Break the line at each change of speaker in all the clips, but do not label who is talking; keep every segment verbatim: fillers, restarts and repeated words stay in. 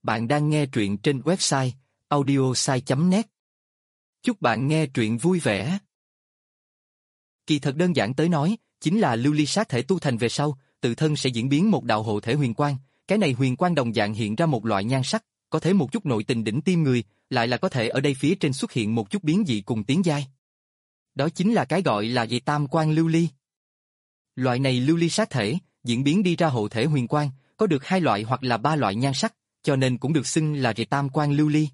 Bạn đang nghe truyện trên website audiosai chấm net. Chúc bạn nghe truyện vui vẻ. Kỳ thật đơn giản tới nói, chính là lưu ly sát thể tu thành về sau, tự thân sẽ diễn biến một đạo hộ thể huyền quang. Cái này huyền quang đồng dạng hiện ra một loại nhan sắc, có thể một chút nội tình đỉnh tim người, lại là có thể ở đây phía trên xuất hiện một chút biến dị cùng tiến giai. Đó chính là cái gọi là dị tam quang lưu ly. Loại này lưu ly sát thể, diễn biến đi ra hộ thể huyền quang, có được hai loại hoặc là ba loại nhan sắc, cho nên cũng được xưng là dị tam quang lưu ly.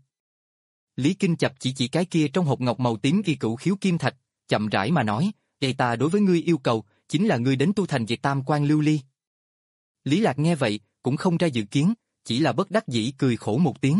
Lý Kinh Chập chỉ chỉ cái kia trong hộp ngọc màu tím ghi cửu khiếu kim thạch, chậm rãi mà nói, vậy ta đối với ngươi yêu cầu, chính là ngươi đến tu thành dị tam quang lưu ly. Lý Lạc nghe vậy, cũng không ra dự kiến, chỉ là bất đắc dĩ cười khổ một tiếng.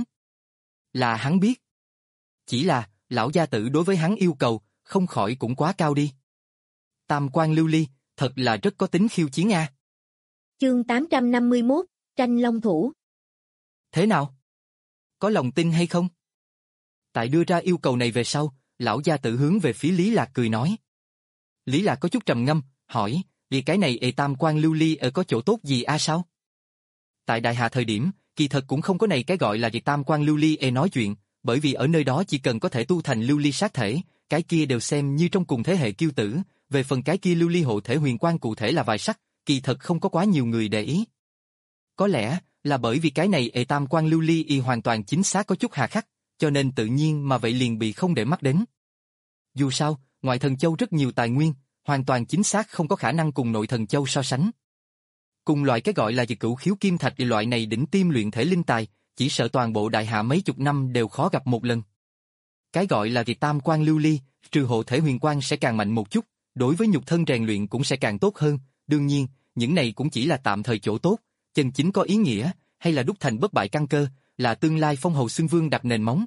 Là hắn biết. Chỉ là, lão gia tử đối với hắn yêu cầu, không khỏi cũng quá cao đi. Tam quang lưu ly, thật là rất có tính khiêu chiến a.
Chương tám trăm năm mươi mốt, tranh long thủ.
Thế nào? Có lòng tin hay không? Tại đưa ra yêu cầu này về sau, lão gia tử hướng về phía Lý Lạc cười nói. Lý Lạc có chút trầm ngâm, hỏi, vì cái này ê tam quang lưu ly ở có chỗ tốt gì a sao? Tại đại hạ thời điểm, kỳ thật cũng không có này cái gọi là vì tam quang lưu ly ê nói chuyện, bởi vì ở nơi đó chỉ cần có thể tu thành lưu ly sát thể, cái kia đều xem như trong cùng thế hệ kiêu tử, về phần cái kia lưu ly hộ thể huyền quang cụ thể là vài sắc, kỳ thật không có quá nhiều người để ý. Có lẽ là bởi vì cái này ê tam quang lưu ly y hoàn toàn chính xác có chút hà khắc, cho nên tự nhiên mà vậy liền bị không để mắt đến. Dù sao, ngoại thần châu rất nhiều tài nguyên, hoàn toàn chính xác không có khả năng cùng nội thần châu so sánh. Cùng loại cái gọi là dị cửu khiếu kim thạch loại này đỉnh tiêm luyện thể linh tài, chỉ sợ toàn bộ đại hạ mấy chục năm đều khó gặp một lần. Cái gọi là dị tam quang lưu ly, trừ hộ thể huyền quang sẽ càng mạnh một chút, đối với nhục thân rèn luyện cũng sẽ càng tốt hơn, đương nhiên, những này cũng chỉ là tạm thời chỗ tốt, chân chính có ý nghĩa, hay là đúc thành bất bại căn cơ, là tương lai phong hầu xưng vương đặt nền móng.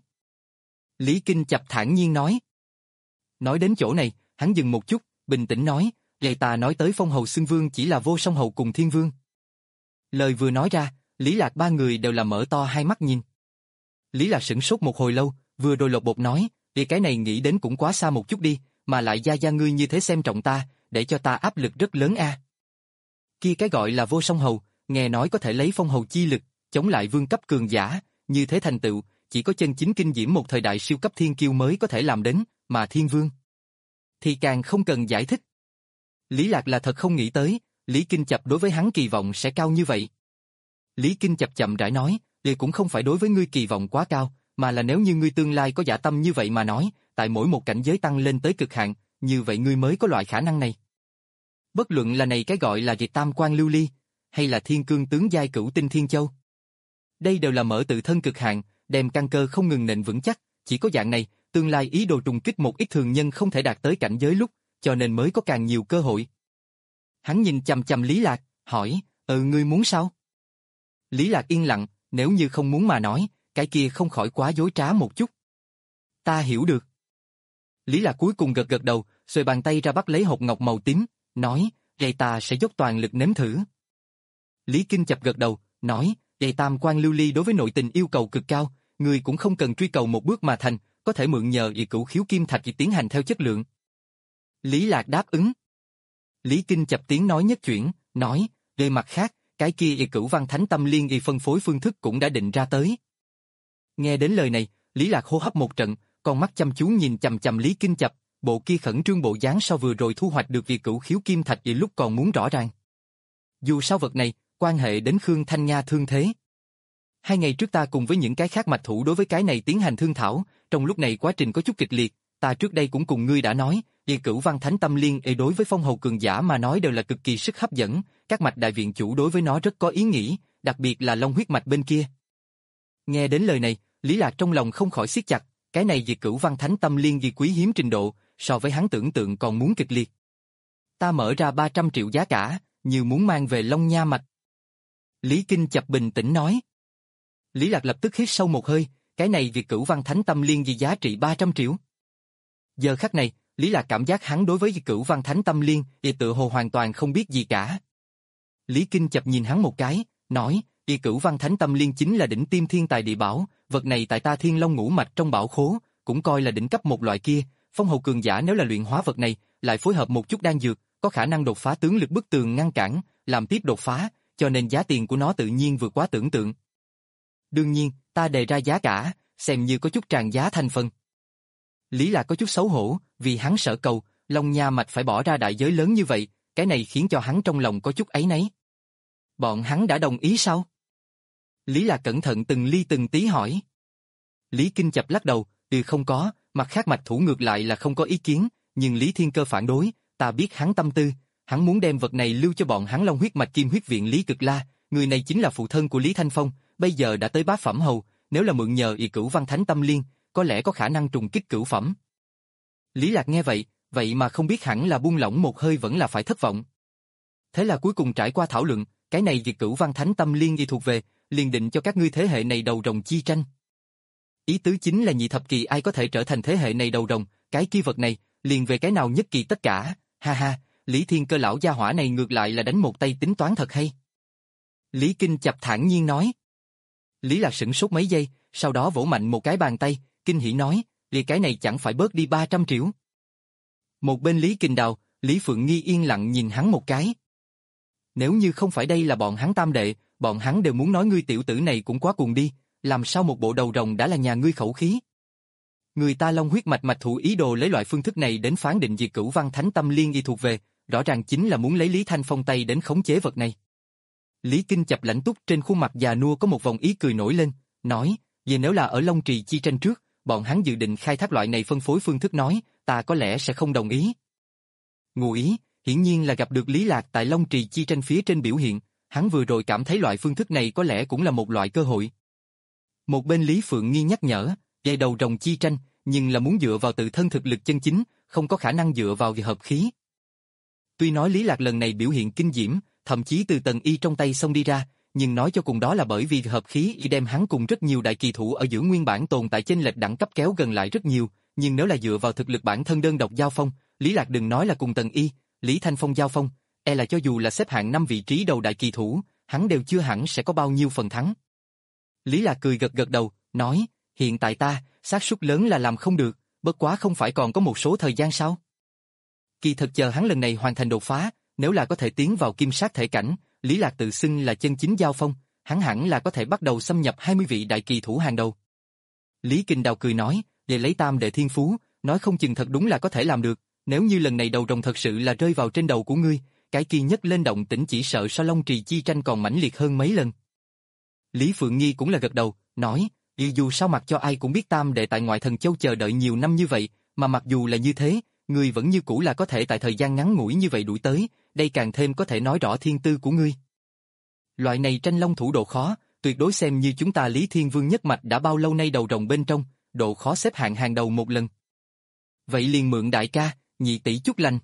Lý Kinh Chập thản nhiên nói. Nói đến chỗ này, hắn dừng một chút, bình tĩnh nói, vậy ta nói tới phong hầu xưng vương chỉ là vô song hầu cùng thiên vương. Lời vừa nói ra, Lý Lạc ba người đều là mở to hai mắt nhìn. Lý Lạc sửng sốt một hồi lâu, vừa rồi lột bột nói, vì cái này nghĩ đến cũng quá xa một chút đi, mà lại gia gia ngươi như thế xem trọng ta, để cho ta áp lực rất lớn a. À. Kia cái gọi là vô song hầu, nghe nói có thể lấy phong hầu chi lực, chống lại vương cấp cường giả, như thế thành tựu, chỉ có chân chính kinh diễm một thời đại siêu cấp thiên kiêu mới có thể làm đến, mà thiên vương thì càng không cần giải thích. Lý Lạc là thật không nghĩ tới, Lý Kinh Chập đối với hắn kỳ vọng sẽ cao như vậy. Lý Kinh Chập chậm rãi nói, đây cũng không phải đối với ngươi kỳ vọng quá cao, mà là nếu như ngươi tương lai có dạ tâm như vậy mà nói, tại mỗi một cảnh giới tăng lên tới cực hạn, như vậy ngươi mới có loại khả năng này. Bất luận là này cái gọi là dị tam quang lưu ly, hay là thiên cương tướng giai cửu tinh thiên châu. Đây đều là mở tự thân cực hạn, đem căn cơ không ngừng nền vững chắc, chỉ có dạng này, tương lai ý đồ trùng kích một ít thường nhân không thể đạt tới cảnh giới lúc, cho nên mới có càng nhiều cơ hội. Hắn nhìn chằm chằm Lý Lạc, hỏi, ừ ngươi muốn sao? Lý Lạc yên lặng, nếu như không muốn mà nói, cái kia không khỏi quá dối trá một chút. Ta hiểu được. Lý Lạc cuối cùng gật gật đầu, xuề bàn tay ra bắt lấy hộp ngọc màu tím, nói, vậy ta sẽ dốc toàn lực nếm thử. Lý Kinh Chập gật đầu, nói, vậy tam quang lưu ly đối với nội tình yêu cầu cực cao, người cũng không cần truy cầu một bước mà thành, có thể mượn nhờ dị cửu khiếu kim thạch tiến hành theo chất lượng. Lý Lạc đáp ứng. Lý Kinh Chập tiếng nói nhất chuyển, nói, về mặt khác, cái kia dị cửu văn thánh tâm liên y phân phối phương thức cũng đã định ra tới. Nghe đến lời này, Lý Lạc hô hấp một trận, con mắt chăm chú nhìn chằm chằm Lý Kinh Chập, bộ kia khẩn trương bộ dáng so vừa rồi thu hoạch được dị cửu khiếu kim thạch vì lúc còn muốn rõ ràng. Dù sao vật này, quan hệ đến Khương Thanh Nha thương thế. Hai ngày trước ta cùng với những cái khác mạch thủ đối với cái này tiến hành thương thảo, trong lúc này quá trình có chút kịch liệt, ta trước đây cũng cùng ngươi đã nói, dị cửu văn thánh tâm liên y đối với phong hầu cường giả mà nói đều là cực kỳ sức hấp dẫn, các mạch đại viện chủ đối với nó rất có ý nghĩ, đặc biệt là long huyết mạch bên kia. Nghe đến lời này, Lý Lạc trong lòng không khỏi siết chặt, cái này dị cửu văn thánh tâm liên dị quý hiếm trình độ, so với hắn tưởng tượng còn muốn kịch liệt. Ta mở ra ba trăm triệu giá cả, như muốn mang về Long Nha mạch. Lý Kinh Chập bình tĩnh nói. Lý Lạc lập tức hít sâu một hơi, cái này dị cửu văn thánh tâm liên dị giá trị ba trăm triệu. Giờ khắc này, Lý Lạc cảm giác hắn đối với dị cửu văn thánh tâm liên thì tự hồ hoàn toàn không biết gì cả. Lý Kinh Chập nhìn hắn một cái, nói, dị cửu văn thánh tâm liên chính là đỉnh tiêm thiên tài địa bảo, vật này tại ta Thiên Long ngũ mạch trong bảo khố, cũng coi là đỉnh cấp một loại kia, phong hầu cường giả nếu là luyện hóa vật này, lại phối hợp một chút đan dược, có khả năng đột phá tướng lực bức tường ngăn cản, làm tiếp đột phá, cho nên giá tiền của nó tự nhiên vượt quá tưởng tượng. Đương nhiên, ta đề ra giá cả, xem như có chút tràn giá thành phần. Lý Lạc có chút xấu hổ, vì hắn sợ cầu, Long Nha Mạch phải bỏ ra đại giới lớn như vậy, cái này khiến cho hắn trong lòng có chút áy náy. Bọn hắn đã đồng ý sao? Lý Lạc cẩn thận từng ly từng tí hỏi. Lý Kinh Chập lắc đầu, ừ không có, mặt khác mạch thủ ngược lại là không có ý kiến, nhưng Lý Thiên Cơ phản đối, ta biết hắn tâm tư, hắn muốn đem vật này lưu cho bọn hắn Long huyết mạch Kim huyết viện Lý Cực La, người này chính là phụ thân của Lý Thanh Phong, bây giờ đã tới bá phẩm hầu, nếu là mượn nhờ y cửu văn thánh tâm liên, có lẽ có khả năng trùng kích cửu phẩm. Lý Lạc nghe vậy, vậy mà không biết hẳn là buông lỏng một hơi vẫn là phải thất vọng. Thế là cuối cùng trải qua thảo luận, cái này việc cửu văn thánh tâm liên y thuộc về, liền định cho các ngươi thế hệ này đầu rồng chi tranh. Ý tứ chính là nhị thập kỳ ai có thể trở thành thế hệ này đầu rồng, cái kia vật này, liền về cái nào nhất kỳ tất cả, ha ha, Lý Thiên Cơ lão gia hỏa này ngược lại là đánh một tay tính toán thật hay. Lý Kinh Chập thản nhiên nói. Lý Lạc sửng sốt mấy giây, sau đó vỗ mạnh một cái bàn tay, kinh hỉ nói, vì cái này chẳng phải bớt đi ba trăm triệu. Một bên Lý Kinh Đào, Lý Phượng Nghi yên lặng nhìn hắn một cái. Nếu như không phải đây là bọn hắn tam đệ, bọn hắn đều muốn nói ngươi tiểu tử này cũng quá cuồng đi, làm sao một bộ đầu rồng đã là nhà ngươi khẩu khí. Người ta Long huyết mạch mạch thủ ý đồ lấy loại phương thức này đến phán định việc cửu văn thánh tâm liên y thuộc về, rõ ràng chính là muốn lấy Lý Thanh Phong tay đến khống chế vật này. Lý Kinh Chập lãnh túc trên khuôn mặt già nua có một vòng ý cười nổi lên, nói, vì nếu là ở Long Trì chi tranh trước, bọn hắn dự định khai thác loại này phân phối phương thức nói, ta có lẽ sẽ không đồng ý. Ngụ ý, hiển nhiên là gặp được Lý Lạc tại Long Trì chi tranh phía trên biểu hiện, hắn vừa rồi cảm thấy loại phương thức này có lẽ cũng là một loại cơ hội. Một bên Lý Phượng Nghi nhắc nhở, dây đầu rồng chi tranh, nhưng là muốn dựa vào tự thân thực lực chân chính, không có khả năng dựa vào việc hợp khí. Tuy nói Lý Lạc lần này biểu hiện kinh diễm, thậm chí từ tầng y trong tay xông đi ra, nhưng nói cho cùng đó là bởi vì hợp khí y đem hắn cùng rất nhiều đại kỳ thủ ở giữa nguyên bản tồn tại chênh lệch đẳng cấp kéo gần lại rất nhiều, nhưng nếu là dựa vào thực lực bản thân đơn độc giao phong, Lý Lạc đừng nói là cùng tầng y, Lý Thanh Phong giao phong, e là cho dù là xếp hạng năm vị trí đầu đại kỳ thủ, hắn đều chưa hẳn sẽ có bao nhiêu phần thắng. Lý Lạc cười gật gật đầu, nói, hiện tại ta, xác suất lớn là làm không được, bất quá không phải còn có một số thời gian sao? Kỳ thực chờ hắn lần này hoàn thành đột phá, nếu là có thể tiến vào kim sát thể cảnh, Lý Lạc tự xưng là chân chính giao phong, hắn hẳn là có thể bắt đầu xâm nhập hai mươi vị đại kỳ thủ hàng đầu. Lý Kinh Đào cười nói, để lấy tam đệ thiên phú, nói không chừng thật đúng là có thể làm được, nếu như lần này đầu rồng thật sự là rơi vào trên đầu của ngươi, cái kia nhất lên động tĩnh chỉ sợ so Long Trì chi tranh còn mãnh liệt hơn mấy lần. Lý Phượng Nghi cũng là gật đầu, nói, dù sao mặc cho ai cũng biết tam đệ tại ngoại thần châu chờ đợi nhiều năm như vậy, mà mặc dù là như thế, ngươi vẫn như cũ là có thể tại thời gian ngắn ngủi như vậy đuổi tới, đây càng thêm có thể nói rõ thiên tư của ngươi. Loại này tranh long thủ độ khó, tuyệt đối xem như chúng ta Lý Thiên Vương nhất mạch đã bao lâu nay đầu rồng bên trong, độ khó xếp hạng hàng đầu một lần. Vậy liền mượn đại ca, nhị tỷ chúc lành.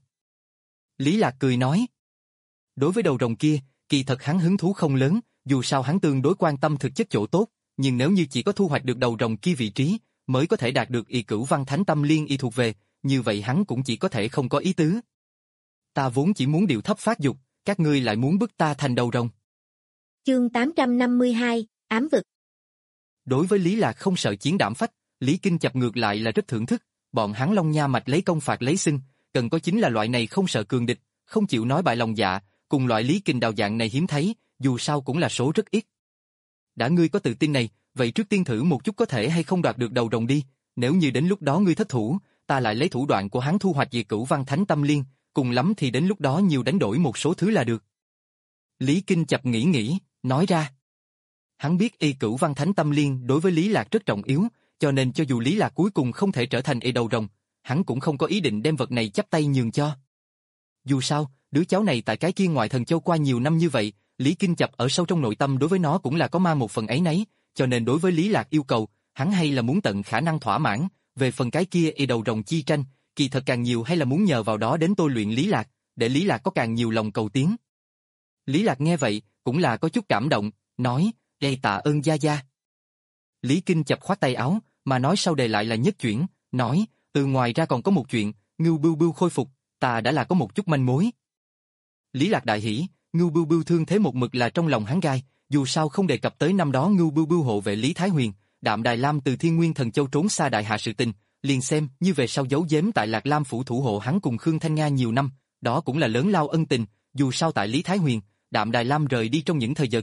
Lý Lạc cười nói. Đối với đầu rồng kia, kỳ thật hắn hứng thú không lớn, dù sao hắn tương đối quan tâm thực chất chỗ tốt, nhưng nếu như chỉ có thu hoạch được đầu rồng kia vị trí, mới có thể đạt được y cửu văn thánh tâm liên y thuộc về, như vậy hắn cũng chỉ có thể không có ý tứ. Ta vốn chỉ muốn điều thấp phát dục, các ngươi lại muốn bức ta thành đầu rồng.
Chương tám trăm năm mươi hai, ám vực.
Đối với Lý Lạc không sợ chiến đảm phách, Lý Kinh Chập ngược lại là rất thưởng thức, bọn hắn Long Nha mạch lấy công phạt lấy xưng, cần có chính là loại này không sợ cường địch, không chịu nói bại lòng dạ, cùng loại Lý Kinh Đào dạng này hiếm thấy, dù sao cũng là số rất ít. Đã ngươi có tự tin này, vậy trước tiên thử một chút có thể hay không đoạt được đầu rồng đi, nếu như đến lúc đó ngươi thất thủ, ta lại lấy thủ đoạn của hắn thu hoạch về cửu văn thánh tâm liên, cùng lắm thì đến lúc đó nhiều đánh đổi một số thứ là được. Lý Kinh Chập nghĩ nghĩ, nói ra. Hắn biết y cửu văn thánh tâm liên đối với Lý Lạc rất trọng yếu, cho nên cho dù Lý Lạc cuối cùng không thể trở thành y đầu rồng, hắn cũng không có ý định đem vật này chắp tay nhường cho. Dù sao, đứa cháu này tại cái kia ngoại thần châu qua nhiều năm như vậy, Lý Kinh Chập ở sâu trong nội tâm đối với nó cũng là có mang một phần ấy nấy, cho nên đối với Lý Lạc yêu cầu, hắn hay là muốn tận khả năng thỏa mãn, về phần cái kia y đầu rồng chi tranh, kỳ thật càng nhiều hay là muốn nhờ vào đó đến tôi luyện Lý Lạc, để Lý Lạc có càng nhiều lòng cầu tiến. Lý Lạc nghe vậy, cũng là có chút cảm động, nói, "Ê tạ ơn gia gia." Lý Kinh Chập khoát tay áo, mà nói sau đề lại là nhất chuyển, nói, "Từ ngoài ra còn có một chuyện, Ngưu Bưu Bưu khôi phục, ta đã là có một chút manh mối." Lý Lạc đại hỉ, Ngưu Bưu Bưu thương thế một mực là trong lòng hắn gai, dù sao không đề cập tới năm đó Ngưu Bưu Bưu hộ vệ Lý Thái Huyền, Đạm Đài Lam từ Thiên Nguyên Thần Châu trốn xa đại hạ sự tình, liền xem như về sau giấu giếm tại Lạc Lam phủ thủ hộ hắn cùng Khương Thanh Nga nhiều năm, đó cũng là lớn lao ân tình, dù sao tại Lý Thái Huyền, Đạm Đài Lam rời đi trong những thời giờ kia,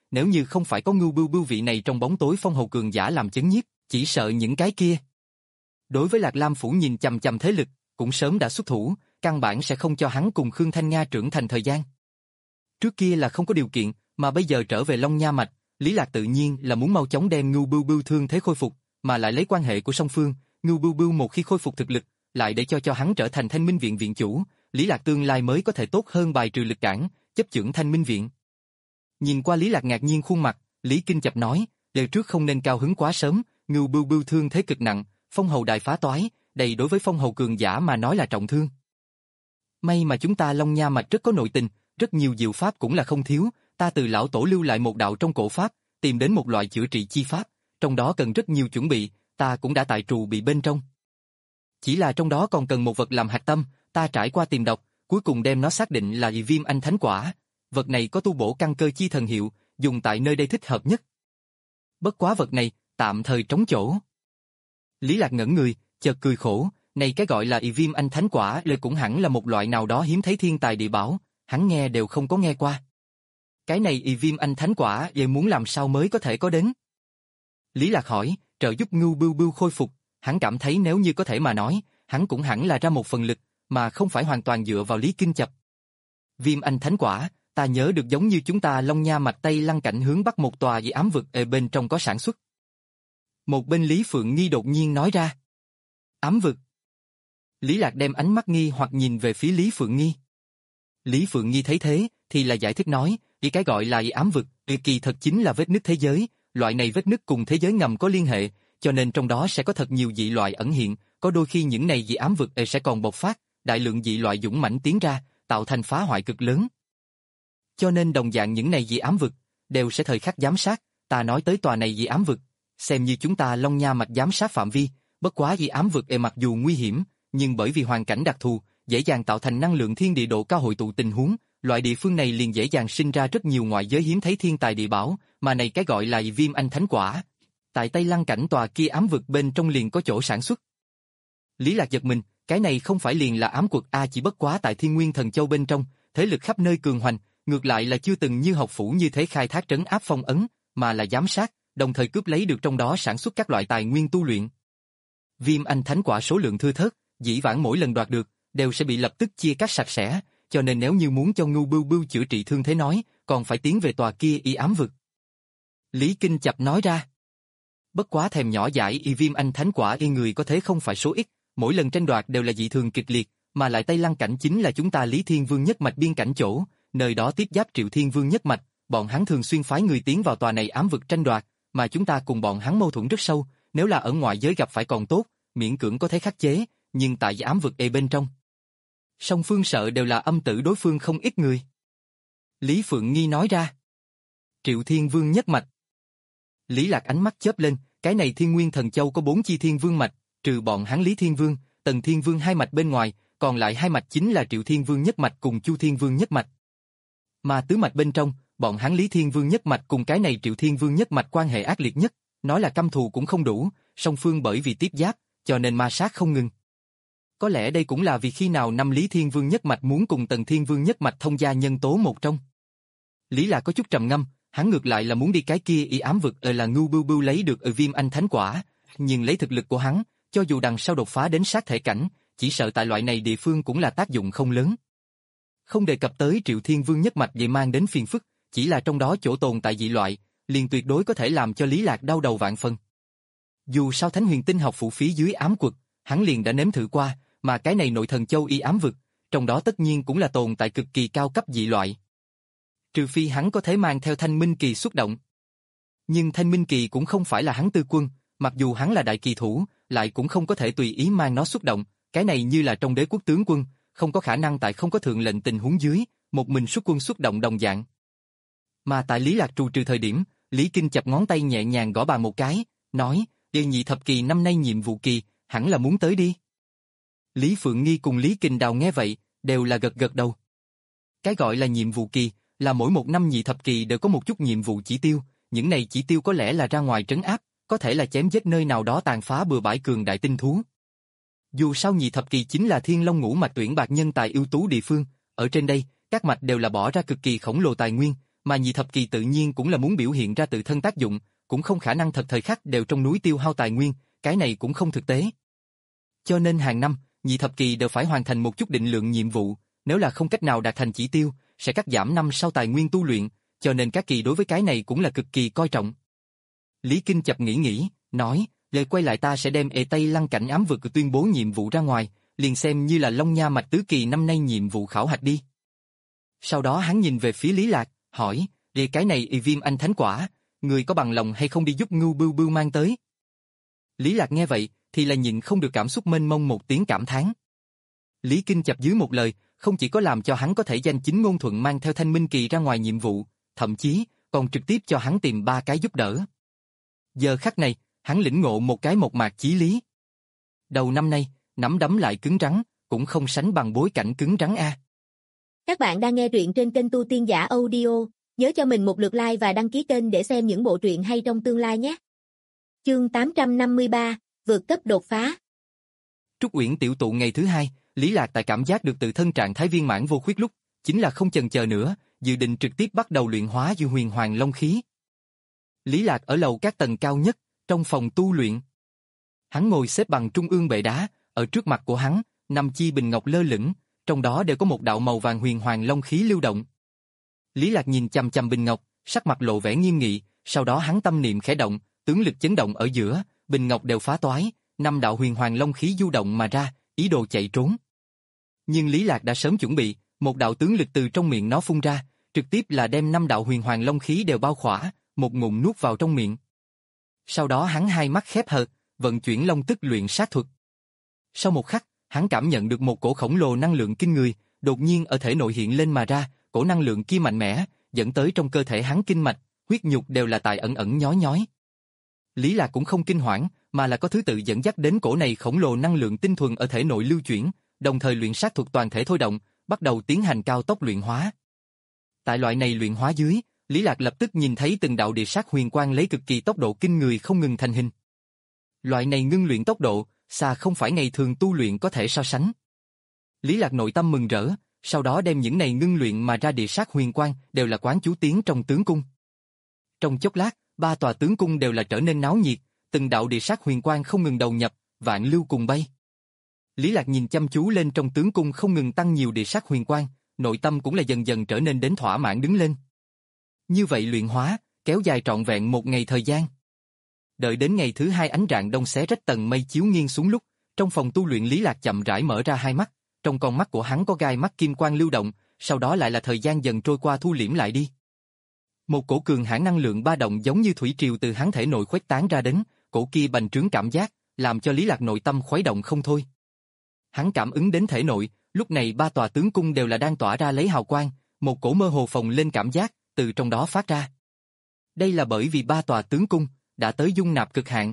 nếu như không phải có Ngưu Bưu Bưu vị này trong bóng tối phong hầu cường giả làm chấn nhiếp, chỉ sợ những cái kia. Đối với Lạc Lam Phủ nhìn chằm chằm thế lực, cũng sớm đã xuất thủ, căn bản sẽ không cho hắn cùng Khương Thanh Nga trưởng thành thời gian. Trước kia là không có điều kiện, mà bây giờ trở về Long Nha Mạch, Lý Lạc tự nhiên là muốn mau chóng đem Ngưu Bưu Bưu thương thế khôi phục, mà lại lấy quan hệ của song phương, Ngưu Bưu Bưu một khi khôi phục thực lực, lại để cho cho hắn trở thành Thanh Minh Viện viện chủ, Lý Lạc tương lai mới có thể tốt hơn bài trừ lực cản, chấp chưởng Thanh Minh Viện. Nhìn qua Lý Lạc ngạc nhiên khuôn mặt, Lý Kinh Chập nói, đời trước không nên cao hứng quá sớm, Ngưu Bưu Bưu thương thế cực nặng, phong hầu đại phá toái, đây đối với phong hầu cường giả mà nói là trọng thương. May mà chúng ta Long Nha Mạch rất có nội tình, rất nhiều diệu pháp cũng là không thiếu, ta từ lão tổ lưu lại một đạo trong cổ pháp, tìm đến một loại chữa trị chi pháp, trong đó cần rất nhiều chuẩn bị, ta cũng đã tại trù bị bên trong. Chỉ là trong đó còn cần một vật làm hạch tâm, ta trải qua tìm đọc, cuối cùng đem nó xác định là Viêm Anh Thánh Quả. Vật này có tu bổ căn cơ chi thần hiệu, dùng tại nơi đây thích hợp nhất. Bất quá vật này, tạm thời trống chỗ. Lý Lạc ngẩn người, chợt cười khổ, này cái gọi là Viêm Anh Thánh Quả lời cũng hẳn là một loại nào đó hiếm thấy thiên tài địa bảo, hắn nghe đều không có nghe qua. Cái này Viêm Anh Thánh Quả vậy muốn làm sao mới có thể có đến? Lý Lạc hỏi, trợ giúp Ngưu Bưu Bưu khôi phục, hắn cảm thấy nếu như có thể mà nói, hắn cũng hẳn là ra một phần lực, mà không phải hoàn toàn dựa vào Lý Kinh Chập. Viêm Anh Thánh Quả, ta nhớ được giống như chúng ta Long Nha Mạch Tây Lăng cảnh hướng bắc một tòa dị ám vực ở bên trong có sản xuất. Một bên Lý Phượng Nghi đột nhiên nói ra. Ám vực. Lý Lạc đem ánh mắt nghi hoặc nhìn về phía Lý Phượng Nghi. Lý Phượng Nghi thấy thế, thì là giải thích nói, ý cái gọi là dị ám vực, kỳ thật chính là vết nứt thế giới, loại này vết nứt cùng thế giới ngầm có liên hệ, cho nên trong đó sẽ có thật nhiều dị loại ẩn hiện, có đôi khi những này dị ám vực sẽ còn bộc phát, đại lượng dị loại dũng mãnh tiến ra, tạo thành phá hoại cực lớn. Cho nên đồng dạng những này dị ám vực, đều sẽ thời khắc giám sát, ta nói tới tòa này dị ám vực, xem như chúng ta Long Nha Mạch giám sát phạm vi, bất quá dị ám vực e mặc dù nguy hiểm, nhưng bởi vì hoàn cảnh đặc thù, dễ dàng tạo thành năng lượng thiên địa độ cao hội tụ tình huống, loại địa phương này liền dễ dàng sinh ra rất nhiều ngoại giới hiếm thấy thiên tài địa bảo, mà này cái gọi là Viêm Anh Thánh Quả. Tại Tây Lăng cảnh tòa kia ám vực bên trong liền có chỗ sản xuất. Lý Lạc giật mình, cái này không phải liền là ám quật a chỉ bất quá tại Thiên Nguyên Thần Châu bên trong, thế lực khắp nơi cường hoành, ngược lại là chưa từng như học phủ như thế khai thác trấn áp phong ấn, mà là giám sát, đồng thời cướp lấy được trong đó sản xuất các loại tài nguyên tu luyện. Viêm Anh Thánh Quả số lượng thưa thớt, dĩ vãng mỗi lần đoạt được, đều sẽ bị lập tức chia cắt sạch sẽ, cho nên nếu như muốn cho Ngưu Bưu Bưu chữa trị thương thế nói, còn phải tiến về tòa kia y ám vực. Lý Kinh Chập nói ra. Bất quá thèm nhỏ dãi y Viêm Anh Thánh Quả y người có thế không phải số ít, mỗi lần tranh đoạt đều là dị thường kịch liệt, mà lại Tây Lăng cảnh chính là chúng ta Lý Thiên Vương nhất mạch biên cảnh chỗ, nơi đó tiếp giáp Triệu Thiên Vương nhất mạch, bọn hắn thường xuyên phái người tiến vào tòa này ám vực tranh đoạt, mà chúng ta cùng bọn hắn mâu thuẫn rất sâu, nếu là ở ngoại giới gặp phải còn tốt, miễn cưỡng có thể khắc chế, nhưng tại ám vực e bên trong, song phương sợ đều là âm tử đối phương không ít người. Lý Phượng Nghi nói ra. Triệu Thiên Vương nhất mạch. Lý Lạc ánh mắt chớp lên, cái này Thiên Nguyên Thần Châu có bốn chi Thiên Vương mạch, trừ bọn hắn Lý Thiên Vương, Tần Thiên Vương hai mạch bên ngoài, còn lại hai mạch chính là Triệu Thiên Vương nhất mạch cùng Chu Thiên Vương nhất mạch. Mà tứ mạch bên trong, bọn hắn Lý Thiên Vương nhất mạch cùng cái này Triệu Thiên Vương nhất mạch quan hệ ác liệt nhất, nói là căm thù cũng không đủ, song phương bởi vì tiếp giáp, cho nên ma sát không ngừng. Có lẽ đây cũng là vì khi nào năm Lý Thiên Vương nhất mạch muốn cùng Tần Thiên Vương nhất mạch thông gia nhân tố một trong. Lý Lạc có chút trầm ngâm, hắn ngược lại là muốn đi cái kia y ám vực ở là Ngưu Bưu Bưu lấy được ở Viêm Anh Thánh Quả, nhưng lấy thực lực của hắn, cho dù đằng sau đột phá đến sát thể cảnh, chỉ sợ tại loại này địa phương cũng là tác dụng không lớn. Không đề cập tới Triệu Thiên Vương nhất mạch vậy mang đến phiền phức, chỉ là trong đó chỗ tồn tại dị loại, liền tuyệt đối có thể làm cho Lý Lạc đau đầu vạn phần. Dù sao Thánh Huyền Tinh học phụ phí dưới ám quật, hắn liền đã nếm thử qua, mà cái này Nội Thần Châu y ám vực, trong đó tất nhiên cũng là tồn tại cực kỳ cao cấp dị loại. Trừ phi hắn có thể mang theo Thanh Minh Kỳ xuất động. Nhưng Thanh Minh Kỳ cũng không phải là hắn tư quân, mặc dù hắn là đại kỳ thủ, lại cũng không có thể tùy ý mang nó xuất động, cái này như là trong Đế quốc tướng quân, không có khả năng tại không có thượng lệnh tình huống dưới, một mình xuất quân xuất động đồng dạng. Mà tại Lý Lạc trù trừ thời điểm, Lý Kinh chập ngón tay nhẹ nhàng gõ bàn một cái, nói, "Đệ nhị thập kỳ năm nay nhiệm vụ kỳ, hẳn là muốn tới đi." Lý Phượng Nghi cùng Lý Kinh Đào nghe vậy, đều là gật gật đầu. Cái gọi là nhiệm vụ kỳ, là mỗi một năm nhị thập kỳ đều có một chút nhiệm vụ chỉ tiêu, những này chỉ tiêu có lẽ là ra ngoài trấn áp, có thể là chém giết nơi nào đó tàn phá bừa bãi cường đại tinh thú. Dù sao nhị thập kỳ chính là Thiên Long ngũ mạch tuyển bạc nhân tài ưu tú địa phương, ở trên đây, các mạch đều là bỏ ra cực kỳ khổng lồ tài nguyên, mà nhị thập kỳ tự nhiên cũng là muốn biểu hiện ra tự thân tác dụng, cũng không khả năng thật thời khắc đều trong núi tiêu hao tài nguyên, cái này cũng không thực tế. Cho nên hàng năm, nhị thập kỳ đều phải hoàn thành một chút định lượng nhiệm vụ, nếu là không cách nào đạt thành chỉ tiêu, sẽ cắt giảm năm sau tài nguyên tu luyện, cho nên các kỳ đối với cái này cũng là cực kỳ coi trọng. Lý Kinh Chập nghĩ nghĩ, nói, lời quay lại ta sẽ đem Ệ Tây Lăng cảnh ám vực tuyên bố nhiệm vụ ra ngoài, liền xem như là Long Nha Mạch tứ kỳ năm nay nhiệm vụ khảo hạch đi. Sau đó hắn nhìn về phía Lý Lạc, hỏi, về cái này y viêm anh thánh quả, người có bằng lòng hay không đi giúp Ngưu Bưu Bưu mang tới? Lý Lạc nghe vậy, thì là nhịn không được cảm xúc mênh mông một tiếng cảm thán. Lý Kinh Chập dưới một lời, không chỉ có làm cho hắn có thể danh chính ngôn thuận mang theo Thanh Minh Kỳ ra ngoài nhiệm vụ, thậm chí còn trực tiếp cho hắn tìm ba cái giúp đỡ. Giờ khắc này, hắn lĩnh ngộ một cái một mạc chí lý. Đầu năm nay, nắm đấm lại cứng rắn, cũng không sánh bằng bối cảnh cứng rắn a.
Các bạn đang nghe truyện trên kênh Tu Tiên Giả Audio, nhớ cho mình một lượt like và đăng ký kênh để xem những bộ truyện hay trong tương lai nhé. Chương tám trăm năm mươi ba, vượt cấp đột phá.
Trúc Uyển tiểu tụ ngày thứ hai, Lý Lạc tại cảm giác được tự thân trạng thái viên mãn vô khuyết lúc, chính là không chần chờ nữa, dự định trực tiếp bắt đầu luyện hóa dư huyền hoàng long khí. Lý Lạc ở lầu các tầng cao nhất, trong phòng tu luyện. Hắn ngồi xếp bằng trung ương bệ đá, ở trước mặt của hắn, năm chi bình ngọc lơ lửng, trong đó đều có một đạo màu vàng huyền hoàng long khí lưu động. Lý Lạc nhìn chằm chằm bình ngọc, sắc mặt lộ vẻ nghiêm nghị, sau đó hắn tâm niệm khẽ động, tướng lực chấn động ở giữa, bình ngọc đều phá toái, năm đạo huyền hoàng long khí du động mà ra, ý đồ chạy trốn. Nhưng Lý Lạc đã sớm chuẩn bị, một đạo tướng lực từ trong miệng nó phun ra, trực tiếp là đem năm đạo huyền hoàng long khí đều bao khỏa, một ngụm nuốt vào trong miệng. Sau đó hắn hai mắt khép hờ, vận chuyển long tức luyện sát thuật. Sau một khắc, hắn cảm nhận được một cổ khổng lồ năng lượng kinh người, đột nhiên ở thể nội hiện lên mà ra, cổ năng lượng kia mạnh mẽ, dẫn tới trong cơ thể hắn kinh mạch, huyết nhục đều là tại ẩn ẩn nhói nhói. Lý Lạc cũng không kinh hoảng, mà là có thứ tự dẫn dắt đến cổ này khổng lồ năng lượng tinh thuần ở thể nội lưu chuyển, đồng thời luyện sát thuật toàn thể thôi động, bắt đầu tiến hành cao tốc luyện hóa. Tại loại này luyện hóa dưới, Lý Lạc lập tức nhìn thấy từng đạo địa sát huyền quang lấy cực kỳ tốc độ kinh người không ngừng thành hình. Loại này ngưng luyện tốc độ, xa không phải ngày thường tu luyện có thể so sánh. Lý Lạc nội tâm mừng rỡ, sau đó đem những này ngưng luyện mà ra địa sát huyền quang đều là quán chú tiến trong tướng cung. Trong chốc lát, ba tòa tướng cung đều là trở nên náo nhiệt, từng đạo địa sát huyền quang không ngừng đầu nhập, vạn lưu cùng bay. Lý Lạc nhìn chăm chú lên trong tướng cung không ngừng tăng nhiều địa sát huyền quang, nội tâm cũng là dần dần trở nên đến thỏa mãn đứng lên. Như vậy luyện hóa, kéo dài trọn vẹn một ngày thời gian. Đợi đến ngày thứ hai ánh rạng đông xé rách tầng mây chiếu nghiêng xuống lúc, trong phòng tu luyện Lý Lạc chậm rãi mở ra hai mắt, trong con mắt của hắn có gai mắt kim quang lưu động, sau đó lại là thời gian dần trôi qua thu liễm lại đi. Một cổ cường hãn năng lượng ba động giống như thủy triều từ hắn thể nội khuếch tán ra đến, cổ kia bành trướng cảm giác, làm cho Lý Lạc nội tâm khuấy động không thôi. Hắn cảm ứng đến thể nội, lúc này ba tòa tướng cung đều là đang tỏa ra lấy hào quang, một cổ mơ hồ phồng lên cảm giác, từ trong đó phát ra. Đây là bởi vì ba tòa tướng cung đã tới dung nạp cực hạn.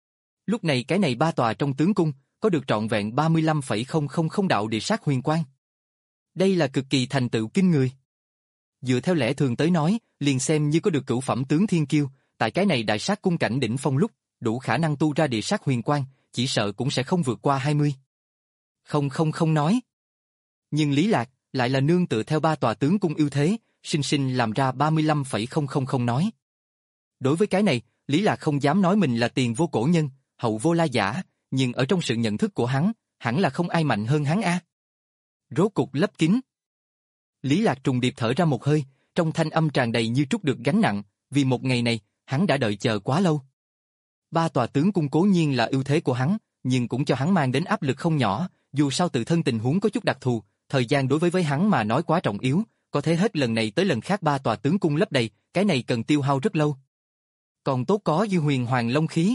Lúc này cái này ba tòa trong tướng cung có được trọn vẹn ba mươi lăm phẩy không không không đạo địa sát huyền quang. Đây là cực kỳ thành tựu kinh người. Dựa theo lẽ thường tới nói, liền xem như có được cửu phẩm tướng thiên kiêu, tại cái này đại sát cung cảnh đỉnh phong lúc, đủ khả năng tu ra địa sát huyền quang, chỉ sợ cũng sẽ không vượt qua hai mươi. Không không không nói. Nhưng Lý Lạc lại là nương tựa theo ba tòa tướng cung ưu thế, sinh sinh làm ra ba mươi lăm phẩy không không không nói. Đối với cái này, Lý Lạc không dám nói mình là tiền vô cổ nhân, hậu vô la giả, nhưng ở trong sự nhận thức của hắn, hẳn là không ai mạnh hơn hắn a. Rốt cục lấp kín. Lý Lạc trùng điệp thở ra một hơi, trong thanh âm tràn đầy như trút được gánh nặng, vì một ngày này, hắn đã đợi chờ quá lâu. Ba tòa tướng cung cố nhiên là ưu thế của hắn, nhưng cũng cho hắn mang đến áp lực không nhỏ, dù sao tự thân tình huống có chút đặc thù, thời gian đối với với hắn mà nói quá trọng yếu, có thể hết lần này tới lần khác ba tòa tướng cung lấp đầy, cái này cần tiêu hao rất lâu. Còn tốt có dư huyền hoàng long khí.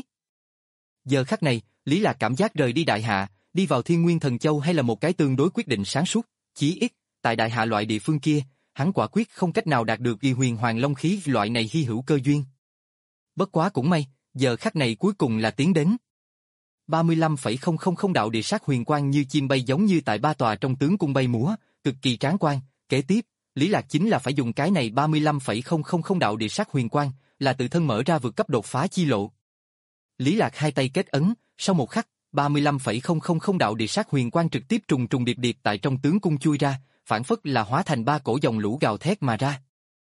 Giờ khắc này, Lý Lạc cảm giác rời đi Đại Hạ, đi vào Thiên Nguyên Thần Châu hay là một cái tương đối quyết định sáng suốt, chí ít, tại Đại Hạ loại địa phương kia, hắn quả quyết không cách nào đạt được dư huyền hoàng long khí loại này hy hữu cơ duyên. Bất quá cũng may, giờ khắc này cuối cùng là tiến đến. ba mươi lăm phẩy không không không đạo địa sát huyền quang như chim bay giống như tại ba tòa trong tướng cung bay múa, cực kỳ tráng quan, kế tiếp, Lý Lạc chính là phải dùng cái này ba mươi lăm phẩy không không không đạo địa sát huyền quang, là tự thân mở ra vượt cấp đột phá chi lộ. Lý Lạc hai tay kết ấn, sau một khắc, ba mươi lăm phẩy không không không đạo địa sát huyền quang trực tiếp trùng trùng điệp điệp tại trong tướng cung chui ra, phản phất là hóa thành ba cổ dòng lũ gào thét mà ra.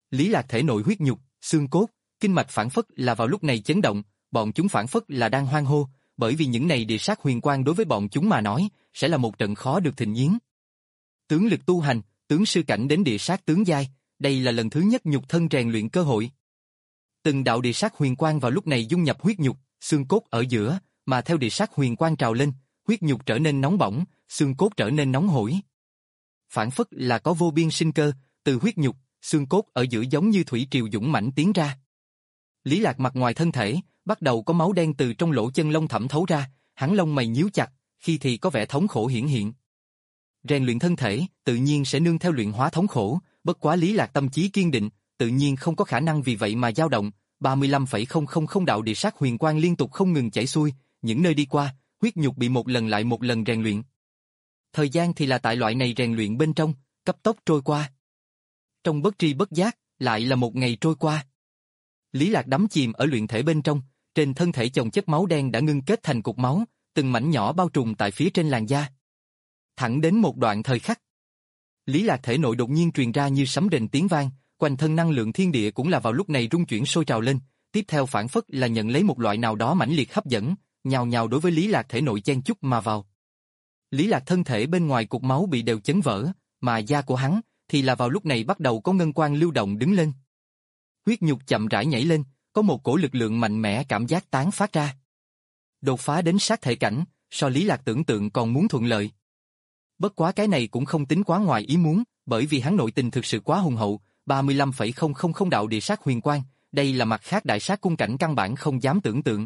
Lý Lạc thể nội huyết nhục, xương cốt, kinh mạch phản phất là vào lúc này chấn động, bọn chúng phản phất là đang hoan hô, bởi vì những này địa sát huyền quang đối với bọn chúng mà nói, sẽ là một trận khó được thịnh yến. Tướng lực tu hành, tướng sư cảnh đến địa sát tướng giai, đây là lần thứ nhất nhục thân rèn luyện cơ hội. Từng đạo địa sát huyền quang vào lúc này dung nhập huyết nhục, xương cốt ở giữa, mà theo địa sát huyền quang trào lên, huyết nhục trở nên nóng bỏng, xương cốt trở nên nóng hổi. Phản phất là có vô biên sinh cơ, từ huyết nhục, xương cốt ở giữa giống như thủy triều dũng mãnh tiến ra. Lý Lạc mặt ngoài thân thể, bắt đầu có máu đen từ trong lỗ chân lông thẩm thấu ra, hắn lông mày nhíu chặt, khi thì có vẻ thống khổ hiển hiện. Rèn luyện thân thể, tự nhiên sẽ nương theo luyện hóa thống khổ, bất quá Lý Lạc tâm chí kiên định, tự nhiên không có khả năng vì vậy mà dao động, ba mươi lăm phẩy không không không đạo địa sát huyền quang liên tục không ngừng chảy xuôi, những nơi đi qua, huyết nhục bị một lần lại một lần rèn luyện. Thời gian thì là tại loại này rèn luyện bên trong, cấp tốc trôi qua. Trong bất tri bất giác, lại là một ngày trôi qua. Lý Lạc đắm chìm ở luyện thể bên trong, trên thân thể chồng chất máu đen đã ngưng kết thành cục máu, từng mảnh nhỏ bao trùm tại phía trên làn da. Thẳng đến một đoạn thời khắc, Lý Lạc thể nội đột nhiên truyền ra như sấm rền tiếng vang, quanh thân năng lượng thiên địa cũng là vào lúc này rung chuyển sôi trào lên, tiếp theo phản phất là nhận lấy một loại nào đó mãnh liệt hấp dẫn, nhào nhào đối với Lý Lạc thể nội chen chúc mà vào. Lý Lạc thân thể bên ngoài cục máu bị đều chấn vỡ, mà da của hắn thì là vào lúc này bắt đầu có ngân quang lưu động đứng lên. Huyết nhục chậm rãi nhảy lên, có một cổ lực lượng mạnh mẽ cảm giác tán phát ra. Đột phá đến sát thể cảnh, so Lý Lạc tưởng tượng còn muốn thuận lợi. Bất quá cái này cũng không tính quá ngoài ý muốn, bởi vì hắn nội tình thực sự quá hùng hậu, ba mươi lăm phẩy không không không đạo địa sát huyền quang, đây là mặt khác đại sát cung cảnh căn bản không dám tưởng tượng.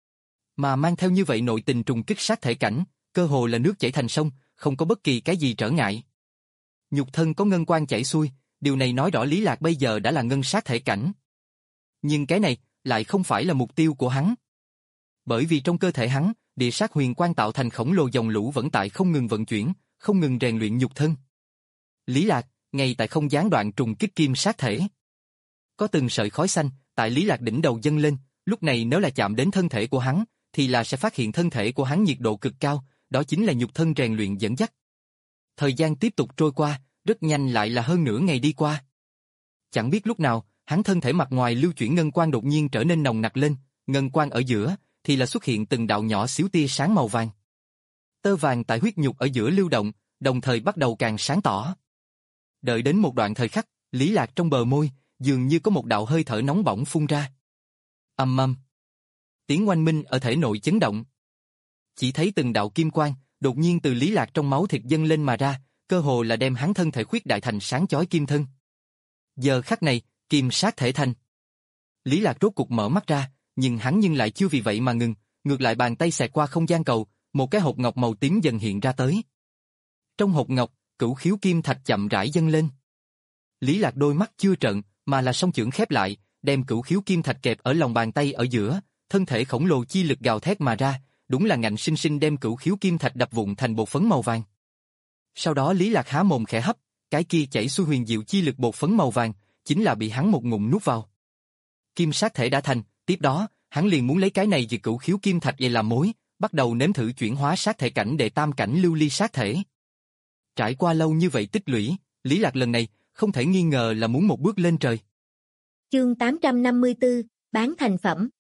Mà mang theo như vậy nội tình trùng kích sát thể cảnh, cơ hồ là nước chảy thành sông, không có bất kỳ cái gì trở ngại. Nhục thân có ngân quang chảy xuôi, điều này nói rõ Lý Lạc bây giờ đã là ngân sát thể cảnh. Nhưng cái này lại không phải là mục tiêu của hắn. Bởi vì trong cơ thể hắn, địa sát huyền quang tạo thành khổng lồ dòng lũ vẫn tại không ngừng vận chuyển, không ngừng rèn luyện nhục thân. Lý Lạc, ngay tại không gián đoạn trùng kích kim sát thể. Có từng sợi khói xanh, tại Lý Lạc đỉnh đầu dâng lên, lúc này nếu là chạm đến thân thể của hắn, thì là sẽ phát hiện thân thể của hắn nhiệt độ cực cao, đó chính là nhục thân rèn luyện dẫn dắt. Thời gian tiếp tục trôi qua, rất nhanh lại là hơn nửa ngày đi qua. Chẳng biết lúc nào, hắn thân thể mặt ngoài lưu chuyển ngân quang đột nhiên trở nên nồng nặc lên, ngân quang ở giữa, thì là xuất hiện từng đạo nhỏ xíu tia sáng màu vàng. Tơ vàng tại huyết nhục ở giữa lưu động, đồng thời bắt đầu càng sáng tỏ. Đợi đến một đoạn thời khắc, Lý Lạc trong bờ môi, dường như có một đạo hơi thở nóng bỏng phun ra. Ầm ầm. Tiếng oanh minh ở thể nội chấn động. Chỉ thấy từng đạo kim quang, đột nhiên từ Lý Lạc trong máu thịt dâng lên mà ra, cơ hồ là đem hắn thân thể khuyết đại thành sáng chói kim thân. Giờ khắc này, kim sát thể thành. Lý Lạc rốt cục mở mắt ra, nhưng hắn nhưng lại chưa vì vậy mà ngừng, ngược lại bàn tay xẹt qua không gian cầu, một cái hộp ngọc màu tím dần hiện ra tới. Trong hộp ngọc, cửu khiếu kim thạch chậm rãi dâng lên. Lý Lạc đôi mắt chưa trợn, mà là song chưởng khép lại, đem cửu khiếu kim thạch kẹp ở lòng bàn tay ở giữa, thân thể khổng lồ chi lực gào thét mà ra, đúng là ngạnh sinh sinh đem cửu khiếu kim thạch đập vụn thành bột phấn màu vàng. Sau đó Lý Lạc há mồm khẽ hấp, cái kia chảy xuôi huyền diệu chi lực bột phấn màu vàng, chính là bị hắn một ngụm nuốt vào. Kim sát thể đã thành, tiếp đó, hắn liền muốn lấy cái này về cửu khiếu kim thạch về làm mối, bắt đầu nếm thử chuyển hóa sát thể cảnh để tam cảnh lưu ly sát thể. Trải qua lâu như vậy tích lũy, Lý Lạc lần này không thể nghi ngờ là muốn một bước lên trời.
Chương tám trăm năm mươi tư, bán thành phẩm.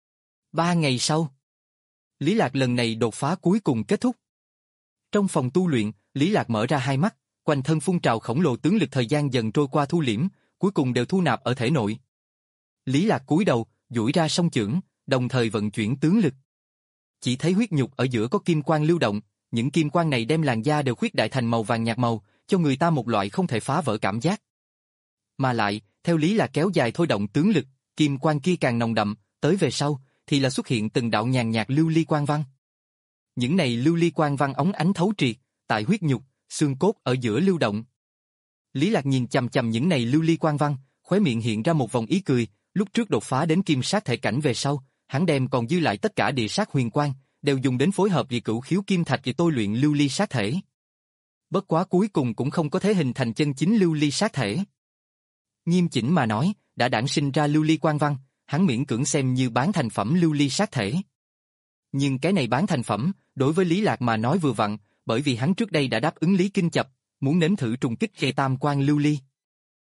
Ba ngày sau, Lý Lạc lần này đột phá cuối cùng kết thúc. Trong phòng tu luyện, Lý Lạc mở ra hai mắt, quanh thân phun trào khổng lồ tướng lực thời gian dần trôi qua thu liễm, cuối cùng đều thu nạp ở thể nội. Lý Lạc cúi đầu, duỗi ra song chưởng, đồng thời vận chuyển tướng lực. Chỉ thấy huyết nhục ở giữa có kim quang lưu động, những kim quang này đem làn da đều khuyết đại thành màu vàng nhạt màu, cho người ta một loại không thể phá vỡ cảm giác. Mà lại, theo Lý Lạc kéo dài thôi động tướng lực, kim quang kia càng nồng đậm, tới về sau thì là xuất hiện từng đạo nhàn nhạt lưu ly quang văn. Những này lưu ly quang văn óng ánh thấu triệt, tại huyết nhục, xương cốt ở giữa lưu động. Lý Lạc nhìn chằm chằm những này lưu ly quang văn, khóe miệng hiện ra một vòng ý cười, lúc trước đột phá đến kim sát thể cảnh về sau, hắn đem còn dư lại tất cả địa sát huyền quang, đều dùng đến phối hợp với cửu khiếu kim thạch để tôi luyện lưu ly sát thể. Bất quá cuối cùng cũng không có thể hình thành chân chính lưu ly sát thể. Nghiêm chỉnh mà nói, đã đản sinh ra lưu ly quang văn, hắn miễn cưỡng xem như bán thành phẩm lưu ly sát thể. Nhưng cái này bán thành phẩm, đối với Lý Lạc mà nói vừa vặn, bởi vì hắn trước đây đã đáp ứng Lý Kinh Chập, muốn nếm thử trùng kích về tam quan lưu ly.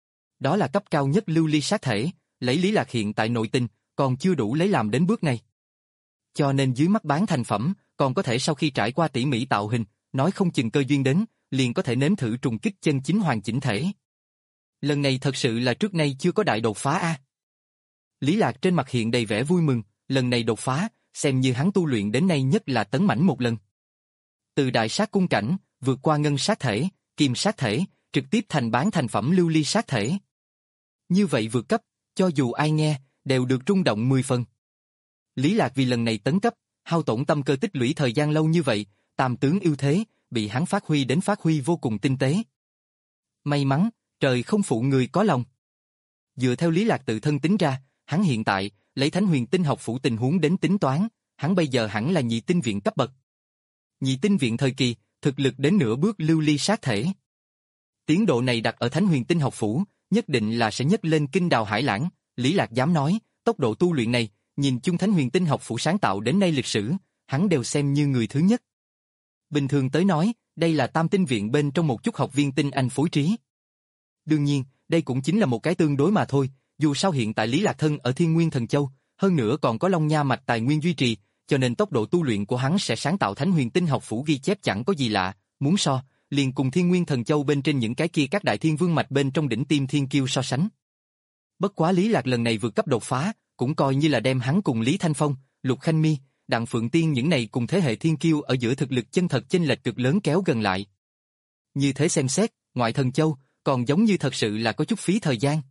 Đó là cấp cao nhất lưu ly sát thể, lấy Lý Lạc hiện tại nội tình, còn chưa đủ lấy làm đến bước này. Cho nên dưới mắt bán thành phẩm, còn có thể sau khi trải qua tỉ mỉ tạo hình, nói không chừng cơ duyên đến, liền có thể nếm thử trùng kích chân chính hoàn chỉnh thể. Lần này thật sự là trước nay chưa có đại đột phá a. Lý Lạc trên mặt hiện đầy vẻ vui mừng, lần này đột phá, xem như hắn tu luyện đến nay nhất là tấn mãnh một lần. Từ đại sát cung cảnh, vượt qua ngân sát thể, kim sát thể, trực tiếp thành bán thành phẩm lưu ly sát thể. Như vậy vượt cấp, cho dù ai nghe, đều được rung động mười phần. Lý Lạc vì lần này tấn cấp, hao tổn tâm cơ tích lũy thời gian lâu như vậy, tam tướng ưu thế, bị hắn phát huy đến phát huy vô cùng tinh tế. May mắn, trời không phụ người có lòng. Dựa theo Lý Lạc tự thân tính ra, hắn hiện tại, lấy Thánh Huyền Tinh học phủ tình huống đến tính toán, hắn bây giờ hẳn là nhị tinh viện cấp bậc. Nhị tinh viện thời kỳ, thực lực đến nửa bước lưu ly sát thể. Tiến độ này đặt ở Thánh Huyền Tinh học phủ, nhất định là sẽ nhấc lên kinh đào hải lãng. Lý Lạc dám nói, tốc độ tu luyện này, nhìn chung Thánh Huyền Tinh học phủ sáng tạo đến nay lịch sử, hắn đều xem như người thứ nhất. Bình thường tới nói, đây là tam tinh viện bên trong một chút học viên tinh anh phối trí. Đương nhiên, đây cũng chính là một cái tương đối mà thôi, dù sao hiện tại Lý Lạc thân ở Thiên Nguyên Thần Châu, hơn nữa còn có Long Nha mạch tài nguyên duy trì, cho nên tốc độ tu luyện của hắn sẽ sáng tạo Thánh Huyền Tinh học phủ ghi chép chẳng có gì lạ, muốn so, liền cùng Thiên Nguyên Thần Châu bên trên những cái kia các đại thiên vương mạch bên trong đỉnh tim thiên kiêu so sánh. Bất quá Lý Lạc lần này vượt cấp đột phá, cũng coi như là đem hắn cùng Lý Thanh Phong, Lục Khanh Mi, Đặng Phượng Tiên những này cùng thế hệ thiên kiêu ở giữa thực lực chân thật chênh lệch cực lớn kéo gần lại. Như thế xem xét, ngoại Thần Châu, còn giống như thật sự là có chút phí thời gian.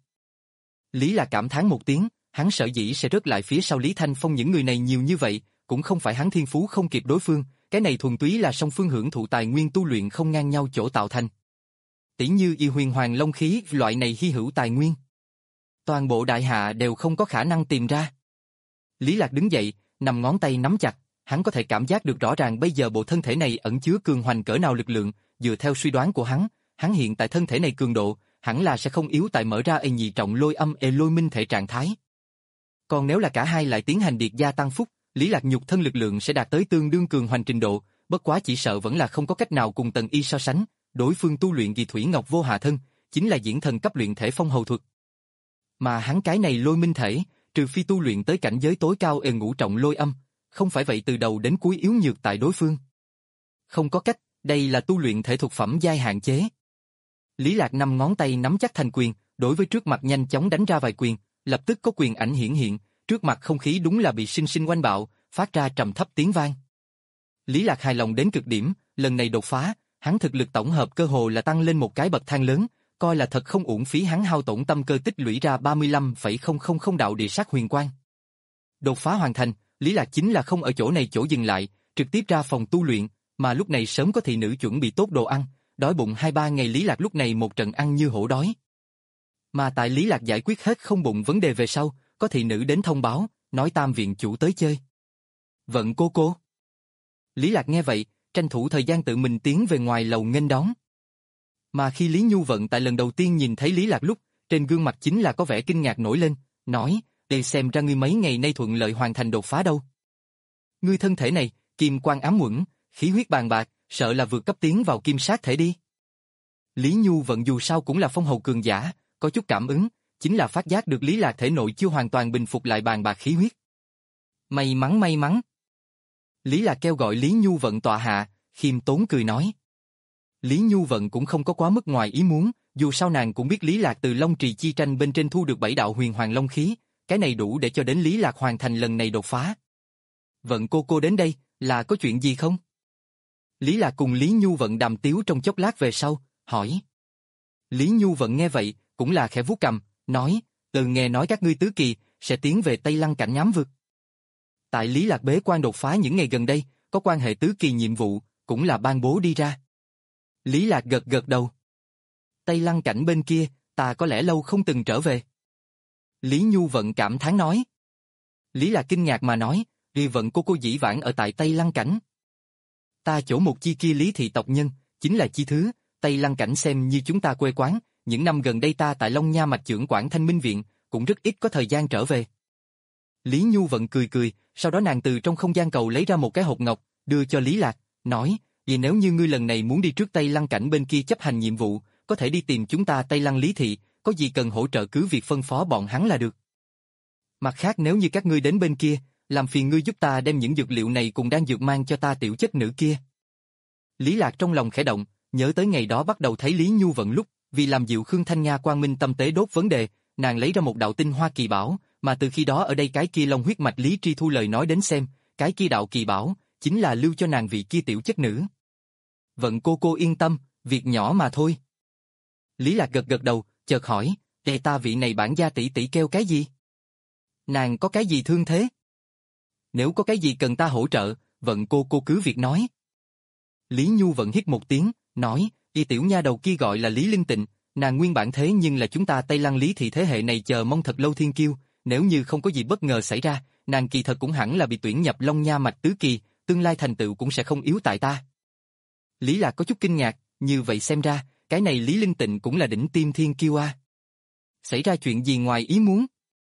Lý Lạc cảm thán một tiếng, hắn sợ dĩ sẽ rớt lại phía sau Lý Thanh Phong những người này nhiều như vậy, cũng không phải hắn thiên phú không kịp đối phương, cái này thuần túy là song phương hưởng thụ tài nguyên tu luyện không ngang nhau chỗ tạo thành. Tỷ như y huyền hoàng long khí loại này hy hữu tài nguyên, toàn bộ đại hạ đều không có khả năng tìm ra. Lý Lạc đứng dậy, nằm ngón tay nắm chặt, hắn có thể cảm giác được rõ ràng bây giờ bộ thân thể này ẩn chứa cường hoành cỡ nào lực lượng, dựa theo suy đoán của hắn, hắn hiện tại thân thể này cường độ, hẳn là sẽ không yếu tại mở ra ê nhị trọng lôi âm ê lôi minh thể trạng thái. Còn nếu là cả hai lại tiến hành điệt gia tăng phúc, Lý Lạc nhục thân lực lượng sẽ đạt tới tương đương cường hoành trình độ, bất quá chỉ sợ vẫn là không có cách nào cùng Tần Y so sánh, đối phương tu luyện kỳ thủy ngọc vô hạ thân, chính là diễn thần cấp luyện thể phong hầu thuật. Mà hắn cái này lôi minh thể, trừ phi tu luyện tới cảnh giới tối cao ê ngũ trọng lôi âm, không phải vậy từ đầu đến cuối yếu nhược tại đối phương. Không có cách, đây là tu luyện thể thuộc phẩm giai hạn chế. Lý Lạc năm ngón tay nắm chắc thành quyền, đối với trước mặt nhanh chóng đánh ra vài quyền, lập tức có quyền ảnh hiển hiện, trước mặt không khí đúng là bị sinh sinh oanh bạo, phát ra trầm thấp tiếng vang. Lý Lạc hài lòng đến cực điểm, lần này đột phá, hắn thực lực tổng hợp cơ hồ là tăng lên một cái bậc thang lớn, coi là thật không uổng phí hắn hao tổn tâm cơ tích lũy ra ba mươi lăm phẩy không không không đạo địa sát huyền quang. Đột phá hoàn thành, Lý Lạc chính là không ở chỗ này chỗ dừng lại, trực tiếp ra phòng tu luyện, mà lúc này sớm có thị nữ chuẩn bị tốt đồ ăn, đói bụng hai ba ngày Lý Lạc lúc này một trận ăn như hổ đói. Mà tại Lý Lạc giải quyết hết không bụng vấn đề về sau, có thị nữ đến thông báo, nói tam viện chủ tới chơi. Vận cô cô. Lý Lạc nghe vậy, tranh thủ thời gian tự mình tiến về ngoài lầu nghênh đón. Mà khi Lý Nhu Vận tại lần đầu tiên nhìn thấy Lý Lạc lúc, trên gương mặt chính là có vẻ kinh ngạc nổi lên, nói, để xem ra ngươi mấy ngày nay thuận lợi hoàn thành đột phá đâu. Ngươi thân thể này, kim quang ám uẩn, khí huyết bàn bạc, sợ là vượt cấp tiến vào kim sát thể đi. Lý Nhu Vận dù sao cũng là phong hầu cường giả, có chút cảm ứng, chính là phát giác được Lý Lạc thể nội chưa hoàn toàn bình phục lại bàn bạc khí huyết. May mắn may mắn. Lý Lạc kêu gọi Lý Nhu Vận tọa hạ, khiêm tốn cười nói. Lý Nhu Vận cũng không có quá mức ngoài ý muốn, dù sao nàng cũng biết Lý Lạc từ Long Trì chi tranh bên trên thu được bảy đạo huyền hoàng long khí, cái này đủ để cho đến Lý Lạc hoàn thành lần này đột phá. Vận cô cô đến đây, là có chuyện gì không? Lý Lạc cùng Lý Nhu Vận đàm tiếu trong chốc lát về sau, hỏi. Lý Nhu Vận nghe vậy, cũng là khẽ vuốt cằm, nói, từ nghe nói các ngươi tứ kỳ, sẽ tiến về Tây Lăng cảnh nhám vực. Tại Lý Lạc bế quan đột phá những ngày gần đây, có quan hệ tứ kỳ nhiệm vụ, cũng là ban bố đi ra. Lý Lạc gật gật đầu. Tây Lăng cảnh bên kia, ta có lẽ lâu không từng trở về. Lý Nhu Vận cảm thán nói. Lý Lạc kinh ngạc mà nói, vì Vận cô cô dĩ vãng ở tại Tây Lăng cảnh. Ta chỗ một chi kia Lý thị tộc nhân, chính là chi thứ, Tây Lăng cảnh xem như chúng ta quê quán, những năm gần đây ta tại Long Nha mạch trưởng quản Thanh Minh viện, cũng rất ít có thời gian trở về. Lý Nhu Vận cười cười, sau đó nàng từ trong không gian cầu lấy ra một cái hộp ngọc, đưa cho Lý Lạc, nói, vì nếu như ngươi lần này muốn đi trước Tây Lăng cảnh bên kia chấp hành nhiệm vụ, có thể đi tìm chúng ta Tây Lăng Lý thị, có gì cần hỗ trợ cứ việc phân phó bọn hắn là được. Mặt khác nếu như các ngươi đến bên kia, làm phiền ngươi giúp ta đem những dược liệu này cùng đan dược mang cho ta tiểu chất nữ kia. Lý Lạc trong lòng khẽ động, nhớ tới ngày đó bắt đầu thấy Lý Nhu Vận lúc, vì làm dịu Khương Thanh Nga quang minh tâm tế đốt vấn đề, nàng lấy ra một đạo tinh hoa kỳ bảo, mà từ khi đó ở đây cái kia long huyết mạch Lý Tri Thu lời nói đến xem, cái kia đạo kỳ bảo, chính là lưu cho nàng vị kia tiểu chất nữ. Vận cô cô yên tâm, việc nhỏ mà thôi. Lý Lạc gật gật đầu, chợt hỏi, đệ ta vị này bản gia tỷ tỷ kêu cái gì? Nàng có cái gì thương thế? Nếu có cái gì cần ta hỗ trợ, Vận cô cô cứ việc nói. Lý Nhu Vận hít một tiếng, nói, y tiểu nha đầu kia gọi là Lý Linh Tịnh, nàng nguyên bản thế nhưng là chúng ta Tây Lăng Lý thị thế hệ này chờ mong thật lâu thiên kiêu, nếu như không có gì bất ngờ xảy ra, nàng kỳ thật cũng hẳn là bị tuyển nhập Long Nha mạch tứ kỳ, tương lai thành tựu cũng sẽ không yếu tại ta. Lý Lạc có chút kinh ngạc, như vậy xem ra, cái này Lý Linh Tịnh cũng là đỉnh tiêm thiên kiêu a. Xảy ra chuyện gì ngoài ý muốn?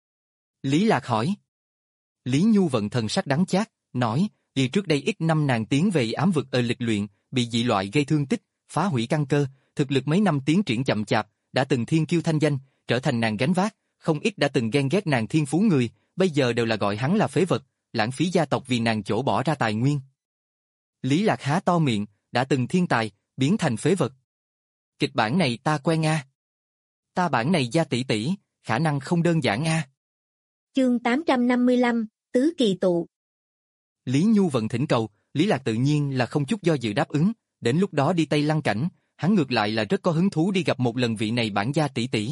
Lý Lạc hỏi. Lý Nhu Vận thần sắc đắng chát, nói, vì trước đây ít năm nàng tiến về ám vực ở lịch luyện, bị dị loại gây thương tích, phá hủy căn cơ, thực lực mấy năm tiến triển chậm chạp, đã từng thiên kiêu thanh danh, trở thành nàng gánh vác, không ít đã từng ghen ghét nàng thiên phú người, bây giờ đều là gọi hắn là phế vật, lãng phí gia tộc vì nàng chỗ bỏ ra tài nguyên. Lý Lạc há to miệng, đã từng thiên tài, biến thành phế vật. Kịch bản này ta quen a. Ta bản này gia tỷ tỷ, khả năng không đơn giản a.
Chương tám trăm năm mươi lăm, Tứ Kỳ Tụ.
Lý Nhu Vận thỉnh cầu, Lý Lạc tự nhiên là không chút do dự đáp ứng, đến lúc đó đi Tây Lăng cảnh, hắn ngược lại là rất có hứng thú đi gặp một lần vị này bản gia tỷ tỷ.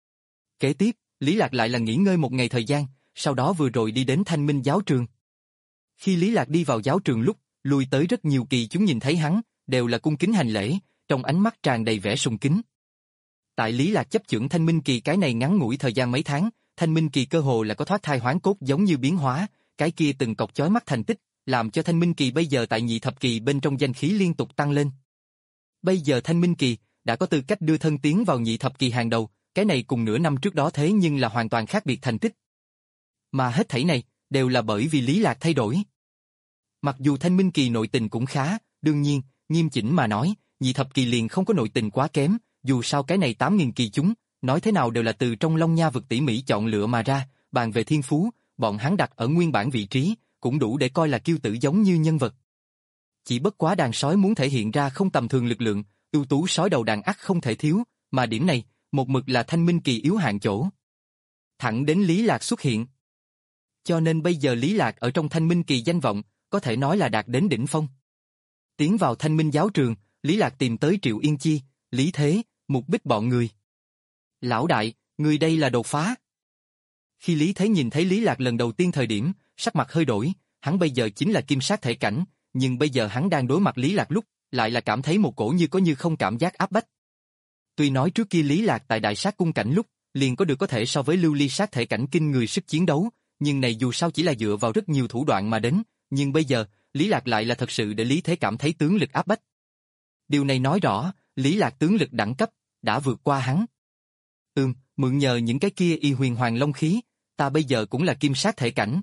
Kế tiếp, Lý Lạc lại là nghỉ ngơi một ngày thời gian, sau đó vừa rồi đi đến Thanh Minh giáo trường. Khi Lý Lạc đi vào giáo trường lúc, lui tới rất nhiều kỳ chúng nhìn thấy hắn, đều là cung kính hành lễ, trong ánh mắt tràn đầy vẻ sùng kính. Tại Lý Lạc chấp chưởng Thanh Minh kỳ cái này ngắn ngủi thời gian mấy tháng, Thanh Minh kỳ cơ hồ là có thoát thai hoán cốt giống như biến hóa, cái kia từng cọc chói mắt thành tích, làm cho Thanh Minh kỳ bây giờ tại nhị thập kỳ bên trong danh khí liên tục tăng lên. Bây giờ Thanh Minh kỳ đã có tư cách đưa thân tiến vào nhị thập kỳ hàng đầu, cái này cùng nửa năm trước đó thế nhưng là hoàn toàn khác biệt thành tích. Mà hết thảy này đều là bởi vì Lý Lạc thay đổi. Mặc dù Thanh Minh kỳ nội tình cũng khá, đương nhiên, nghiêm chỉnh mà nói, nhị thập kỳ liền không có nội tình quá kém, dù sao cái này tám nghìn kỳ chúng, nói thế nào đều là từ trong Long Nha vực tỉ mỉ chọn lựa mà ra, bàn về thiên phú, bọn hắn đặt ở nguyên bản vị trí, cũng đủ để coi là kiêu tử giống như nhân vật. Chỉ bất quá đàn sói muốn thể hiện ra không tầm thường lực lượng, ưu tú sói đầu đàn ắt không thể thiếu, mà điểm này, một mực là Thanh Minh kỳ yếu hạn chỗ. Thẳng đến Lý Lạc xuất hiện. Cho nên bây giờ Lý Lạc ở trong Thanh Minh kỳ danh vọng, có thể nói là đạt đến đỉnh phong. Tiến vào Thanh Minh giáo trường, Lý Lạc tìm tới Triệu Yên Chi, Lý Thế, Mục Bích bọn người. Lão đại, người đây là đột phá. Khi Lý Thế nhìn thấy Lý Lạc lần đầu tiên thời điểm, sắc mặt hơi đổi, hắn bây giờ chính là kim sát thể cảnh, nhưng bây giờ hắn đang đối mặt Lý Lạc lúc, lại là cảm thấy một cổ như có như không cảm giác áp bách. Tuy nói trước kia Lý Lạc tại Đại Sát Cung cảnh lúc, liền có được có thể so với lưu ly sát thể cảnh kinh người sức chiến đấu, nhưng này dù sao chỉ là dựa vào rất nhiều thủ đoạn mà đến, nhưng bây giờ, Lý Lạc lại là thật sự để Lý Thế cảm thấy tướng lực áp bách. Điều này nói rõ, Lý Lạc tướng lực đẳng cấp, đã vượt qua hắn. Ừm, mượn nhờ những cái kia y huyền hoàng long khí, ta bây giờ cũng là kim sát thể cảnh.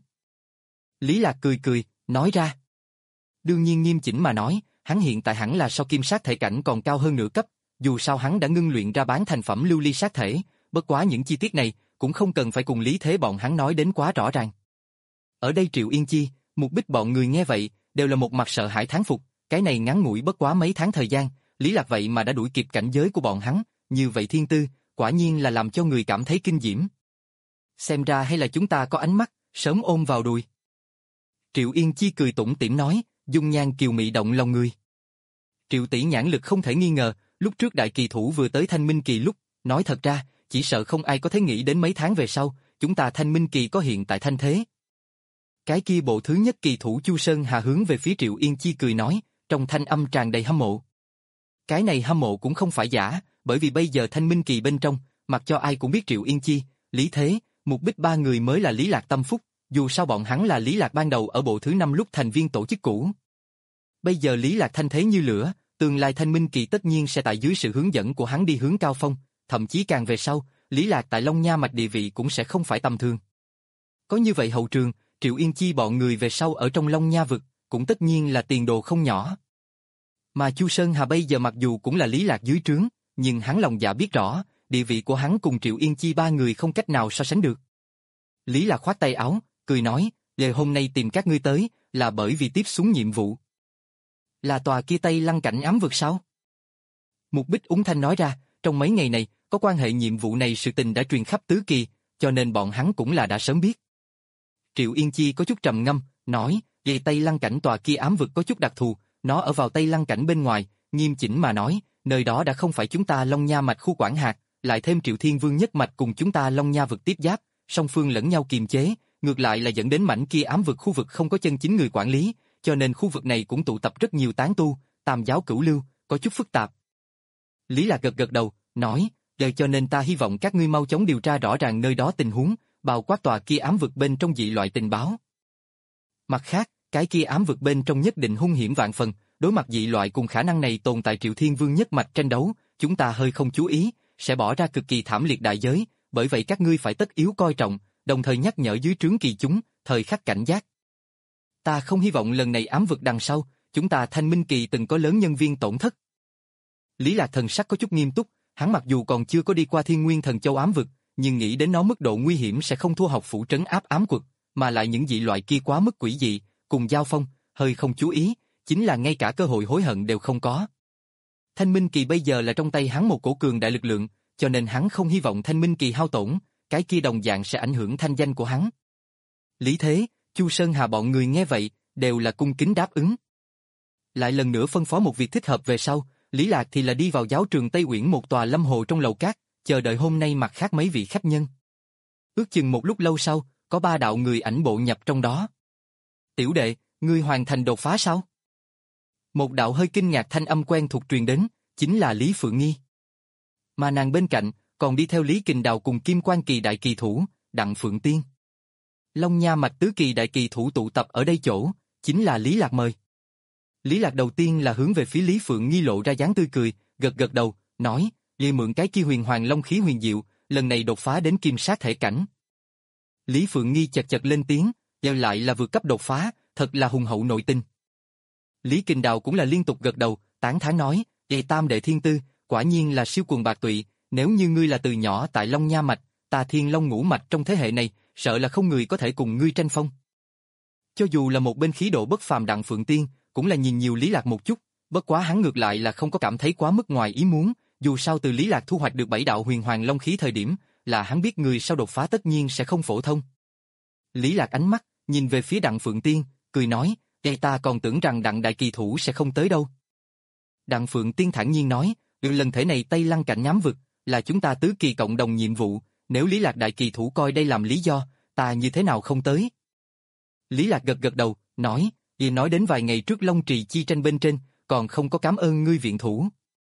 Lý Lạc cười cười, nói ra. Đương nhiên nghiêm chỉnh mà nói, hắn hiện tại hẳn là so kim sát thể cảnh còn cao hơn nửa cấp, dù sao hắn đã ngưng luyện ra bán thành phẩm lưu ly sát thể, bất quá những chi tiết này, cũng không cần phải cùng Lý Thế bọn hắn nói đến quá rõ ràng. Ở đây Triệu Yên Chi, Mục Bích bọn người nghe vậy, đều là một mặt sợ hãi thán phục, cái này ngắn ngủi bất quá mấy tháng thời gian, Lý Lạc vậy mà đã đuổi kịp cảnh giới của bọn hắn, như vậy thiên tư, quả nhiên là làm cho người cảm thấy kinh diễm. Xem ra hay là chúng ta có ánh mắt, sớm ôm vào đùi. Triệu Yên Chi cười tủm tỉm nói, dung nhan kiều mị động lòng người. Triệu tỷ nhãn lực không thể nghi ngờ, lúc trước đại kỳ thủ vừa tới Thanh Minh kỳ lúc, nói thật ra, chỉ sợ không ai có thể nghĩ đến mấy tháng về sau, chúng ta Thanh Minh kỳ có hiện tại thanh thế. Cái kia bộ thứ nhất kỳ thủ Chu Sơn Hà hướng về phía Triệu Yên Chi cười nói, trong thanh âm tràn đầy hâm mộ. Cái này hâm mộ cũng không phải giả, bởi vì bây giờ Thanh Minh kỳ bên trong, mặc cho ai cũng biết Triệu Yên Chi, Lý Thế, Mục Bích ba người mới là Lý Lạc tâm phúc, dù sao bọn hắn là Lý Lạc ban đầu ở bộ thứ năm lúc thành viên tổ chức cũ. Bây giờ Lý Lạc thanh thế như lửa, tương lai Thanh Minh kỳ tất nhiên sẽ tại dưới sự hướng dẫn của hắn đi hướng cao phong, thậm chí càng về sau, Lý Lạc tại Long Nha mạch địa vị cũng sẽ không phải tầm thường. Có như vậy hậu trường, Triệu Yên Chi bọn người về sau ở trong Long Nha vực, cũng tất nhiên là tiền đồ không nhỏ. Mà Chu Sơn Hà bây giờ mặc dù cũng là Lý Lạc dưới trướng, nhưng hắn lòng dạ biết rõ, địa vị của hắn cùng Triệu Yên Chi ba người không cách nào so sánh được. Lý Lạc khoát tay áo, cười nói, "Lời hôm nay tìm các ngươi tới, là bởi vì tiếp xuống nhiệm vụ." "Là tòa kia Tây Lăng cảnh ám vực sao?" Mục Bích úng thanh nói ra, trong mấy ngày này, có quan hệ nhiệm vụ này sự tình đã truyền khắp tứ kỳ, cho nên bọn hắn cũng là đã sớm biết. Triệu Yên Chi có chút trầm ngâm, nói, "Vậy Tây Lăng cảnh tòa kia ám vực có chút đặc thù, nó ở vào Tây Lăng cảnh bên ngoài, nghiêm chỉnh mà nói, nơi đó đã không phải chúng ta Long Nha mạch khu quản hạt, lại thêm Triệu Thiên Vương nhất mạch cùng chúng ta Long Nha vực tiếp giáp, song phương lẫn nhau kiềm chế, ngược lại là dẫn đến mảnh kia ám vực khu vực không có chân chính người quản lý, cho nên khu vực này cũng tụ tập rất nhiều tán tu, tam giáo cửu lưu, có chút phức tạp." Lý Lạc gật gật đầu, nói, "Vậy cho nên ta hy vọng các ngươi mau chóng điều tra rõ ràng nơi đó tình huống, bao quát tòa kia ám vực bên trong dị loại tình báo. Mặt khác, cái kia ám vực bên trong nhất định hung hiểm vạn phần, đối mặt dị loại cùng khả năng này tồn tại Triệu Thiên Vương nhất mạch tranh đấu, chúng ta hơi không chú ý, sẽ bỏ ra cực kỳ thảm liệt đại giới, bởi vậy các ngươi phải tất yếu coi trọng, đồng thời nhắc nhở dưới trướng kỳ chúng, thời khắc cảnh giác. Ta không hy vọng lần này ám vực đằng sau, chúng ta Thanh Minh Kỳ từng có lớn nhân viên tổn thất." Lý Lạc thần sắc có chút nghiêm túc, hắn mặc dù còn chưa có đi qua Thiên Nguyên Thần Châu ám vực, nhưng nghĩ đến nó mức độ nguy hiểm sẽ không thua học phủ trấn áp ám quật, mà lại những dị loại kia quá mức quỷ dị, cùng giao phong, hơi không chú ý, chính là ngay cả cơ hội hối hận đều không có. Thanh Minh Kỳ bây giờ là trong tay hắn một cổ cường đại lực lượng, cho nên hắn không hy vọng Thanh Minh Kỳ hao tổn, cái kia đồng dạng sẽ ảnh hưởng thanh danh của hắn. Lý Thế, Chu Sơn Hà bọn người nghe vậy, đều là cung kính đáp ứng. Lại lần nữa phân phó một việc thích hợp về sau, Lý Lạc thì là đi vào giáo trường Tây Uyển một tòa lâm hồ trong lầu cát, chờ đợi hôm nay mặt khác mấy vị khách nhân. Ước chừng một lúc lâu sau, có ba đạo người ảnh bộ nhập trong đó. "Tiểu đệ, ngươi hoàn thành đột phá sao?" Một đạo hơi kinh ngạc thanh âm quen thuộc truyền đến, chính là Lý Phượng Nghi. Mà nàng bên cạnh, còn đi theo Lý Kình Đào cùng Kim Quan Kỳ đại kỳ thủ, Đặng Phượng Tiên. Long Nha mạch tứ kỳ đại kỳ thủ tụ tập ở đây chỗ, chính là Lý Lạc mời. Lý Lạc đầu tiên là hướng về phía Lý Phượng Nghi lộ ra dáng tươi cười, gật gật đầu, nói, "Vì mượn cái kia huyền hoàng long khí huyền diệu, lần này đột phá đến kim sát thể cảnh." Lý Phượng Nghi chật chật lên tiếng, "Giao lại là vượt cấp đột phá, thật là hùng hậu nội tình." Lý Kình Đào cũng là liên tục gật đầu, tán thán nói, "Vậy tam đệ thiên tư, quả nhiên là siêu quần bạc tụy, nếu như ngươi là từ nhỏ tại Long Nha mạch, ta Thiên Long ngũ mạch trong thế hệ này, sợ là không người có thể cùng ngươi tranh phong." Cho dù là một bên khí độ bất phàm Đặng Phượng Tiên, cũng là nhìn nhiều Lý Lạc một chút, bất quá hắn ngược lại là không có cảm thấy quá mức ngoài ý muốn, dù sao từ Lý Lạc thu hoạch được bảy đạo huyền hoàng long khí thời điểm, là hắn biết người sau đột phá tất nhiên sẽ không phổ thông. Lý Lạc ánh mắt nhìn về phía Đặng Phượng Tiên, cười nói, "Vậy ta còn tưởng rằng Đặng đại kỳ thủ sẽ không tới đâu." Đặng Phượng Tiên thản nhiên nói, "Lần lần thể này Tây Lăng cảnh nhám vực, là chúng ta tứ kỳ cộng đồng nhiệm vụ, nếu Lý Lạc đại kỳ thủ coi đây làm lý do, ta như thế nào không tới?" Lý Lạc gật gật đầu, nói, "Vì nói đến vài ngày trước Long Trì chi tranh bên trên, còn không có cảm ơn ngươi viện thủ."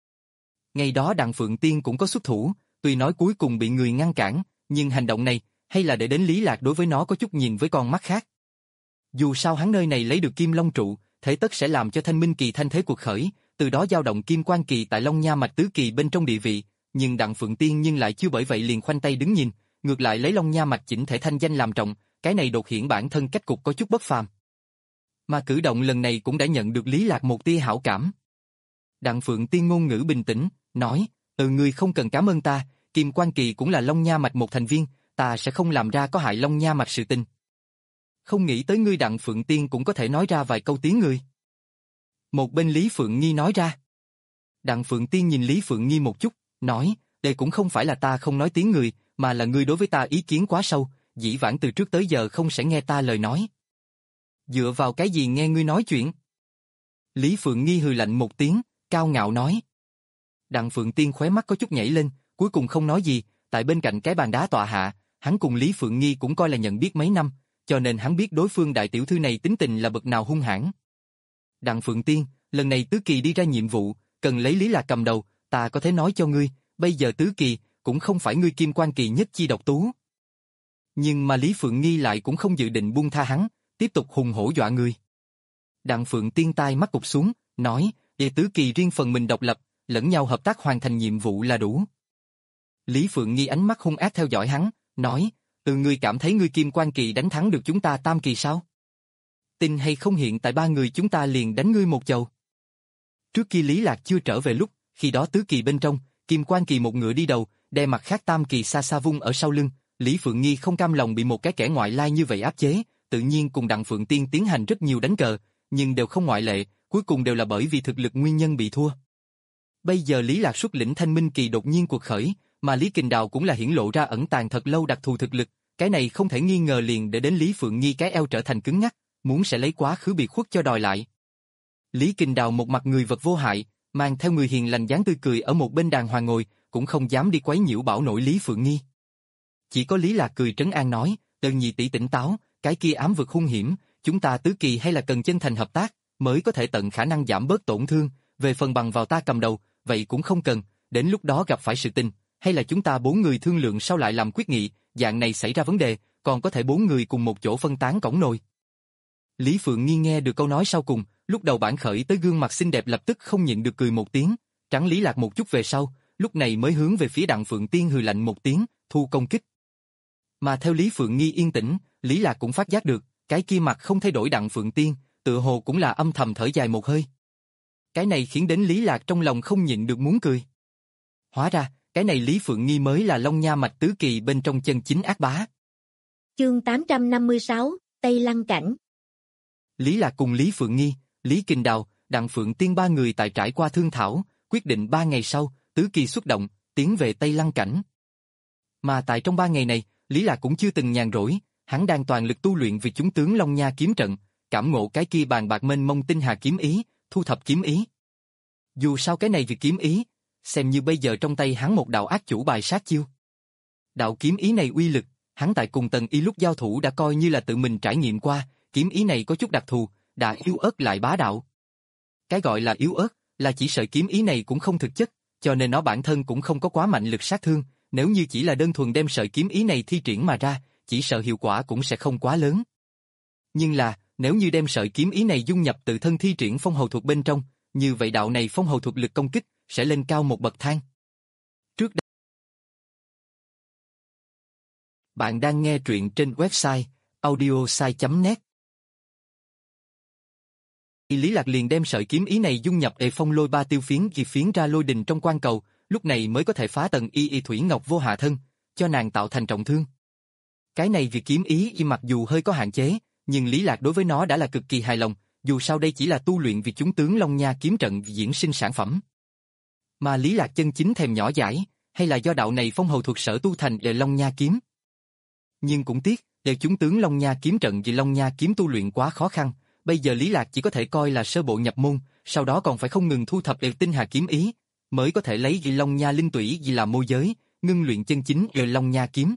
Ngày đó Đặng Phượng Tiên cũng có xuất thủ, tuy nói cuối cùng bị người ngăn cản, nhưng hành động này, hay là để đến Lý Lạc đối với nó có chút nhìn với con mắt khác. Dù sao hắn nơi này lấy được Kim Long trụ, thế tất sẽ làm cho Thanh Minh Kỳ thanh thế cuộc khởi, từ đó dao động Kim Quan Kỳ tại Long Nha mạch tứ kỳ bên trong địa vị, nhưng Đặng Phượng Tiên nhưng lại chưa bởi vậy liền khoanh tay đứng nhìn, ngược lại lấy Long Nha mạch chỉnh thể thanh danh làm trọng, cái này đột hiển bản thân cách cục có chút bất phàm. Mà cử động lần này cũng đã nhận được Lý Lạc một tia hảo cảm. Đặng Phượng Tiên ngôn ngữ bình tĩnh, nói, "Ừ, ngươi không cần cảm ơn ta, Kim Quan Kỳ cũng là Long Nha mạch một thành viên, ta sẽ không làm ra có hại Long Nha mạch sự tình." Không nghĩ tới ngươi Đặng Phượng Tiên cũng có thể nói ra vài câu tiếng người. Một bên Lý Phượng Nghi nói ra. Đặng Phượng Tiên nhìn Lý Phượng Nghi một chút, nói, "Đây cũng không phải là ta không nói tiếng người, mà là ngươi đối với ta ý kiến quá sâu, dĩ vãng từ trước tới giờ không sẽ nghe ta lời nói." "Dựa vào cái gì nghe ngươi nói chuyện?" Lý Phượng Nghi hừ lạnh một tiếng, cao ngạo nói. Đặng Phượng Tiên khóe mắt có chút nhảy lên, cuối cùng không nói gì, tại bên cạnh cái bàn đá tọa hạ, hắn cùng Lý Phượng Nghi cũng coi là nhận biết mấy năm, cho nên hắn biết đối phương đại tiểu thư này tính tình là bậc nào hung hãn. "Đặng Phượng Tiên, lần này tứ kỳ đi ra nhiệm vụ, cần lấy Lý Lạc cầm đầu, ta có thể nói cho ngươi, bây giờ tứ kỳ cũng không phải ngươi Kim Quan Kỳ nhất chi độc tú." Nhưng mà Lý Phượng Nghi lại cũng không dự định buông tha hắn, tiếp tục hùng hổ dọa người. Đặng Phượng Tiên tai mắt cụp xuống, nói, "Về tứ kỳ riêng phần mình độc lập, lẫn nhau hợp tác hoàn thành nhiệm vụ là đủ." Lý Phượng Nghi ánh mắt hung ác theo dõi hắn, nói, "Từ ngươi cảm thấy ngươi Kim Quan Kỳ đánh thắng được chúng ta tam kỳ sao? Tin hay không hiện tại ba người chúng ta liền đánh ngươi một chầu." Trước khi Lý Lạc chưa trở về lúc, khi đó tứ kỳ bên trong, Kim Quan Kỳ một ngựa đi đầu, đem mặt khác tam kỳ xa xa vung ở sau lưng. Lý Phượng Nghi không cam lòng bị một cái kẻ ngoại lai như vậy áp chế, tự nhiên cùng Đặng Phượng Tiên tiến hành rất nhiều đánh cờ, nhưng đều không ngoại lệ, cuối cùng đều là bởi vì thực lực nguyên nhân bị thua. Bây giờ Lý Lạc xuất lĩnh Thanh Minh Kỳ đột nhiên cuộc khởi, mà Lý Kình Đào cũng là hiển lộ ra ẩn tàng thật lâu đặc thù thực lực, cái này không thể nghi ngờ liền để đến Lý Phượng Nghi cái eo trở thành cứng ngắc, muốn sẽ lấy quá khứ biệt khuất cho đòi lại. Lý Kình Đào một mặt người vật vô hại, mang theo người hiền lành dáng tươi cười ở một bên đàng hoàng ngồi, cũng không dám đi quấy nhiễu bảo nổi Lý Phượng Nghi. Chỉ có Lý Lạc cười trấn an nói, Tần nhị tỷ tỉnh táo, cái kia ám vực hung hiểm, chúng ta tứ kỳ hay là cần chân thành hợp tác, mới có thể tận khả năng giảm bớt tổn thương, về phần bằng vào ta cầm đầu, vậy cũng không cần, đến lúc đó gặp phải sự tình, hay là chúng ta bốn người thương lượng sau lại làm quyết nghị, dạng này xảy ra vấn đề, còn có thể bốn người cùng một chỗ phân tán cổng nồi. Lý Phượng Nghi nghe được câu nói sau cùng, lúc đầu bản khởi tới gương mặt xinh đẹp lập tức không nhịn được cười một tiếng, trắng Lý Lạc một chút về sau, lúc này mới hướng về phía Đặng Phượng Tiên hừ lạnh một tiếng, thu công kích. Mà theo Lý Phượng Nghi yên tĩnh, Lý Lạc cũng phát giác được, cái kia mặt không thay đổi Đặng Phượng Tiên, tựa hồ cũng là âm thầm thở dài một hơi. Cái này khiến đến Lý Lạc trong lòng không nhịn được muốn cười. Hóa ra, cái này Lý Phượng Nghi mới là Long Nha mạch tứ kỳ bên trong chân chính ác bá.
Chương tám trăm năm mươi sáu, Tây Lăng Cảnh.
Lý Lạc cùng Lý Phượng Nghi, Lý Kình Đào, Đặng Phượng Tiên ba người tại trải qua thương thảo, quyết định ba ngày sau, tứ kỳ xuất động, tiến về Tây Lăng Cảnh. Mà tại trong ba ngày này, Lý Lạc cũng chưa từng nhàn rỗi, hắn đang toàn lực tu luyện vì chúng tướng Long Nha kiếm trận, cảm ngộ cái kia bàn bạc mênh mông tinh hà kiếm ý, thu thập kiếm ý. Dù sao cái này việc kiếm ý, xem như bây giờ trong tay hắn một đạo ác chủ bài sát chiêu. Đạo kiếm ý này uy lực, hắn tại cùng Tần Y lúc giao thủ đã coi như là tự mình trải nghiệm qua, kiếm ý này có chút đặc thù, đã yếu ớt lại bá đạo. Cái gọi là yếu ớt, là chỉ sợi kiếm ý này cũng không thực chất, cho nên nó bản thân cũng không có quá mạnh lực sát thương, nếu như chỉ là đơn thuần đem sợi kiếm ý này thi triển mà ra, chỉ sợ hiệu quả cũng sẽ không quá lớn. Nhưng là, nếu như đem sợi kiếm ý này dung nhập tự thân thi triển phong hầu thuật bên trong, như vậy đạo này phong hầu thuật lực công kích sẽ lên cao một bậc thang. Trước đây, bạn đang nghe truyện trên website audiosai chấm net. Lý Lạc liền đem sợi kiếm ý này dung nhập ề phong lôi ba tiêu phiến kỳ phiến ra lôi đình trong quan cầu, lúc này mới có thể phá Tần Y Y Thủy Ngọc vô hạ thân, cho nàng tạo thành trọng thương. Cái này việc kiếm ý y mặc dù hơi có hạn chế, nhưng Lý Lạc đối với nó đã là cực kỳ hài lòng, dù sao đây chỉ là tu luyện vì chúng tướng Long Nha kiếm trận diễn sinh sản phẩm. Mà Lý Lạc chân chính thèm nhỏ dãi, hay là do đạo này phong hầu thuật sở tu thành để Long Nha kiếm. Nhưng cũng tiếc, để chúng tướng Long Nha kiếm trận vì Long Nha kiếm tu luyện quá khó khăn, bây giờ Lý Lạc chỉ có thể coi là sơ bộ nhập môn, sau đó còn phải không ngừng thu thập đều tinh hà kiếm ý, mới có thể lấy vì Long Nha linh tủy vì là môi giới, ngưng luyện chân chính để Long Nha kiếm.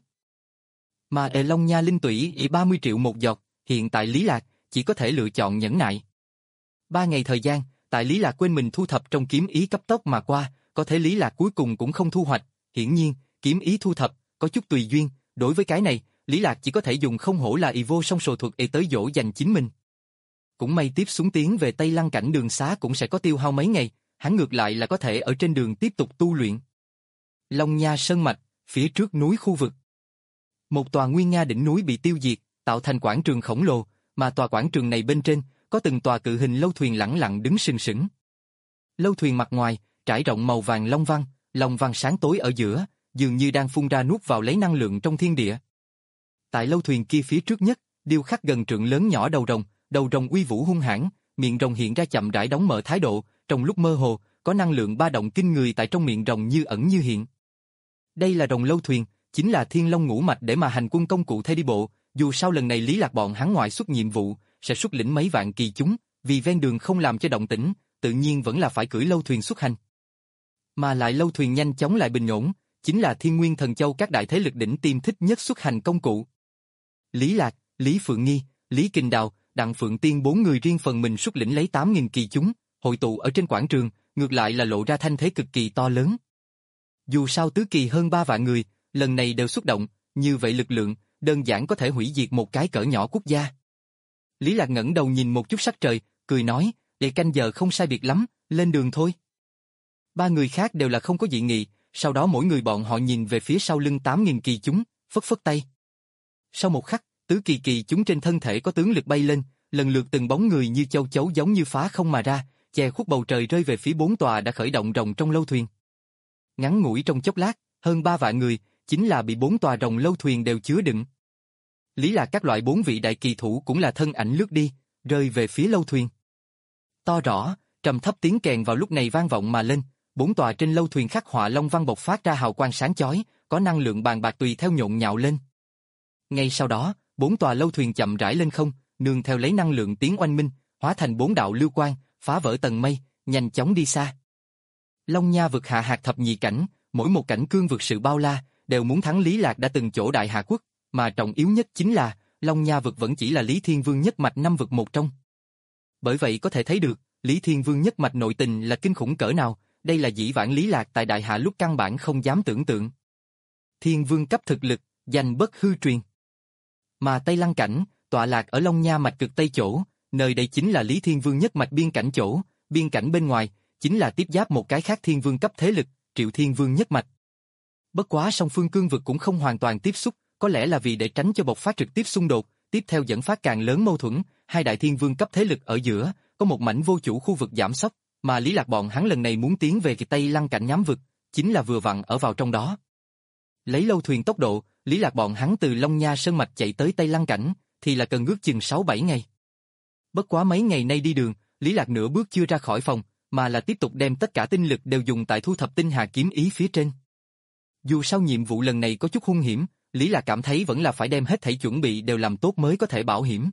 Mà để Long Nha linh tủy chỉ ba mươi triệu một giọt, hiện tại Lý Lạc chỉ có thể lựa chọn nhẫn nại. Ba ngày thời gian, tại Lý Lạc quên mình thu thập trong kiếm ý cấp tốc mà qua, có thể Lý Lạc cuối cùng cũng không thu hoạch, hiển nhiên, kiếm ý thu thập, có chút tùy duyên, đối với cái này, Lý Lạc chỉ có thể dùng không hổ là y vô song sồ thuật y tới dỗ dành chính mình. Cũng may tiếp xuống tiến về Tây Lăng Cảnh đường xá cũng sẽ có tiêu hao mấy ngày, hắn ngược lại là có thể ở trên đường tiếp tục tu luyện. Long Nha Sơn Mạch, phía trước núi khu vực. Một tòa nguy nga đỉnh núi bị tiêu diệt, tạo thành quảng trường khổng lồ, mà tòa quảng trường này bên trên, có từng tòa cự hình lâu thuyền lẳng lặng đứng sừng sững. Lâu thuyền mặt ngoài, trải rộng màu vàng long văn, long văn sáng tối ở giữa, dường như đang phun ra nuốt vào lấy năng lượng trong thiên địa. Tại lâu thuyền kia phía trước nhất, điêu khắc gần trượng lớn nhỏ đầu rồng, đầu rồng uy vũ hung hãn, miệng rồng hiện ra chậm rãi đóng mở thái độ, trong lúc mơ hồ, có năng lượng ba động kinh người tại trong miệng rồng như ẩn như hiện. Đây là rồng lâu thuyền, chính là Thiên Long ngũ mạch để mà hành quân công cụ thay đi bộ, dù sao lần này Lý Lạc bọn hắn ngoại xuất nhiệm vụ, sẽ xuất lĩnh mấy vạn kỳ chúng, vì ven đường không làm cho động tĩnh, tự nhiên vẫn là phải cưỡi lâu thuyền xuất hành. Mà lại lâu thuyền nhanh chóng lại bình ổn, chính là Thiên Nguyên Thần Châu các đại thế lực đỉnh tiêm thích nhất xuất hành công cụ. Lý Lạc, Lý Phượng Nghi, Lý Kình Đào, Đặng Phượng Tiên bốn người riêng phần mình xuất lĩnh lấy tám nghìn kỳ chúng, hội tụ ở trên quảng trường, ngược lại là lộ ra thanh thế cực kỳ to lớn. Dù sao tứ kỳ hơn ba vạn người, lần này đều xuất động, như vậy lực lượng, đơn giản có thể hủy diệt một cái cỡ nhỏ quốc gia. Lý Lạc ngẩng đầu nhìn một chút sắc trời, cười nói, để canh giờ không sai biệt lắm, lên đường thôi. Ba người khác đều là không có dị nghị, sau đó mỗi người bọn họ nhìn về phía sau lưng tám nghìn kỳ chúng, phất phất tay. Sau một khắc, tứ kỳ kỳ chúng trên thân thể có tướng lực bay lên, lần lượt từng bóng người như châu chấu giống như phá không mà ra, che khuất bầu trời rơi về phía bốn tòa đã khởi động rồng trong lâu thuyền. Ngắn ngủi trong chốc lát, hơn ba vạn người, chính là bị bốn tòa rồng lâu thuyền đều chứa đựng. Lý Lạc các loại bốn vị đại kỳ thủ cũng là thân ảnh lướt đi, rơi về phía lâu thuyền. To rõ, trầm thấp tiếng kèn vào lúc này vang vọng mà lên, bốn tòa trên lâu thuyền khắc họa long văn bộc phát ra hào quang sáng chói, có năng lượng bàn bạc tùy theo nhộn nhạo lên. Ngay sau đó, bốn tòa lâu thuyền chậm rãi lên không, nương theo lấy năng lượng tiếng oanh minh, hóa thành bốn đạo lưu quang, phá vỡ tầng mây, nhanh chóng đi xa. Long Nha vực hạ hạt thập nhị cảnh, mỗi một cảnh cương vực sự bao la, đều muốn thắng Lý Lạc đã từng chỗ đại hạ quốc, mà trọng yếu nhất chính là, Long Nha vực vẫn chỉ là Lý Thiên Vương nhất mạch năm vực một trong. Bởi vậy có thể thấy được, Lý Thiên Vương nhất mạch nội tình là kinh khủng cỡ nào, đây là dĩ vãng Lý Lạc tại đại hạ lúc căn bản không dám tưởng tượng. Thiên Vương cấp thực lực, danh bất hư truyền. Mà Tây Lăng cảnh, tọa lạc ở Long Nha mạch cực Tây chỗ, nơi đây chính là Lý Thiên Vương nhất mạch biên cảnh chỗ, biên cảnh bên ngoài, chính là tiếp giáp một cái khác Thiên Vương cấp thế lực, Triệu Thiên Vương nhất mạch. Bất quá song phương cương vực cũng không hoàn toàn tiếp xúc, có lẽ là vì để tránh cho bộc phát trực tiếp xung đột, tiếp theo dẫn phát càng lớn mâu thuẫn, hai đại Thiên Vương cấp thế lực ở giữa, có một mảnh vô chủ khu vực giảm sóc, mà Lý Lạc bọn hắn lần này muốn tiến về cái Tây Lăng cảnh nhắm vực, chính là vừa vặn ở vào trong đó. Lấy lâu thuyền tốc độ, Lý Lạc bọn hắn từ Long Nha Sơn Mạch chạy tới Tây Lăng cảnh, thì là cần ước chừng sáu bảy ngày. Bất quá mấy ngày nay đi đường, Lý Lạc nửa bước chưa ra khỏi phòng, mà là tiếp tục đem tất cả tinh lực đều dùng tại thu thập tinh hà kiếm ý phía trên. Dù sao nhiệm vụ lần này có chút hung hiểm, Lý Lạc cảm thấy vẫn là phải đem hết thảy chuẩn bị đều làm tốt mới có thể bảo hiểm.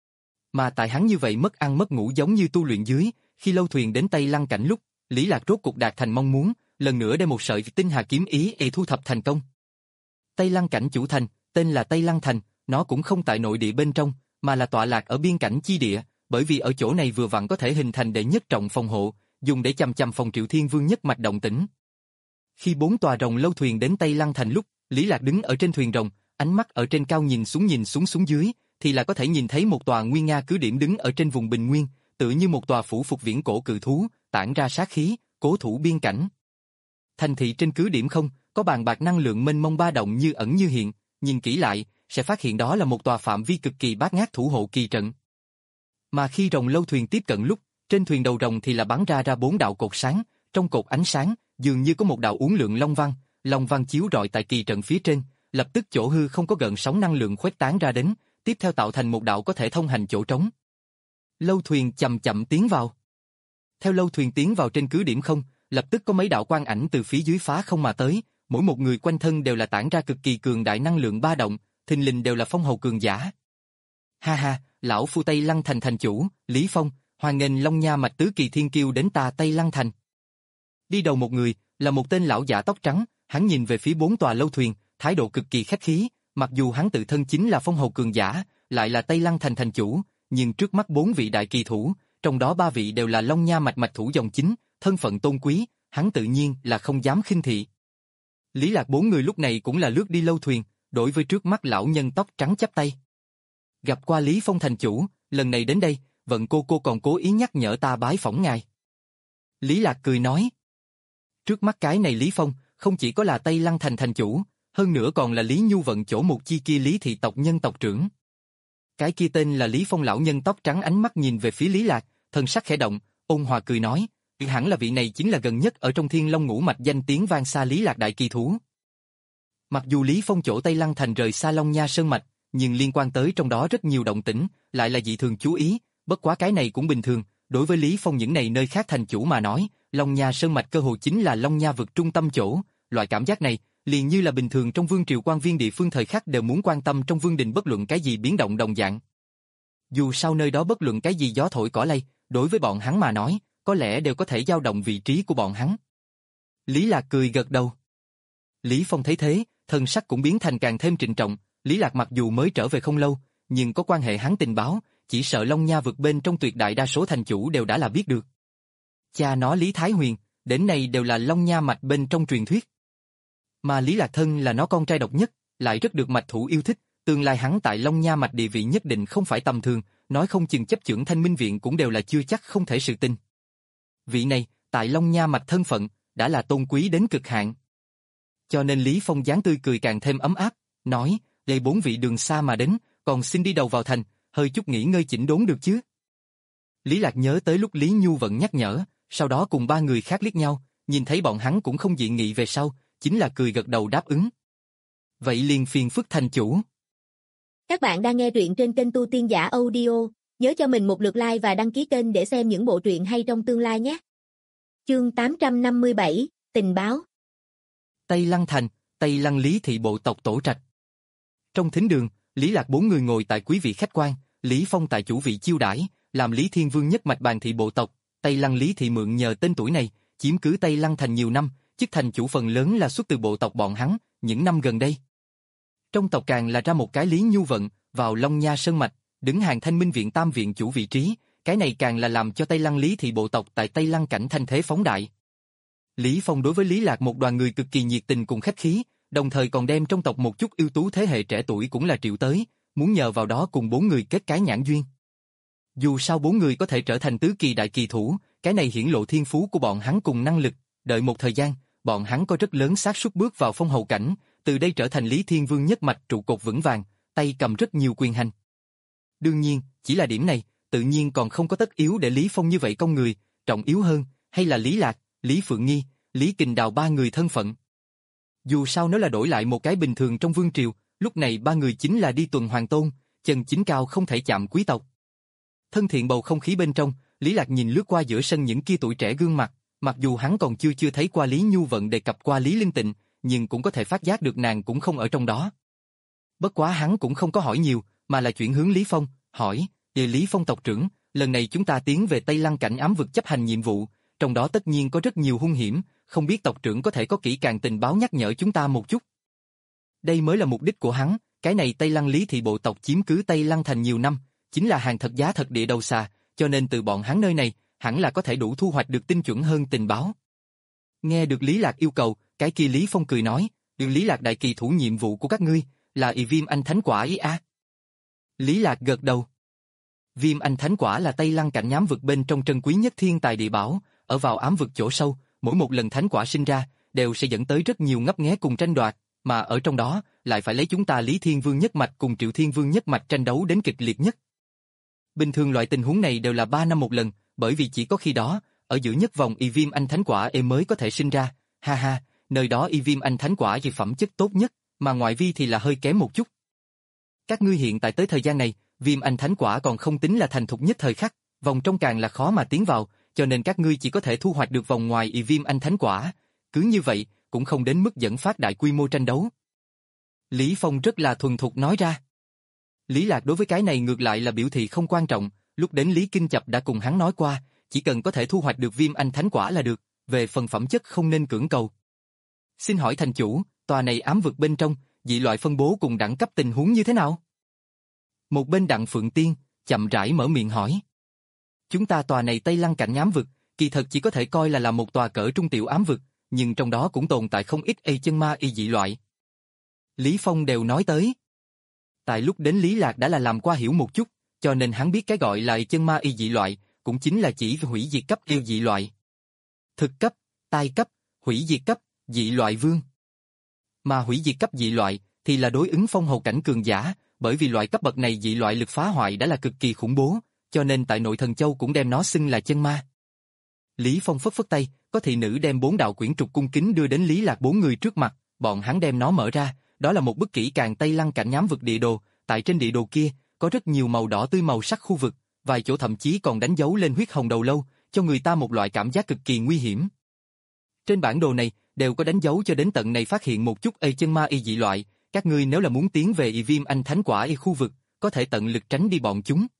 Mà tại hắn như vậy mất ăn mất ngủ giống như tu luyện dưới, khi lâu thuyền đến Tây Lăng cảnh lúc, Lý Lạc rốt cục đạt thành mong muốn, lần nữa đem một sợi tinh hà kiếm ý e thu thập thành công. Tây Lăng cảnh chủ thành, tên là Tây Lăng thành, nó cũng không tại nội địa bên trong, mà là tọa lạc ở biên cảnh chi địa, bởi vì ở chỗ này vừa vặn có thể hình thành đệ nhất trọng phòng hộ, dùng để chằm chằm phòng Triệu Thiên Vương nhất mạch động tĩnh. Khi bốn tòa rồng lâu thuyền đến Tây Lăng thành lúc, Lý Lạc đứng ở trên thuyền rồng, ánh mắt ở trên cao nhìn xuống nhìn xuống xuống dưới, thì là có thể nhìn thấy một tòa nguy nga cứ điểm đứng ở trên vùng bình nguyên, tựa như một tòa phủ phục viễn cổ cự thú, tản ra sát khí, cố thủ biên cảnh. Thành thị trên cứ điểm không, có bàn bạc năng lượng mênh mông ba động như ẩn như hiện, nhìn kỹ lại, sẽ phát hiện đó là một tòa phạm vi cực kỳ bát ngát thủ hộ kỳ trận. Mà khi rồng lâu thuyền tiếp cận lúc, trên thuyền đầu rồng thì là bắn ra ra bốn đạo cột sáng, trong cột ánh sáng, dường như có một đạo uốn lượn long văn, long văn chiếu rọi tại kỳ trận phía trên, lập tức chỗ hư không có gợn sóng năng lượng khuếch tán ra đến, tiếp theo tạo thành một đạo có thể thông hành chỗ trống. Lâu thuyền chậm chậm tiến vào. Theo lâu thuyền tiến vào trên cứ điểm không, lập tức có mấy đạo quang ảnh từ phía dưới phá không mà tới, mỗi một người quanh thân đều là tản ra cực kỳ cường đại năng lượng ba động, thình lình đều là phong hầu cường giả. Ha ha, lão phu Tây Lăng thành thành chủ, Lý Phong, hoan nghênh Long Nha mạch tứ kỳ thiên kiêu đến ta Tây Lăng thành. Đi đầu một người, là một tên lão giả tóc trắng, hắn nhìn về phía bốn tòa lâu thuyền, thái độ cực kỳ khách khí, mặc dù hắn tự thân chính là phong hầu cường giả, lại là Tây Lăng thành thành chủ, nhưng trước mắt bốn vị đại kỳ thủ, trong đó ba vị đều là Long Nha mạch mạch thủ dòng chính, thân phận tôn quý, hắn tự nhiên là không dám khinh thị. Lý Lạc bốn người lúc này cũng là lướt đi lâu thuyền, đối với trước mắt lão nhân tóc trắng chắp tay. Gặp qua Lý Phong thành chủ, lần này đến đây, vận cô cô còn cố ý nhắc nhở ta bái phỏng ngài. Lý Lạc cười nói. Trước mắt cái này Lý Phong, không chỉ có là Tây Lăng thành thành chủ, hơn nữa còn là Lý Nhu vận chỗ một chi kia Lý thị tộc nhân tộc trưởng. Cái kia tên là Lý Phong lão nhân tóc trắng ánh mắt nhìn về phía Lý Lạc, thân sắc khẽ động, ôn hòa cười nói, hẳn là vị này chính là gần nhất ở trong Thiên Long ngũ mạch danh tiếng vang xa Lý Lạc đại kỳ thú. Mặc dù Lý Phong chỗ Tây Lăng thành rời xa Long Nha Sơn mạch, nhưng liên quan tới trong đó rất nhiều động tĩnh, lại là dị thường chú ý, bất quá cái này cũng bình thường, đối với Lý Phong những này nơi khác thành chủ mà nói, Long Nha Sơn mạch cơ hồ chính là Long Nha vực trung tâm chỗ, loại cảm giác này, liền như là bình thường trong vương triều quan viên địa phương thời khắc đều muốn quan tâm trong vương đình bất luận cái gì biến động đồng dạng. Dù sau nơi đó bất luận cái gì gió thổi cỏ lay, đối với bọn hắn mà nói, có lẽ đều có thể dao động vị trí của bọn hắn. Lý Lạc cười gật đầu. Lý Phong thấy thế, thân sắc cũng biến thành càng thêm trịnh trọng, Lý Lạc mặc dù mới trở về không lâu, nhưng có quan hệ hắn tình báo, chỉ sợ Long Nha vực bên trong tuyệt đại đa số thành chủ đều đã là biết được. Cha nó Lý Thái Huyền, đến nay đều là Long Nha mạch bên trong truyền thuyết. Mà Lý Lạc thân là nó con trai độc nhất, lại rất được mạch thủ yêu thích, tương lai hắn tại Long Nha mạch địa vị nhất định không phải tầm thường, nói không chừng chấp chưởng Thanh Minh viện cũng đều là chưa chắc không thể sự tin. Vị này, tại Long Nha mạch thân phận, đã là tôn quý đến cực hạn. Cho nên Lý Phong dáng tươi cười càng thêm ấm áp, nói, đây bốn vị đường xa mà đến, còn xin đi đầu vào thành, hơi chút nghỉ ngơi chỉnh đốn được chứ. Lý Lạc nhớ tới lúc Lý Nhu vận nhắc nhở, sau đó cùng ba người khác liếc nhau, nhìn thấy bọn hắn cũng không dị nghị về sau, chính là cười gật đầu đáp ứng. Vậy liền phiền phức thành chủ.
Các bạn đang nghe truyện trên kênh Tu Tiên Giả Audio, nhớ cho mình một lượt like và đăng ký kênh để xem những bộ truyện hay trong tương lai nhé. Chương tám trăm năm mươi bảy, tình báo.
Tây Lăng Thành, Tây Lăng Lý thị bộ tộc tổ trạch. Trong thính đường, Lý Lạc bốn người ngồi tại quý vị khách quan, Lý Phong tại chủ vị chiêu đãi, làm Lý Thiên Vương nhất mạch bàn thị bộ tộc, Tây Lăng Lý thị mượn nhờ tên tuổi này, chiếm cứ Tây Lăng Thành nhiều năm, chức thành chủ phần lớn là xuất từ bộ tộc bọn hắn, những năm gần đây. Trong tộc càng là ra một cái Lý Nhu Vận, vào Long Nha Sơn Mạch, đứng hàng Thanh Minh Viện tam viện chủ vị trí, cái này càng là làm cho Tây Lăng Lý thị bộ tộc tại Tây Lăng cảnh thanh thế phóng đại. Lý Phong đối với Lý Lạc một đoàn người cực kỳ nhiệt tình cùng khách khí, đồng thời còn đem trong tộc một chút ưu tú thế hệ trẻ tuổi cũng là triệu tới, muốn nhờ vào đó cùng bốn người kết cái nhãn duyên. Dù sao bốn người có thể trở thành tứ kỳ đại kỳ thủ, cái này hiển lộ thiên phú của bọn hắn cùng năng lực, đợi một thời gian, bọn hắn có rất lớn xác suất bước vào phong hầu cảnh, từ đây trở thành Lý Thiên Vương nhất mạch trụ cột vững vàng, tay cầm rất nhiều quyền hành. Đương nhiên, chỉ là điểm này, tự nhiên còn không có tất yếu để Lý Phong như vậy công người, trọng yếu hơn, hay là Lý Lạc, Lý Phượng Nghi, Lý Kình Đào ba người thân phận. Dù sao nếu là đổi lại một cái bình thường trong vương triều, lúc này ba người chính là đi tuần hoàng tôn, chân chính cao không thể chạm quý tộc. Thân thiện bầu không khí bên trong, Lý Lạc nhìn lướt qua giữa sân những kia tuổi trẻ gương mặt, mặc dù hắn còn chưa chưa thấy qua Lý Nhu Vận đề cập qua Lý Linh Tịnh, nhưng cũng có thể phát giác được nàng cũng không ở trong đó. Bất quá hắn cũng không có hỏi nhiều, mà là chuyển hướng Lý Phong, hỏi, về Lý Phong tộc trưởng, lần này chúng ta tiến về Tây Lăng cảnh ám vực chấp hành nhiệm vụ, trong đó tất nhiên có rất nhiều hung hiểm, không biết tộc trưởng có thể có kỹ càng tình báo nhắc nhở chúng ta một chút. Đây mới là mục đích của hắn, cái này Tây Lăng Lý thị bộ tộc chiếm cứ Tây Lăng thành nhiều năm, chính là hàng thật giá thật địa đầu xà, cho nên từ bọn hắn nơi này, hẳn là có thể đủ thu hoạch được tinh chuẩn hơn tình báo. Nghe được Lý Lạc yêu cầu, cái kia Lý Phong cười nói, được Lý Lạc đại kỳ thủ nhiệm vụ của các ngươi, là y viêm anh thánh quả ý a. Lý Lạc gật đầu. Viêm anh thánh quả là Tây Lăng cảnh ám vực bên trong trân quý nhất thiên tài địa bảo, ở vào ám vực chỗ sâu, mỗi một lần thánh quả sinh ra, đều sẽ dẫn tới rất nhiều ngấp nghé cùng tranh đoạt, mà ở trong đó, lại phải lấy chúng ta Lý Thiên Vương nhất mạch cùng Triệu Thiên Vương nhất mạch tranh đấu đến kịch liệt nhất. Bình thường loại tình huống này đều là ba năm một lần, bởi vì chỉ có khi đó, ở giữa nhất vòng y viêm anh thánh quả e mới có thể sinh ra, ha ha, nơi đó y viêm anh thánh quả vì phẩm chất tốt nhất, mà ngoại vi thì là hơi kém một chút. Các ngươi hiện tại tới thời gian này, viêm anh thánh quả còn không tính là thành thục nhất thời khắc, vòng trong càng là khó mà tiến vào, cho nên các ngươi chỉ có thể thu hoạch được vòng ngoài y viêm anh thánh quả, cứ như vậy, cũng không đến mức dẫn phát đại quy mô tranh đấu. Lý Phong rất là thuần thục nói ra. Lý Lạc đối với cái này ngược lại là biểu thị không quan trọng, lúc đến Lý Kinh Chập đã cùng hắn nói qua, chỉ cần có thể thu hoạch được viêm anh thánh quả là được, về phần phẩm chất không nên cưỡng cầu. Xin hỏi thành chủ, tòa này ám vực bên trong, dị loại phân bố cùng đẳng cấp tình huống như thế nào? Một bên Đặng Phượng Tiên, chậm rãi mở miệng hỏi. Chúng ta tòa này Tây Lăng cảnh ám vực, kỳ thật chỉ có thể coi là là một tòa cỡ trung tiểu ám vực, nhưng trong đó cũng tồn tại không ít y chân ma y dị loại. Lý Phong đều nói tới. Tại lúc đến Lý Lạc đã là làm qua hiểu một chút, cho nên hắn biết cái gọi là y chân ma y dị loại, cũng chính là chỉ hủy diệt cấp yêu dị loại. Thực cấp, tai cấp, hủy diệt cấp, dị loại vương. Mà hủy diệt cấp dị loại thì là đối ứng phong hầu cảnh cường giả, bởi vì loại cấp bậc này dị loại lực phá hoại đã là cực kỳ khủng bố, cho nên tại Nội Thần Châu cũng đem nó xưng là chân ma. Lý Phong phất phất tay, có thị nữ đem bốn đạo quyển trục cung kính đưa đến Lý Lạc bốn người trước mặt, bọn hắn đem nó mở ra, đó là một bức kỹ càng Tây Lăng cảnh ám vực địa đồ, tại trên địa đồ kia, có rất nhiều màu đỏ tươi màu sắc khu vực, vài chỗ thậm chí còn đánh dấu lên huyết hồng đầu lâu, cho người ta một loại cảm giác cực kỳ nguy hiểm. Trên bản đồ này, đều có đánh dấu cho đến tận này phát hiện một chút y chân ma y dị loại, các ngươi nếu là muốn tiến về y viêm anh thánh quả y khu vực, có thể tận lực tránh đi bọn chúng.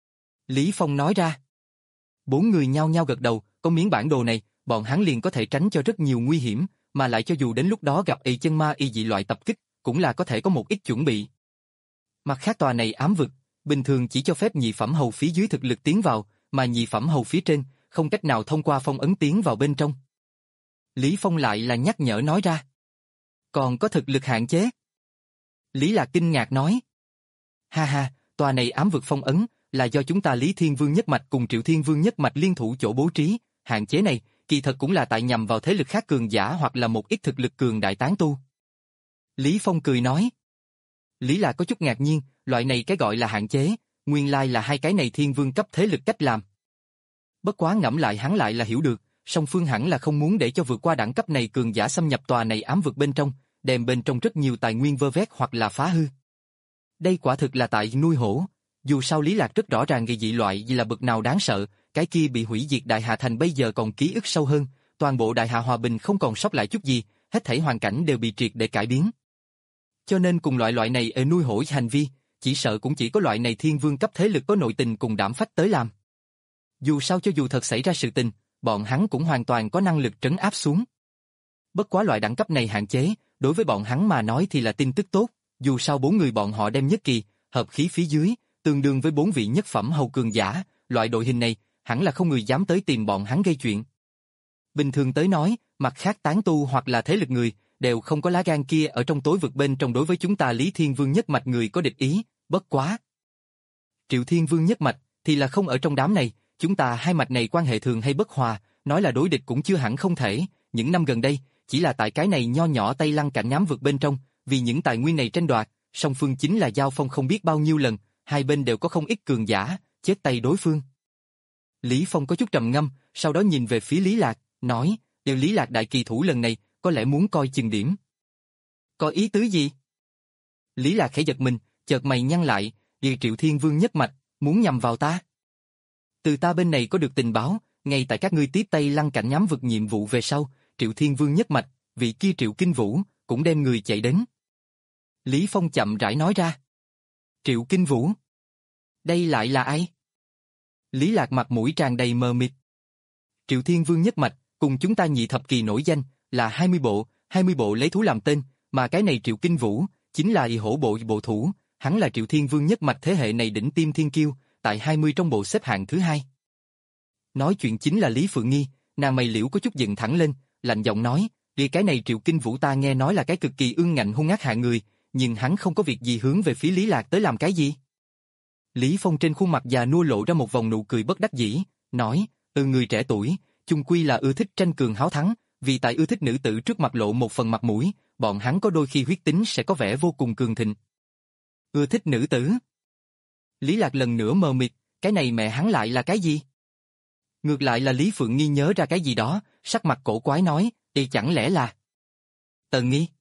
Lý Phong nói ra. Bốn người nhao nhao gật đầu, có miếng bản đồ này, bọn hắn liền có thể tránh cho rất nhiều nguy hiểm, mà lại cho dù đến lúc đó gặp y chân ma y dị loại tập kích, cũng là có thể có một ít chuẩn bị. Mặt khác tòa này ám vực, bình thường chỉ cho phép nhị phẩm hầu phía dưới thực lực tiến vào, mà nhị phẩm hầu phía trên, không cách nào thông qua phong ấn tiến vào bên trong. Lý Phong lại là nhắc nhở nói ra. Còn có thực lực hạn chế. Lý Lạc kinh ngạc nói. Ha ha, tòa này ám vực phong ấn, là do chúng ta Lý Thiên Vương nhất mạch cùng Triệu Thiên Vương nhất mạch liên thủ chỗ bố trí, hạn chế này, kỳ thật cũng là tại nhằm vào thế lực khác cường giả hoặc là một ít thực lực cường đại tán tu. Lý Phong cười nói. Lý Lạc có chút ngạc nhiên, loại này cái gọi là hạn chế, nguyên lai là hai cái này thiên vương cấp thế lực cách làm. Bất quá ngẫm lại hắn lại là hiểu được, song phương hẳn là không muốn để cho vượt qua đẳng cấp này cường giả xâm nhập tòa này ám vực bên trong, đem bên trong rất nhiều tài nguyên vơ vét hoặc là phá hư. Đây quả thực là tại nuôi hổ. Dù sao Lý Lạc rất rõ ràng gây dị loại là bực nào đáng sợ, cái kia bị hủy diệt Đại Hà Thành bây giờ còn ký ức sâu hơn, toàn bộ Đại Hà hòa bình không còn sót lại chút gì, hết thảy hoàn cảnh đều bị triệt để cải biến. Cho nên cùng loại loại này ở nuôi hổ hành vi, chỉ sợ cũng chỉ có loại này thiên vương cấp thế lực có nội tình cùng đảm phách tới làm. Dù sao cho dù thật xảy ra sự tình, bọn hắn cũng hoàn toàn có năng lực trấn áp xuống. Bất quá loại đẳng cấp này hạn chế, đối với bọn hắn mà nói thì là tin tức tốt, dù sao bốn người bọn họ đem nhất kỳ, hợp khí phía dưới, tương đương với bốn vị nhất phẩm hầu cường giả, loại đội hình này, hẳn là không người dám tới tìm bọn hắn gây chuyện. Bình thường tới nói, mặt khác tán tu hoặc là thế lực người, đều không có lá gan kia ở trong tối vực bên trong đối với chúng ta Lý Thiên Vương nhất mạch người có địch ý, bất quá. Triệu Thiên Vương nhất mạch, thì là không ở trong đám này, chúng ta hai mạch này quan hệ thường hay bất hòa, nói là đối địch cũng chưa hẳn không thể, những năm gần đây, chỉ là tại cái này nho nhỏ Tây Lăng cảnh ám vực bên trong, vì những tài nguyên này tranh đoạt, song phương chính là giao phong không biết bao nhiêu lần, hai bên đều có không ít cường giả, chết tay đối phương. Lý Phong có chút trầm ngâm, sau đó nhìn về phía Lý Lạc, nói, đều Lý Lạc đại kỳ thủ lần này, có lẽ muốn coi chừng điểm. Có ý tứ gì? Lý Lạc khẽ giật mình, chợt mày nhăn lại, vì Triệu Thiên Vương nhất mạch, muốn nhằm vào ta. Từ ta bên này có được tình báo, ngay tại các ngươi tiếp Tây Lăng cảnh nhắm vực nhiệm vụ về sau, Triệu Thiên Vương nhất mạch, vị kia Triệu Kinh Vũ, cũng đem người chạy đến. Lý Phong chậm rãi nói ra. Triệu Kinh Vũ? Đây lại là ai? Lý Lạc mặt mũi tràn đầy mờ mịt. Triệu Thiên Vương nhất mạch, cùng chúng ta nhị thập kỳ nổi danh, là hai mươi bộ, hai mươi bộ lấy thú làm tên, mà cái này Triệu Kinh Vũ, chính là y hổ bộ bộ thủ, hắn là Triệu Thiên Vương nhất mạch thế hệ này đỉnh tim thiên kiêu, tại hai mươi trong bộ xếp hạng thứ hai. Nói chuyện chính là Lý Phượng Nghi, nàng mày liễu có chút dựng thẳng lên, lạnh giọng nói, vì cái này Triệu Kinh Vũ ta nghe nói là cái cực kỳ ương ngạnh hung ác hạng người, nhưng hắn không có việc gì hướng về phía Lý Lạc tới làm cái gì. Lý Phong trên khuôn mặt già nua lộ ra một vòng nụ cười bất đắc dĩ, nói, ừ người trẻ tuổi, chung quy là ưa thích tranh cường háo thắng, vì tại ưa thích nữ tử trước mặt lộ một phần mặt mũi, bọn hắn có đôi khi huyết tính sẽ có vẻ vô cùng cường thịnh. Ưa thích nữ tử? Lý Lạc lần nữa mờ mịt, cái này mẹ hắn lại là cái gì? Ngược lại là Lý Phượng Nghi nhớ ra cái gì đó, sắc mặt cổ quái nói, thì chẳng lẽ là... Tần Nghi?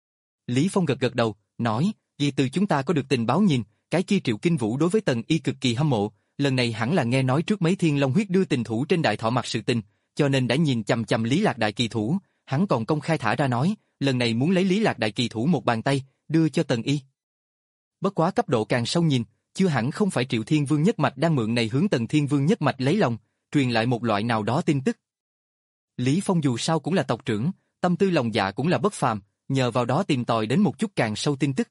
Lý Phong gật gật đầu, nói, vì từ chúng ta có được tình báo nhìn, cái kia Triệu Kinh Vũ đối với Tần Y cực kỳ hâm mộ, lần này hẳn là nghe nói trước mấy thiên long huyết đưa tình thủ trên đại thọ mặt sự tình, cho nên đã nhìn chằm chằm Lý Lạc đại kỳ thủ, hắn còn công khai thả ra nói, lần này muốn lấy Lý Lạc đại kỳ thủ một bàn tay, đưa cho Tần Y. Bất quá cấp độ càng sâu nhìn, chưa hẳn không phải Triệu Thiên Vương nhất mạch đang mượn này hướng Tần Thiên Vương nhất mạch lấy lòng, truyền lại một loại nào đó tin tức. Lý Phong dù sao cũng là tộc trưởng, tâm tư lòng dạ cũng là bất phàm, nhờ vào đó tìm tòi đến một chút càng sâu tin tức.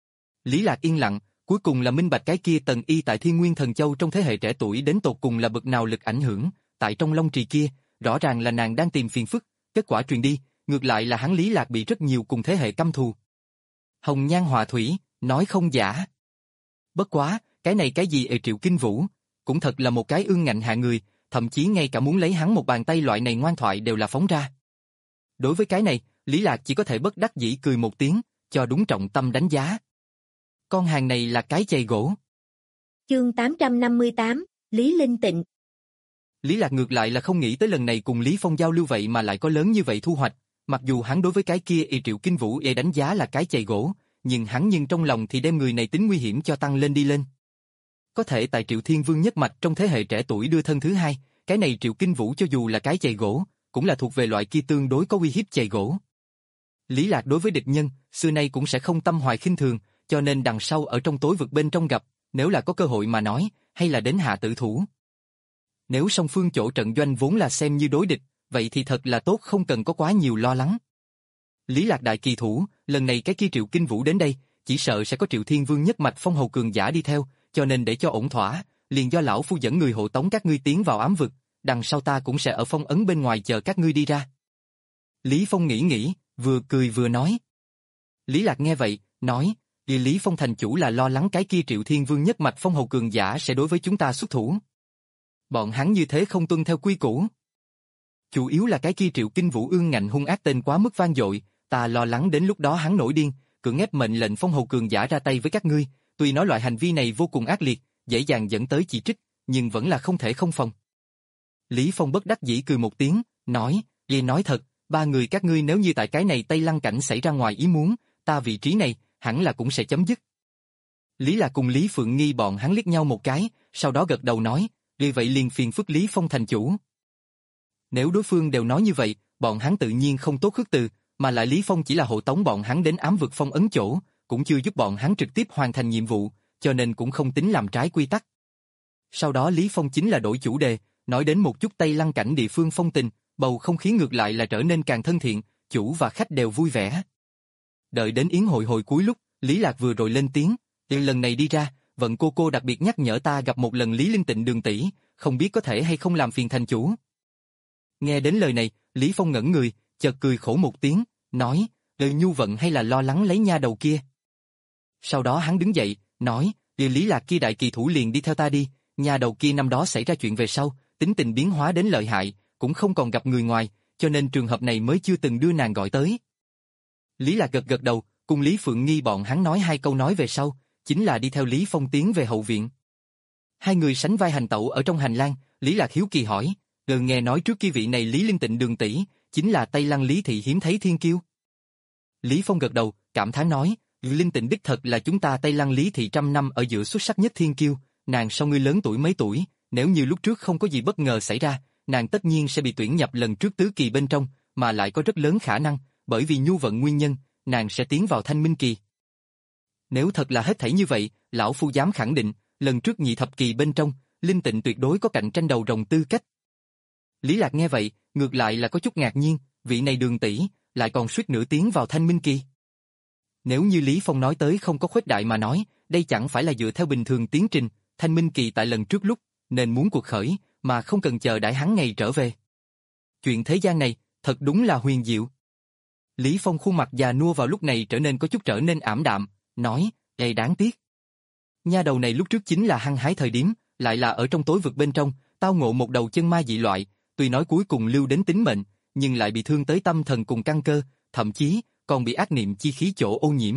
Lý Lạc yên lặng, cuối cùng là minh bạch cái kia Tần Y tại Thiên Nguyên Thần Châu trong thế hệ trẻ tuổi đến tột cùng là bậc nào lực ảnh hưởng, tại trong Long Trì kia, rõ ràng là nàng đang tìm phiền phức, kết quả truyền đi, ngược lại là hắn Lý Lạc bị rất nhiều cùng thế hệ căm thù. Hồng Nhan Họa Thủy, nói không giả. Bất quá, cái này cái gì ở Triệu Kinh Vũ, cũng thật là một cái ương ngạnh hạ người, thậm chí ngay cả muốn lấy hắn một bàn tay loại này ngoan thoại đều là phóng ra. Đối với cái này, Lý Lạc chỉ có thể bất đắc dĩ cười một tiếng, cho đúng trọng tâm đánh giá. Con hàng này là cái chày gỗ.
Chương tám trăm năm mươi tám, Lý Linh Tịnh.
Lý Lạc ngược lại là không nghĩ tới lần này cùng Lý Phong giao lưu vậy mà lại có lớn như vậy thu hoạch, mặc dù hắn đối với cái kia y Triệu Kinh Vũ e đánh giá là cái chày gỗ, nhưng hắn nhưng trong lòng thì đem người này tính nguy hiểm cho tăng lên đi lên. Có thể tại Triệu Thiên Vương nhất mạch trong thế hệ trẻ tuổi đưa thân thứ hai, cái này Triệu Kinh Vũ cho dù là cái chày gỗ, cũng là thuộc về loại kia tương đối có uy hiếp chày gỗ. Lý Lạc đối với địch nhân, xưa nay cũng sẽ không tâm hoài khinh thường, cho nên đằng sau ở trong tối vực bên trong gặp, nếu là có cơ hội mà nói, hay là đến hạ tử thủ. Nếu song phương chỗ trận doanh vốn là xem như đối địch, vậy thì thật là tốt không cần có quá nhiều lo lắng. Lý Lạc đại kỳ thủ, lần này cái kia Triệu Kinh Vũ đến đây, chỉ sợ sẽ có Triệu Thiên Vương nhất mạch phong hầu cường giả đi theo, cho nên để cho ổn thỏa, liền do lão phu dẫn người hộ tống các ngươi tiến vào ám vực, đằng sau ta cũng sẽ ở phong ấn bên ngoài chờ các ngươi đi ra. Lý Phong nghĩ nghĩ, vừa cười vừa nói. Lý Lạc nghe vậy, nói, vì Lý Phong thành chủ là lo lắng cái kia Triệu Thiên Vương nhất mạch phong hầu cường giả sẽ đối với chúng ta xuất thủ. Bọn hắn như thế không tuân theo quy củ. Chủ yếu là cái kia Triệu Kinh Vũ ương ngạnh hung ác tên quá mức vang dội, ta lo lắng đến lúc đó hắn nổi điên, cưỡng ép mệnh lệnh phong hầu cường giả ra tay với các ngươi, tuy nói loại hành vi này vô cùng ác liệt, dễ dàng dẫn tới chỉ trích, nhưng vẫn là không thể không phòng. Lý Phong bất đắc dĩ cười một tiếng, nói, "Ye nói thật, ba người các ngươi nếu như tại cái này Tây Lăng cảnh xảy ra ngoài ý muốn, ta vị trí này, hẳn là cũng sẽ chấm dứt." Lý Lạc cùng Lý Phượng Nghi bọn hắn liếc nhau một cái, sau đó gật đầu nói, "Vì vậy liền phiền phức Lý Phong thành chủ." Nếu đối phương đều nói như vậy, bọn hắn tự nhiên không tốt khước từ, mà lại Lý Phong chỉ là hộ tống bọn hắn đến ám vực phong ấn chỗ, cũng chưa giúp bọn hắn trực tiếp hoàn thành nhiệm vụ, cho nên cũng không tính làm trái quy tắc. Sau đó Lý Phong chính là đổi chủ đề, nói đến một chút Tây Lăng cảnh địa phương phong tình, bầu không khí ngược lại là trở nên càng thân thiện, chủ và khách đều vui vẻ. Đợi đến yến hội hồi cuối lúc, Lý Lạc vừa rồi lên tiếng, "Từ lần này đi ra, vận cô cô đặc biệt nhắc nhở ta gặp một lần Lý Linh Tịnh Đường tỷ, không biết có thể hay không làm phiền thành chủ." Nghe đến lời này, Lý Phong ngẩn người, chợt cười khổ một tiếng, nói, "Đời nhu vận hay là lo lắng lấy nha đầu kia?" Sau đó hắn đứng dậy, nói, "Điều Lý Lạc kia đại kỳ thủ liền đi theo ta đi, nhà đầu kia năm đó xảy ra chuyện về sau, tính tình biến hóa đến lợi hại, cũng không còn gặp người ngoài, cho nên trường hợp này mới chưa từng đưa nàng gọi tới." Lý Lạc gật gật đầu, cùng Lý Phượng Nghi bọn hắn nói hai câu nói về sau, chính là đi theo Lý Phong tiến về hậu viện. Hai người sánh vai hành tẩu ở trong hành lang, Lý Lạc hiếu kỳ hỏi, "Gần nghe nói trước kia vị này Lý Linh Tịnh Đường tỷ, chính là Tây Lăng Lý thị hiếm thấy thiên kiêu." Lý Phong gật đầu, cảm thán nói, "Linh Tịnh đích thật là chúng ta Tây Lăng Lý thị trăm năm ở giữa xuất sắc nhất thiên kiêu, nàng so ngươi lớn tuổi mấy tuổi, nếu như lúc trước không có gì bất ngờ xảy ra, nàng tất nhiên sẽ bị tuyển nhập lần trước tứ kỳ bên trong, mà lại có rất lớn khả năng, bởi vì nhu vận nguyên nhân, nàng sẽ tiến vào thanh minh kỳ. Nếu thật là hết thảy như vậy, lão phu dám khẳng định, lần trước nhị thập kỳ bên trong, Linh Tịnh tuyệt đối có cạnh tranh đầu rồng tư cách." Lý Lạc nghe vậy, ngược lại là có chút ngạc nhiên, vị này Đường tỷ lại còn suýt nữa tiến vào thanh minh kỳ. Nếu như Lý Phong nói tới không có khuếch đại mà nói, đây chẳng phải là dựa theo bình thường tiến trình, thanh minh kỳ tại lần trước lúc, nên muốn cuộc khởi, mà không cần chờ đãi hắn ngày trở về. Chuyện thế gian này, thật đúng là huyền diệu. Lý Phong khuôn mặt già nua vào lúc này trở nên có chút trở nên ảm đạm, nói, "Ê đáng tiếc. Nha đầu này lúc trước chính là hăng hái thời điểm, lại là ở trong tối vực bên trong, tao ngộ một đầu chân ma dị loại, tuy nói cuối cùng lưu đến tính mệnh, nhưng lại bị thương tới tâm thần cùng căn cơ, thậm chí còn bị ác niệm chi khí chỗ ô nhiễm.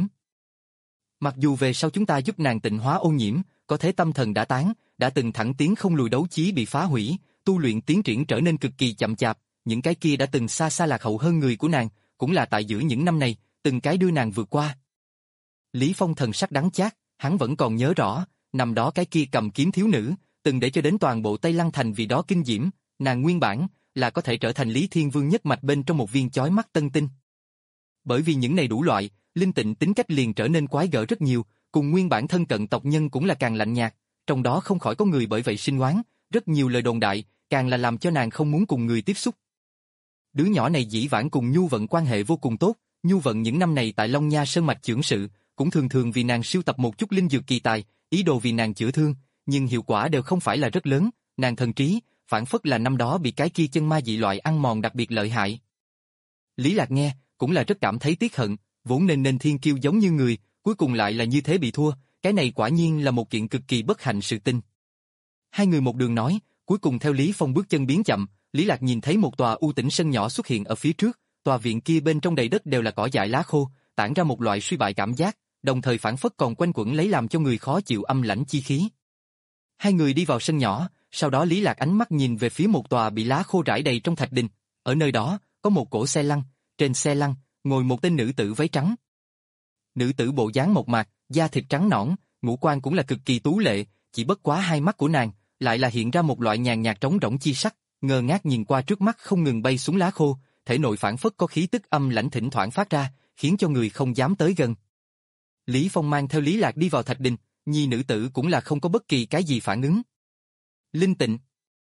Mặc dù về sau chúng ta giúp nàng tịnh hóa ô nhiễm, có thể tâm thần đã tán, đã từng thẳng tiến không lùi đấu chí bị phá hủy, tu luyện tiến triển trở nên cực kỳ chậm chạp, những cái kia đã từng xa xa lạc hậu hơn người của nàng, cũng là tại giữa những năm này, từng cái đưa nàng vượt qua." Lý Phong thần sắc đắng chát, hắn vẫn còn nhớ rõ, năm đó cái kia cầm kiếm thiếu nữ, từng để cho đến toàn bộ Tây Lăng thành vì đó kinh diễm, nàng nguyên bản là có thể trở thành Lý Thiên Vương nhất mạch bên trong một viên chói mắt tân tinh. Bởi vì những này đủ loại, Linh Tịnh tính cách liền trở nên quái gở rất nhiều, cùng nguyên bản thân cận tộc nhân cũng là càng lạnh nhạt, trong đó không khỏi có người bởi vậy sinh oán, rất nhiều lời đồn đại, càng là làm cho nàng không muốn cùng người tiếp xúc. Đứa nhỏ này dĩ vãng cùng Nhu Vận quan hệ vô cùng tốt, Nhu Vận những năm này tại Long Nha Sơn mạch chưởng sự, cũng thường thường vì nàng sưu tập một chút linh dược kỳ tài, ý đồ vì nàng chữa thương, nhưng hiệu quả đều không phải là rất lớn, nàng thần trí, phản phất là năm đó bị cái kia chân ma dị loại ăn mòn đặc biệt lợi hại. Lý Lạc nghe, cũng là rất cảm thấy tiếc hận, vốn nên nên thiên kiêu giống như người, cuối cùng lại là như thế bị thua, cái này quả nhiên là một kiện cực kỳ bất hạnh sự tình. Hai người một đường nói, cuối cùng theo Lý Phong bước chân biến chậm, Lý Lạc nhìn thấy một tòa u tĩnh sân nhỏ xuất hiện ở phía trước, tòa viện kia bên trong đầy đất đều là cỏ dại lá khô, tản ra một loại suy bại cảm giác, đồng thời phản phất còn quanh quẩn lấy làm cho người khó chịu âm lãnh chi khí. Hai người đi vào sân nhỏ, sau đó Lý Lạc ánh mắt nhìn về phía một tòa bị lá khô rải đầy trong thạch đình, ở nơi đó, có một cỗ xe lăn, trên xe lăn, ngồi một tên nữ tử váy trắng. Nữ tử bộ dáng mộc mạc, da thịt trắng nõn, ngũ quan cũng là cực kỳ tú lệ, chỉ bất quá hai mắt của nàng, lại là hiện ra một loại nhàn nhạt trống rỗng chi sắc, ngơ ngác nhìn qua trước mắt không ngừng bay xuống lá khô, thể nội phản phất có khí tức âm lãnh thỉnh thoảng phát ra, khiến cho người không dám tới gần. Lý Phong mang theo Lý Lạc đi vào thạch đình, nhi nữ tử cũng là không có bất kỳ cái gì phản ứng. Linh Tịnh.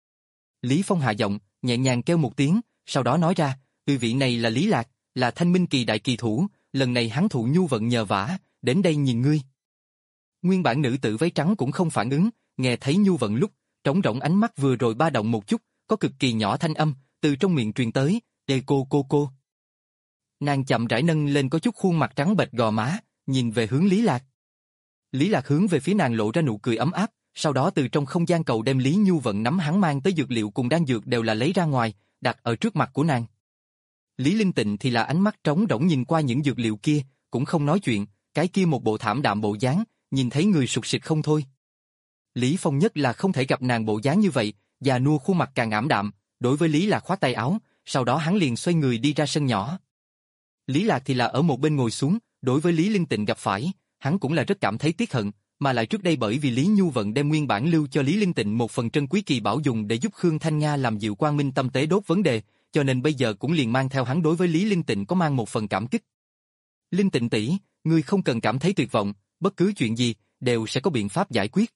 Lý Phong hạ giọng, nhẹ nhàng kêu một tiếng, sau đó nói ra, "Vị vị này là Lý Lạc, là thanh minh kỳ đại kỳ thủ, lần này hắn thụ Nhu Vận nhờ vả, đến đây nhìn ngươi." Nguyên bản nữ tử váy trắng cũng không phản ứng, nghe thấy Nhu Vận lúc, trống rỗng ánh mắt vừa rồi ba động một chút, có cực kỳ nhỏ thanh âm, từ trong miệng truyền tới, "Ê cô cô cô." Nàng chậm rãi nâng lên có chút khuôn mặt trắng bệch gò má, nhìn về hướng Lý Lạc. Lý Lạc hướng về phía nàng lộ ra nụ cười ấm áp, sau đó từ trong không gian cầu đem Lý Nhu Vận nắm hắn mang tới dược liệu cùng đan dược đều là lấy ra ngoài, đặt ở trước mặt của nàng. Lý Linh Tịnh thì là ánh mắt trống rỗng nhìn qua những dược liệu kia, cũng không nói chuyện, cái kia một bộ thảm đạm bộ dáng, nhìn thấy người sụt sịt không thôi. Lý Phong nhất là không thể gặp nàng bộ dáng như vậy, già nua khuôn mặt càng ảm đạm, đối với Lý Lạc khoát tay áo, sau đó hắn liền xoay người đi ra sân nhỏ. Lý Lạc thì là ở một bên ngồi xuống, đối với Lý Linh Tịnh gặp phải, hắn cũng là rất cảm thấy tiếc hận, mà lại trước đây bởi vì Lý Nhu Vận đem nguyên bản lưu cho Lý Linh Tịnh một phần trân quý kỳ bảo dùng để giúp Khương Thanh Nga làm dịu Quang Minh tâm tế đốt vấn đề, cho nên bây giờ cũng liền mang theo hắn đối với Lý Linh Tịnh có mang một phần cảm kích. Linh Tịnh tỷ, ngươi không cần cảm thấy tuyệt vọng, bất cứ chuyện gì, đều sẽ có biện pháp giải quyết.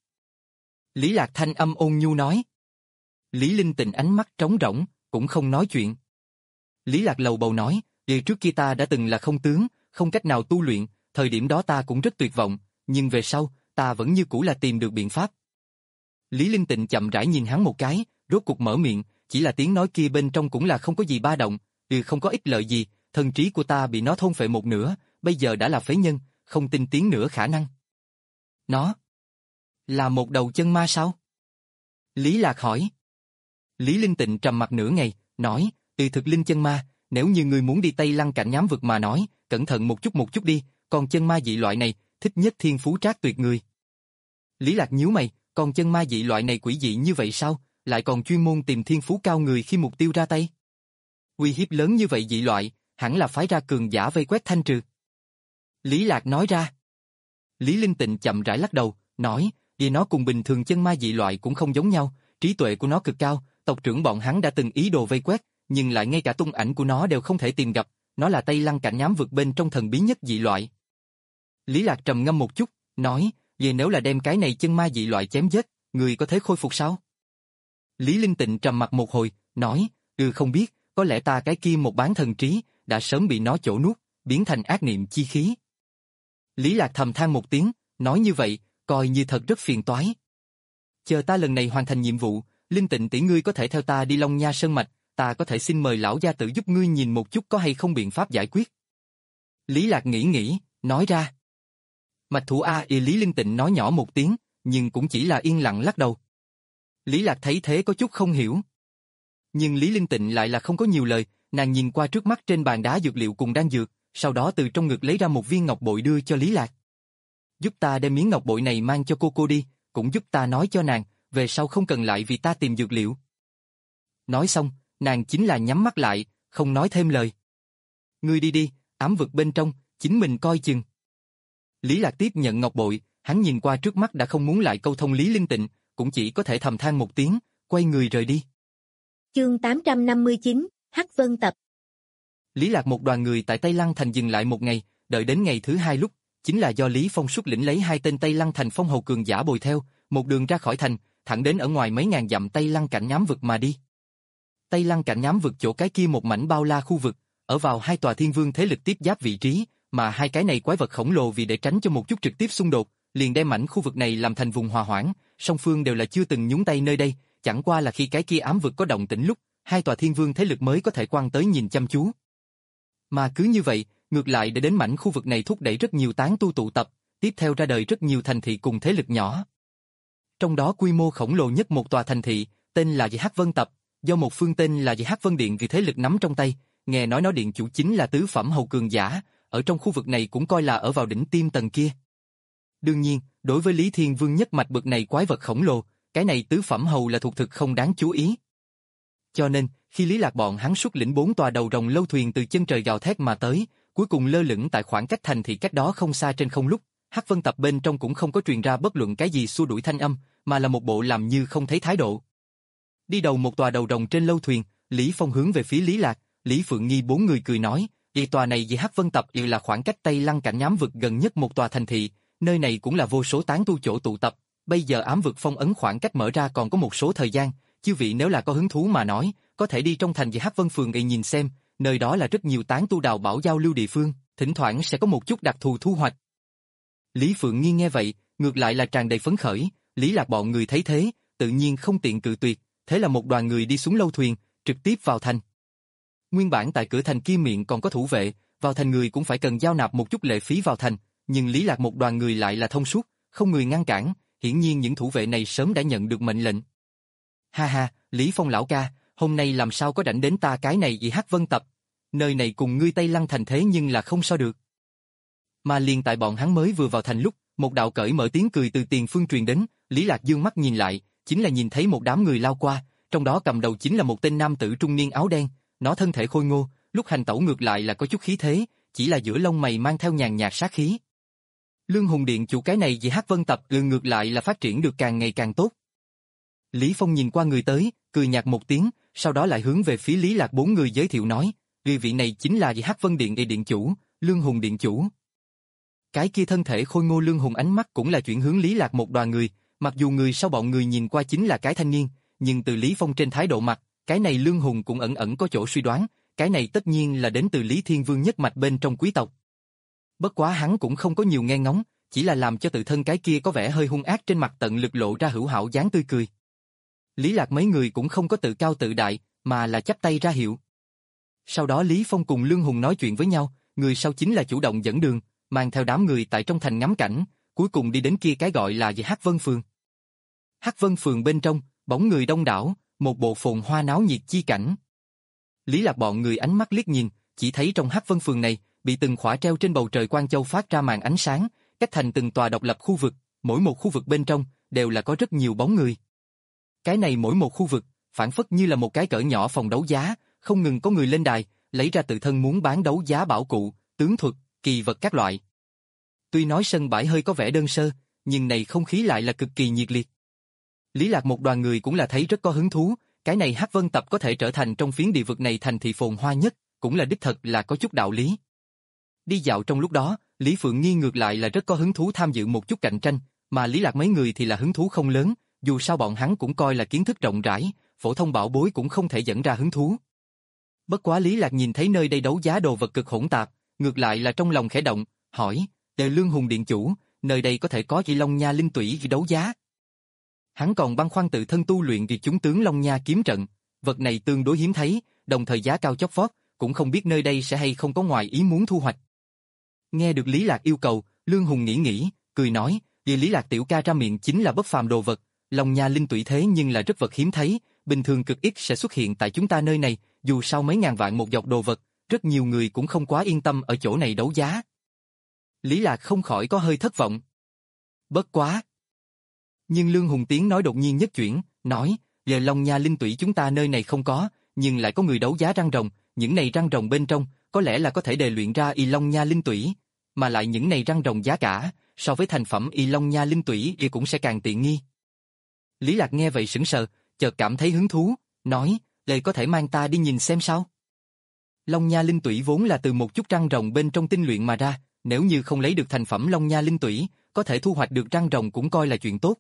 Lý Lạc thanh âm ôn nhu nói. Lý Linh Tịnh ánh mắt trống rỗng, cũng không nói chuyện. Lý Lạc lầu bầu nói, vì trước kia ta đã từng là không tướng, không cách nào tu luyện, thời điểm đó ta cũng rất tuyệt vọng, nhưng về sau, ta vẫn như cũ là tìm được biện pháp. Lý Linh Tịnh chậm rãi nhìn hắn một cái, rốt cuộc mở miệng, chỉ là tiếng nói kia bên trong cũng là không có gì ba động, ừ không có ích lợi gì, thần trí của ta bị nó thôn phệ một nửa, bây giờ đã là phế nhân, không tin tiến nữa khả năng. Nó là một đầu chân ma sao? Lý Lạc hỏi. Lý Linh Tịnh trầm mặt nửa ngày, nói, từ thực linh chân ma, nếu như ngươi muốn đi Tây Lăng cảnh nhám vực mà nói, cẩn thận một chút một chút đi, còn chân ma dị loại này, thích nhất thiên phú trác tuyệt người. Lý Lạc nhíu mày, còn chân ma dị loại này quỷ dị như vậy sao, lại còn chuyên môn tìm thiên phú cao người khi mục tiêu ra tay. Uy hiếp lớn như vậy dị loại, hẳn là phái ra cường giả vây quét thanh trừ. Lý Lạc nói ra. Lý Linh Tịnh chậm rãi lắc đầu, nói, vì nó cùng bình thường chân ma dị loại cũng không giống nhau, trí tuệ của nó cực cao, tộc trưởng bọn hắn đã từng ý đồ vây quét, nhưng lại ngay cả tung ảnh của nó đều không thể tìm gặp, nó là Tây Lăng cảnh nhám vực bên trong thần bí nhất dị loại. Lý Lạc trầm ngâm một chút, nói, vì nếu là đem cái này chân ma dị loại chém giết, người có thể khôi phục sao? Lý Linh Tịnh trầm mặt một hồi, nói, ừ không biết, có lẽ ta cái kia một bán thần trí, đã sớm bị nó chỗ nuốt, biến thành ác niệm chi khí. Lý Lạc thầm than một tiếng, nói như vậy, coi như thật rất phiền toái. Chờ ta lần này hoàn thành nhiệm vụ, Linh Tịnh tỷ ngươi có thể theo ta đi Long Nha Sơn Mạch, ta có thể xin mời lão gia tử giúp ngươi nhìn một chút có hay không biện pháp giải quyết. Lý Lạc nghĩ nghĩ, nói ra. Mạch thủ A y Lý Linh Tịnh nói nhỏ một tiếng, nhưng cũng chỉ là yên lặng lắc đầu. Lý Lạc thấy thế có chút không hiểu. Nhưng Lý Linh Tịnh lại là không có nhiều lời, nàng nhìn qua trước mắt trên bàn đá dược liệu cùng đan dược, sau đó từ trong ngực lấy ra một viên ngọc bội đưa cho Lý Lạc. Giúp ta đem miếng ngọc bội này mang cho cô cô đi, cũng giúp ta nói cho nàng, về sau không cần lại vì ta tìm dược liệu. Nói xong, nàng chính là nhắm mắt lại, không nói thêm lời. Ngươi đi đi, ám vực bên trong, chính mình coi chừng. Lý Lạc tiếp nhận ngọc bội, hắn nhìn qua trước mắt đã không muốn lại câu thông Lý Linh Tịnh, cũng chỉ có thể thầm than một tiếng, quay người rời đi.
Chương tám trăm năm mươi chín, Hắc Vân Tập.
Lý Lạc một đoàn người tại Tây Lăng Thành dừng lại một ngày, đợi đến ngày thứ hai lúc, chính là do Lý Phong xuất lĩnh lấy hai tên Tây Lăng Thành phong hầu cường giả bồi theo, một đường ra khỏi thành, thẳng đến ở ngoài mấy ngàn dặm Tây Lăng cảnh nhám vực mà đi. Tây Lăng cảnh nhám vực chỗ cái kia một mảnh bao la khu vực, ở vào hai tòa thiên vương thế lực tiếp giáp vị trí, mà hai cái này quái vật khổng lồ vì để tránh cho một chút trực tiếp xung đột, liền đem mảnh khu vực này làm thành vùng hòa hoãn, song phương đều là chưa từng nhúng tay nơi đây, chẳng qua là khi cái kia ám vực có động tĩnh lúc, hai tòa thiên vương thế lực mới có thể quan tới nhìn chăm chú. Mà cứ như vậy, ngược lại để đến mảnh khu vực này thúc đẩy rất nhiều tán tu tụ tập, tiếp theo ra đời rất nhiều thành thị cùng thế lực nhỏ. Trong đó quy mô khổng lồ nhất một tòa thành thị, tên là Hắc Vân Tập, do một phương tên là Hắc Vân Điện vì thế lực nắm trong tay, nghe nói nó điện chủ chính là tứ phẩm hầu cường giả, ở trong khu vực này cũng coi là ở vào đỉnh tiêm tầng kia. Đương nhiên, đối với Lý Thiên Vương nhất mạch bực này quái vật khổng lồ, cái này tứ phẩm hầu là thuộc thực không đáng chú ý. Cho nên, khi Lý Lạc bọn hắn xuất lĩnh bốn tòa đầu rồng lâu thuyền từ chân trời gào thét mà tới, cuối cùng lơ lửng tại khoảng cách thành thị cách đó không xa trên không lúc, Hắc Vân Tập bên trong cũng không có truyền ra bất luận cái gì xua đuổi thanh âm, mà là một bộ làm như không thấy thái độ. Đi đầu một tòa đầu rồng trên lâu thuyền, Lý Phong hướng về phía Lý Lạc, Lý Phượng Nghi bốn người cười nói, "Vì tòa này vì Hắc Vân Tập đều là khoảng cách Tây Lăng cảnh nhám vực gần nhất một tòa thành thị, nơi này cũng là vô số tán tu chỗ tụ tập, bây giờ ám vực phong ấn khoảng cách mở ra còn có một số thời gian, chư vị nếu là có hứng thú mà nói, có thể đi trong thành vì Hắc Vân Phường ấy nhìn xem, nơi đó là rất nhiều tán tu đào bảo giao lưu địa phương, thỉnh thoảng sẽ có một chút đặc thù thu hoạch." Lý Phượng Nghi nghe vậy, ngược lại là tràn đầy phấn khởi, Lý Lạc bọn người thấy thế, tự nhiên không tiện cự tuyệt, thế là một đoàn người đi xuống lâu thuyền, trực tiếp vào thành. Nguyên bản tại cửa thành kia miệng còn có thủ vệ, vào thành người cũng phải cần giao nạp một chút lệ phí vào thành, nhưng Lý Lạc một đoàn người lại là thông suốt, không người ngăn cản, hiển nhiên những thủ vệ này sớm đã nhận được mệnh lệnh. Ha ha, Lý Phong lão ca, hôm nay làm sao có rảnh đến ta cái này vì Hắc Vân Tập, nơi này cùng ngươi Tây Lăng thành thế nhưng là không so được. Mà liền tại bọn hắn mới vừa vào thành lúc, một đạo cởi mở tiếng cười từ tiền phương truyền đến, Lý Lạc dương mắt nhìn lại, chính là nhìn thấy một đám người lao qua, trong đó cầm đầu chính là một tên nam tử trung niên áo đen, Nó thân thể khôi ngô, lúc hành tẩu ngược lại là có chút khí thế, chỉ là giữa lông mày mang theo nhàn nhạt sát khí. Lương Hùng Điện chủ cái này vì Hắc Vân tập lương ngược lại là phát triển được càng ngày càng tốt. Lý Phong nhìn qua người tới, cười nhạt một tiếng, sau đó lại hướng về phía Lý Lạc bốn người giới thiệu nói, người vị này chính là vì Hắc Vân Điện Điện điện chủ, Lương Hùng Điện chủ. Cái kia thân thể khôi ngô Lương Hùng ánh mắt cũng là chuyển hướng Lý Lạc một đoàn người, mặc dù người sau bọn người nhìn qua chính là cái thanh niên, nhưng từ Lý Phong trên thái độ mặt, cái này Lương Hùng cũng ẩn ẩn có chỗ suy đoán, cái này tất nhiên là đến từ Lý Thiên Vương nhất mạch bên trong quý tộc. Bất quá hắn cũng không có nhiều nghe ngóng, chỉ là làm cho tự thân cái kia có vẻ hơi hung ác trên mặt tận lực lộ ra hữu hảo dáng tươi cười. Lý Lạc mấy người cũng không có tự cao tự đại, mà là chắp tay ra hiệu. Sau đó Lý Phong cùng Lương Hùng nói chuyện với nhau, người sau chính là chủ động dẫn đường, mang theo đám người tại trong thành ngắm cảnh, cuối cùng đi đến kia cái gọi là gì Hắc Vân Phường. Hắc Vân Phường bên trong, bóng người đông đảo, một bộ phồn hoa náo nhiệt chi cảnh. Lý Lạc bọn người ánh mắt liếc nhìn, chỉ thấy trong Hắc Vân Phường này, bị từng khỏa treo trên bầu trời Quan Châu phát ra màn ánh sáng, cách thành từng tòa độc lập khu vực, mỗi một khu vực bên trong đều là có rất nhiều bóng người. Cái này mỗi một khu vực, phản phất như là một cái cỡ nhỏ phòng đấu giá, không ngừng có người lên đài, lấy ra tự thân muốn bán đấu giá bảo cụ, tướng thuật, kỳ vật các loại. Tuy nói sân bãi hơi có vẻ đơn sơ, nhưng này không khí lại là cực kỳ nhiệt liệt. Lý Lạc một đoàn người cũng là thấy rất có hứng thú, cái này Hắc Vân tập có thể trở thành trong phiến địa vực này thành thị phồn hoa nhất, cũng là đích thật là có chút đạo lý. Đi dạo trong lúc đó, Lý Phượng Nghi ngược lại là rất có hứng thú tham dự một chút cạnh tranh, mà Lý Lạc mấy người thì là hứng thú không lớn, dù sao bọn hắn cũng coi là kiến thức rộng rãi, phổ thông bảo bối cũng không thể dẫn ra hứng thú. Bất quá Lý Lạc nhìn thấy nơi đây đấu giá đồ vật cực hỗn tạp, ngược lại là trong lòng khẽ động, hỏi, Đề Lương Hùng điện chủ, nơi đây có thể có gì Long Nha linh tủy đấu giá? Hắn còn băn khoăn tự thân tu luyện việc chúng tướng Long Nha kiếm trận, vật này tương đối hiếm thấy, đồng thời giá cao chót vót, cũng không biết nơi đây sẽ hay không có ngoài ý muốn thu hoạch. Nghe được Lý Lạc yêu cầu, Lương Hùng nghĩ nghĩ, cười nói, vì Lý Lạc tiểu ca ra miệng chính là bất phàm đồ vật, Long Nha linh tủy thế nhưng là rất vật hiếm thấy, bình thường cực ít sẽ xuất hiện tại chúng ta nơi này, dù sao mấy ngàn vạn một dọc đồ vật, rất nhiều người cũng không quá yên tâm ở chỗ này đấu giá. Lý Lạc không khỏi có hơi thất vọng. Bất quá. Nhưng Lương Hùng tiếng nói đột nhiên nhất chuyển, nói, giờ Long Nha linh tủy chúng ta nơi này không có, nhưng lại có người đấu giá răng rồng, những này răng rồng bên trong, có lẽ là có thể đề luyện ra y Long Nha linh tủy, mà lại những này răng rồng giá cả, so với thành phẩm y Long Nha linh tủy y cũng sẽ càng tiện nghi. Lý Lạc nghe vậy sững sờ, chợt cảm thấy hứng thú, nói, lời có thể mang ta đi nhìn xem sao. Long Nha linh tủy vốn là từ một chút răng rồng bên trong tinh luyện mà ra, nếu như không lấy được thành phẩm Long Nha linh tủy, có thể thu hoạch được răng rồng cũng coi là chuyện tốt.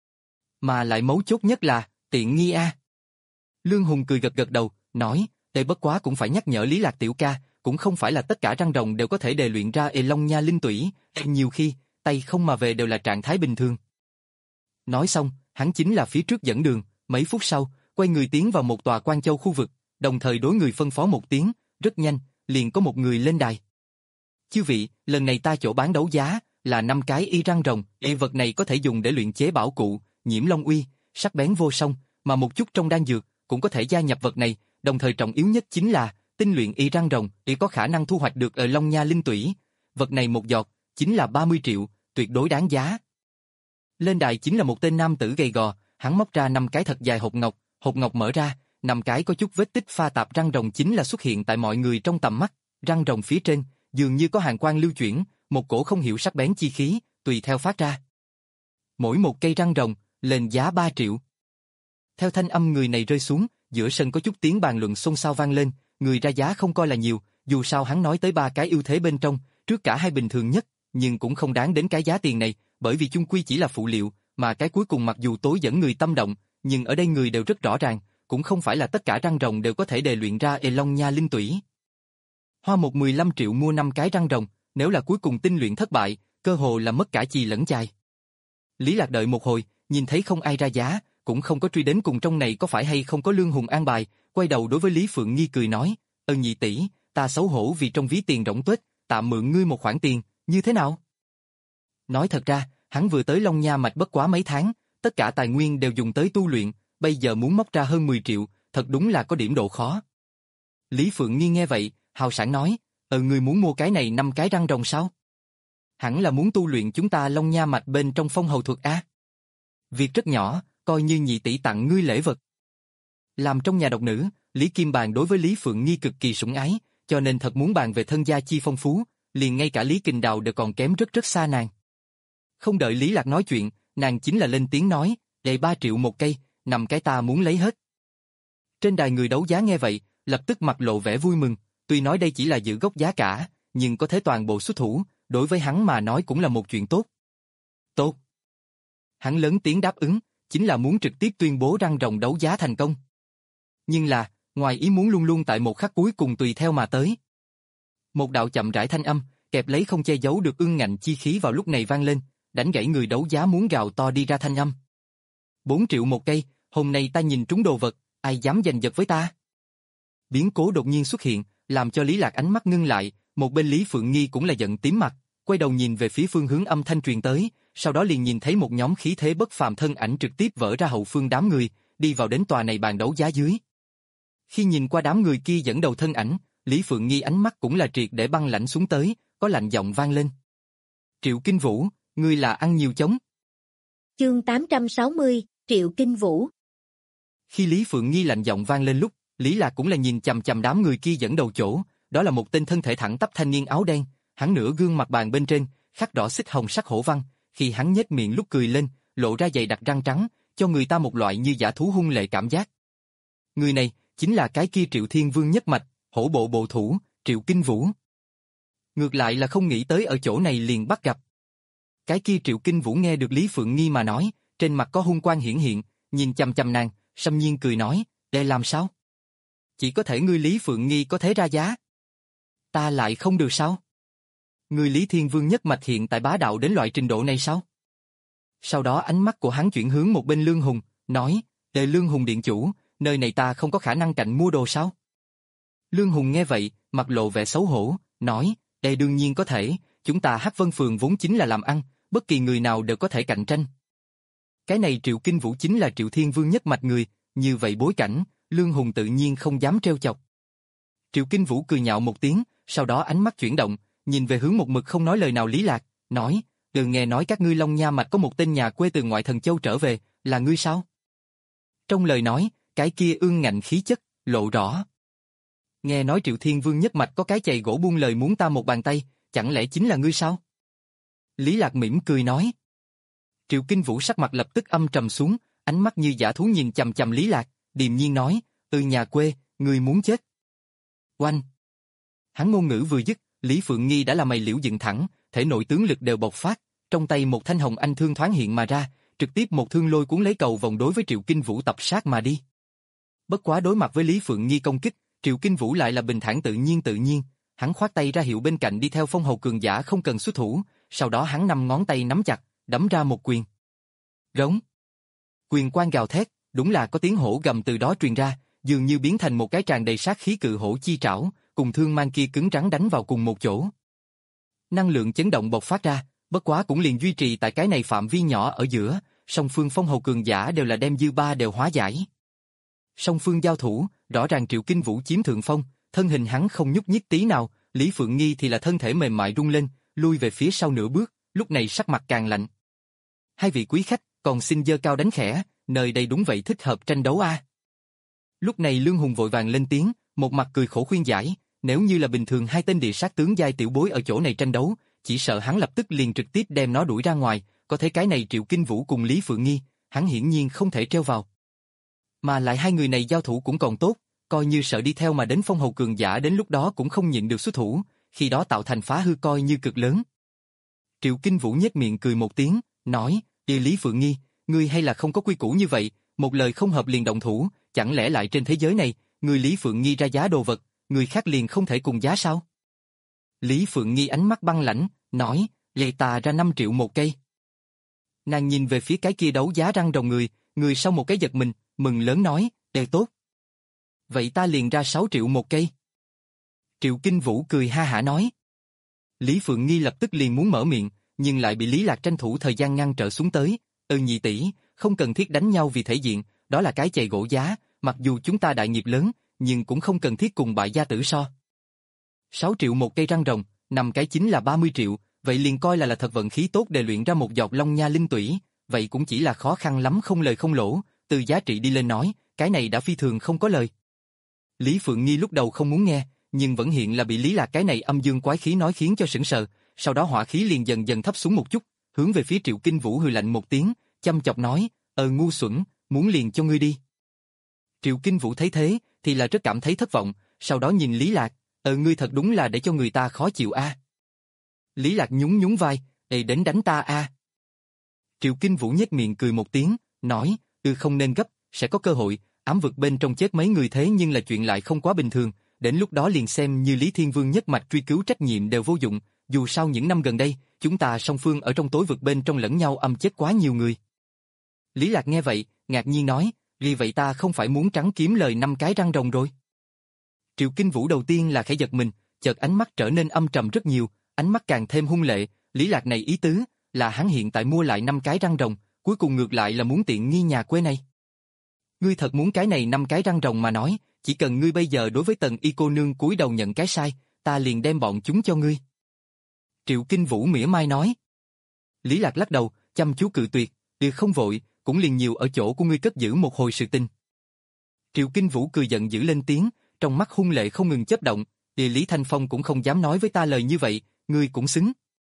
Mà lại mấu chốt nhất là, tiện nghi a. Lương Hùng cười gật gật đầu, nói, đây bất quá cũng phải nhắc nhở Lý Lạc tiểu ca, cũng không phải là tất cả răng rồng đều có thể đề luyện ra e Long Nha linh tủy, nhiều khi, tay không mà về đều là trạng thái bình thường. Nói xong, hắn chính là phía trước dẫn đường, mấy phút sau, quay người tiến vào một tòa Quan Châu khu vực, đồng thời đối người phân phó một tiếng, rất nhanh, liền có một người lên đài. Chư vị, lần này ta chỗ bán đấu giá, là năm cái y răng rồng, y vật này có thể dùng để luyện chế bảo cụ, nhiễm long uy, sắc bén vô song, mà một chút trong đan dược, cũng có thể gia nhập vật này, đồng thời trọng yếu nhất chính là, tinh luyện y răng rồng, y có khả năng thu hoạch được ở Long Nha linh tủy, vật này một giọt, chính là ba mươi triệu, tuyệt đối đáng giá. Lên đài chính là một tên nam tử gầy gò, hắn móc ra năm cái thật dài hộp ngọc, hộp ngọc mở ra, năm cái có chút vết tích pha tạp răng rồng chính là xuất hiện tại mọi người trong tầm mắt, răng rồng phía trên, dường như có hàn quang lưu chuyển, một cổ không hiểu sắc bén chi khí, tùy theo phát ra. Mỗi một cây răng rồng, lên giá ba triệu. Theo thanh âm người này rơi xuống, giữa sân có chút tiếng bàn luận xôn xao vang lên, người ra giá không coi là nhiều, dù sao hắn nói tới ba cái ưu thế bên trong, trước cả hai bình thường nhất, nhưng cũng không đáng đến cái giá tiền này, bởi vì chung quy chỉ là phụ liệu, mà cái cuối cùng mặc dù tối dẫn người tâm động, nhưng ở đây người đều rất rõ ràng, cũng không phải là tất cả răng rồng đều có thể đề luyện ra e Long Nha linh tủy. Hoa một mười lăm triệu mua năm cái răng rồng, nếu là cuối cùng tinh luyện thất bại, cơ hồ là mất cả chì lẫn chài. Lý Lạc đợi một hồi, nhìn thấy không ai ra giá, cũng không có truy đến cùng trong này có phải hay không có Lương Hùng an bài, quay đầu đối với Lý Phượng Nghi cười nói, ơn nhị tỷ, ta xấu hổ vì trong ví tiền rỗng tuếch, tạm mượn ngươi một khoản tiền, như thế nào? Nói thật ra, hắn vừa tới Long Nha mạch bất quá mấy tháng, tất cả tài nguyên đều dùng tới tu luyện, bây giờ muốn móc ra hơn mười triệu, thật đúng là có điểm độ khó. Lý Phượng Nghi nghe vậy, hào sảng nói, ờ ngươi muốn mua cái này năm cái răng rồng sao? Hẳn là muốn tu luyện chúng ta Long Nha mạch bên trong phong hầu thuật a. Việc rất nhỏ, coi như nhị tỷ tặng ngươi lễ vật. Làm trong nhà độc nữ, Lý Kim Bàn đối với Lý Phượng Nghi cực kỳ sủng ái, cho nên thật muốn bàn về thân gia chi phong phú, liền ngay cả Lý Kình Đào đều còn kém rất rất xa nàng. Không đợi Lý Lạc nói chuyện, nàng chính là lên tiếng nói, để ba triệu một cây, nằm cái ta muốn lấy hết. Trên đài người đấu giá nghe vậy, lập tức mặt lộ vẻ vui mừng, tuy nói đây chỉ là giữ gốc giá cả, nhưng có thể toàn bộ xuất thủ, đối với hắn mà nói cũng là một chuyện tốt. Tốt. Hắn lớn tiếng đáp ứng, chính là muốn trực tiếp tuyên bố răng rồng đấu giá thành công. Nhưng là, ngoài ý muốn luôn luôn tại một khắc cuối cùng tùy theo mà tới. Một đạo chậm rãi thanh âm, kẹp lấy không che giấu được ương ngạnh chi khí vào lúc này vang lên, đánh gãy người đấu giá muốn gào to đi ra thanh âm. Bốn triệu một cây, hôm nay ta nhìn trúng đồ vật, ai dám giành giật với ta? Biến cố đột nhiên xuất hiện, làm cho Lý Lạc ánh mắt ngưng lại, một bên Lý Phượng Nghi cũng là giận tím mặt, quay đầu nhìn về phía phương hướng âm thanh truyền tới, sau đó liền nhìn thấy một nhóm khí thế bất phàm thân ảnh trực tiếp vỡ ra hậu phương đám người, đi vào đến tòa này bàn đấu giá dưới. Khi nhìn qua đám người kia dẫn đầu thân ảnh, Lý Phượng Nghi ánh mắt cũng là triệt để băng lãnh xuống tới, có lạnh giọng vang lên. Triệu Kinh Vũ, ngươi là ăn nhiều chống.
Chương tám trăm sáu mươi, Triệu Kinh Vũ.
Khi Lý Phượng Nghi lạnh giọng vang lên lúc, Lý Lạc cũng là nhìn chằm chằm đám người kia dẫn đầu chỗ, đó là một tên thân thể thẳng tắp thanh niên áo đen, hắn nửa gương mặt bàn bên trên, khắc đỏ xích hồng sắc hổ văn, khi hắn nhếch miệng lúc cười lên, lộ ra dày đặc răng trắng, cho người ta một loại như dã thú hung lệ cảm giác. Người này, chính là cái kia Triệu Thiên Vương nhất mạch, hổ bộ bộ thủ, Triệu Kinh Vũ. Ngược lại là không nghĩ tới ở chỗ này liền bắt gặp. Cái kia Triệu Kinh Vũ nghe được Lý Phượng Nghi mà nói, trên mặt có hung quang hiển hiện, nhìn chằm chằm nàng, xâm nhiên cười nói, để làm sao? Chỉ có thể ngươi Lý Phượng Nghi có thế ra giá. Ta lại không được sao? Ngươi Lý Thiên Vương nhất mạch hiện tại bá đạo đến loại trình độ này sao? Sau đó ánh mắt của hắn chuyển hướng một bên Lương Hùng, nói, để Lương Hùng điện chủ, nơi này ta không có khả năng cạnh mua đồ sao? Lương Hùng nghe vậy, mặt lộ vẻ xấu hổ, nói, đây đương nhiên có thể, chúng ta Hắc Vân Phường vốn chính là làm ăn, bất kỳ người nào đều có thể cạnh tranh. Cái này Triệu Kinh Vũ chính là Triệu Thiên Vương nhất mạch người, như vậy bối cảnh, Lương Hùng tự nhiên không dám trêu chọc. Triệu Kinh Vũ cười nhạo một tiếng, sau đó ánh mắt chuyển động, nhìn về hướng một mực không nói lời nào Lý Lạc, nói, từ nghe nói các ngươi Long Nha mạch có một tên nhà quê từ ngoại thần châu trở về, là ngươi sao? Trong lời nói, cái kia ương ngạnh khí chất, lộ rõ. Nghe nói Triệu Thiên Vương nhất mạch có cái chày gỗ buông lời muốn ta một bàn tay, chẳng lẽ chính là ngươi sao? Lý Lạc mỉm cười nói. Triệu Kinh Vũ sắc mặt lập tức âm trầm xuống, ánh mắt như dã thú nhìn chằm chằm Lý Lạc, điềm nhiên nói, từ nhà quê, ngươi muốn chết. Oanh! Hắn ngôn ngữ vừa dứt, Lý Phượng Nghi đã là mày liễu dựng thẳng, thể nội tướng lực đều bộc phát, trong tay một thanh hồng anh thương thoáng hiện mà ra, trực tiếp một thương lôi cuốn lấy cầu vòng đối với Triệu Kinh Vũ tập sát mà đi. Bất quá đối mặt với Lý Phượng Nghi công kích, Triệu Kinh Vũ lại là bình thản tự nhiên tự nhiên, hắn khoát tay ra hiệu bên cạnh đi theo phong hầu cường giả không cần xuất thủ, sau đó hắn năm ngón tay nắm chặt, đấm ra một quyền. Rống. Quyền quang gào thét, đúng là có tiếng hổ gầm từ đó truyền ra, dường như biến thành một cái tràn đầy sát khí cự hổ chi trảo, cùng thương mang kia cứng rắn đánh vào cùng một chỗ. Năng lượng chấn động bộc phát ra, bất quá cũng liền duy trì tại cái này phạm vi nhỏ ở giữa, song phương phong hầu cường giả đều là đem dư ba đều hóa giải. Song phương giao thủ, rõ ràng Triệu Kinh Vũ chiếm thượng phong, thân hình hắn không nhúc nhích tí nào, Lý Phượng Nghi thì là thân thể mềm mại rung lên, lui về phía sau nửa bước, lúc này sắc mặt càng lạnh. Hai vị quý khách, còn xin giơ cao đánh khẽ, nơi đây đúng vậy thích hợp tranh đấu a. Lúc này Lương Hùng vội vàng lên tiếng, một mặt cười khổ khuyên giải, nếu như là bình thường hai tên địa sát tướng giai tiểu bối ở chỗ này tranh đấu, chỉ sợ hắn lập tức liền trực tiếp đem nó đuổi ra ngoài, có thể cái này Triệu Kinh Vũ cùng Lý Phượng Nghi, hắn hiển nhiên không thể treo vào. Mà lại hai người này giao thủ cũng còn tốt, coi như sợ đi theo mà đến phong hầu cường giả đến lúc đó cũng không nhịn được xuất thủ, khi đó tạo thành phá hư coi như cực lớn. Triệu Kinh Vũ nhếch miệng cười một tiếng, nói, "Đi Lý Phượng Nghi, ngươi hay là không có quy củ như vậy, một lời không hợp liền động thủ, chẳng lẽ lại trên thế giới này, người Lý Phượng Nghi ra giá đồ vật, người khác liền không thể cùng giá sao?" Lý Phượng Nghi ánh mắt băng lãnh, nói, "Vậy ta ra năm triệu một cây." Nàng nhìn về phía cái kia đấu giá răng rồng người, người sau một cái giật mình, mừng lớn nói, "Đều tốt. Vậy ta liền ra sáu triệu một cây." Triệu Kinh Vũ cười ha hả nói. Lý Phượng Nghi lập tức liền muốn mở miệng, nhưng lại bị Lý Lạc tranh thủ thời gian ngăn trở xuống tới, "Ừ nhị tỷ, không cần thiết đánh nhau vì thể diện, đó là cái chày gỗ giá, mặc dù chúng ta đại nghiệp lớn, nhưng cũng không cần thiết cùng bại gia tử so. sáu triệu một cây răng rồng, năm cái chính là ba mươi triệu, vậy liền coi là là thật vận khí tốt để luyện ra một giọt long nha linh tủy, vậy cũng chỉ là khó khăn lắm không lời không lỗ, từ giá trị đi lên nói, cái này đã phi thường không có lời. Lý Phượng Nghi lúc đầu không muốn nghe, nhưng vẫn hiện là bị Lý Lạc cái này âm dương quái khí nói khiến cho sững sờ, sau đó hỏa khí liền dần dần thấp xuống một chút, hướng về phía Triệu Kinh Vũ hừ lạnh một tiếng, chăm chọc nói, ờ ngu xuẩn, muốn liền cho ngươi đi. Triệu Kinh Vũ thấy thế, thì là rất cảm thấy thất vọng, sau đó nhìn Lý Lạc, ờ ngươi thật đúng là để cho người ta khó chịu a. Lý Lạc nhún nhún vai, ê đến đánh ta a. Triệu Kinh Vũ nhếch miệng cười một tiếng, nói, ừ không nên gấp, sẽ có cơ hội, ám vực bên trong chết mấy người thế nhưng là chuyện lại không quá bình thường, đến lúc đó liền xem như Lý Thiên Vương nhất mạch truy cứu trách nhiệm đều vô dụng, dù sao những năm gần đây, chúng ta song phương ở trong tối vực bên trong lẫn nhau âm chết quá nhiều người. Lý Lạc nghe vậy, ngạc nhiên nói, vì vậy ta không phải muốn trắng kiếm lời năm cái răng rồng rồi. Triệu Kinh Vũ đầu tiên là khẽ giật mình, chợt ánh mắt trở nên âm trầm rất nhiều, ánh mắt càng thêm hung lệ, Lý Lạc này ý tứ, là hắn hiện tại mua lại năm cái răng rồng, cuối cùng ngược lại là muốn tiện nghi nhà quê này. Ngươi thật muốn cái này năm cái răng rồng mà nói, chỉ cần ngươi bây giờ đối với Tần Y cô nương cúi đầu nhận cái sai, ta liền đem bọn chúng cho ngươi. Triệu Kinh Vũ mỉa mai nói. Lý Lạc lắc đầu, chăm chú cự tuyệt, được không vội, cũng liền nhiều ở chỗ của ngươi cất giữ một hồi sự tình. Triệu Kinh Vũ cười giận dữ lên tiếng, trong mắt hung lệ không ngừng chớp động, thì Lý Thanh Phong cũng không dám nói với ta lời như vậy, ngươi cũng xứng.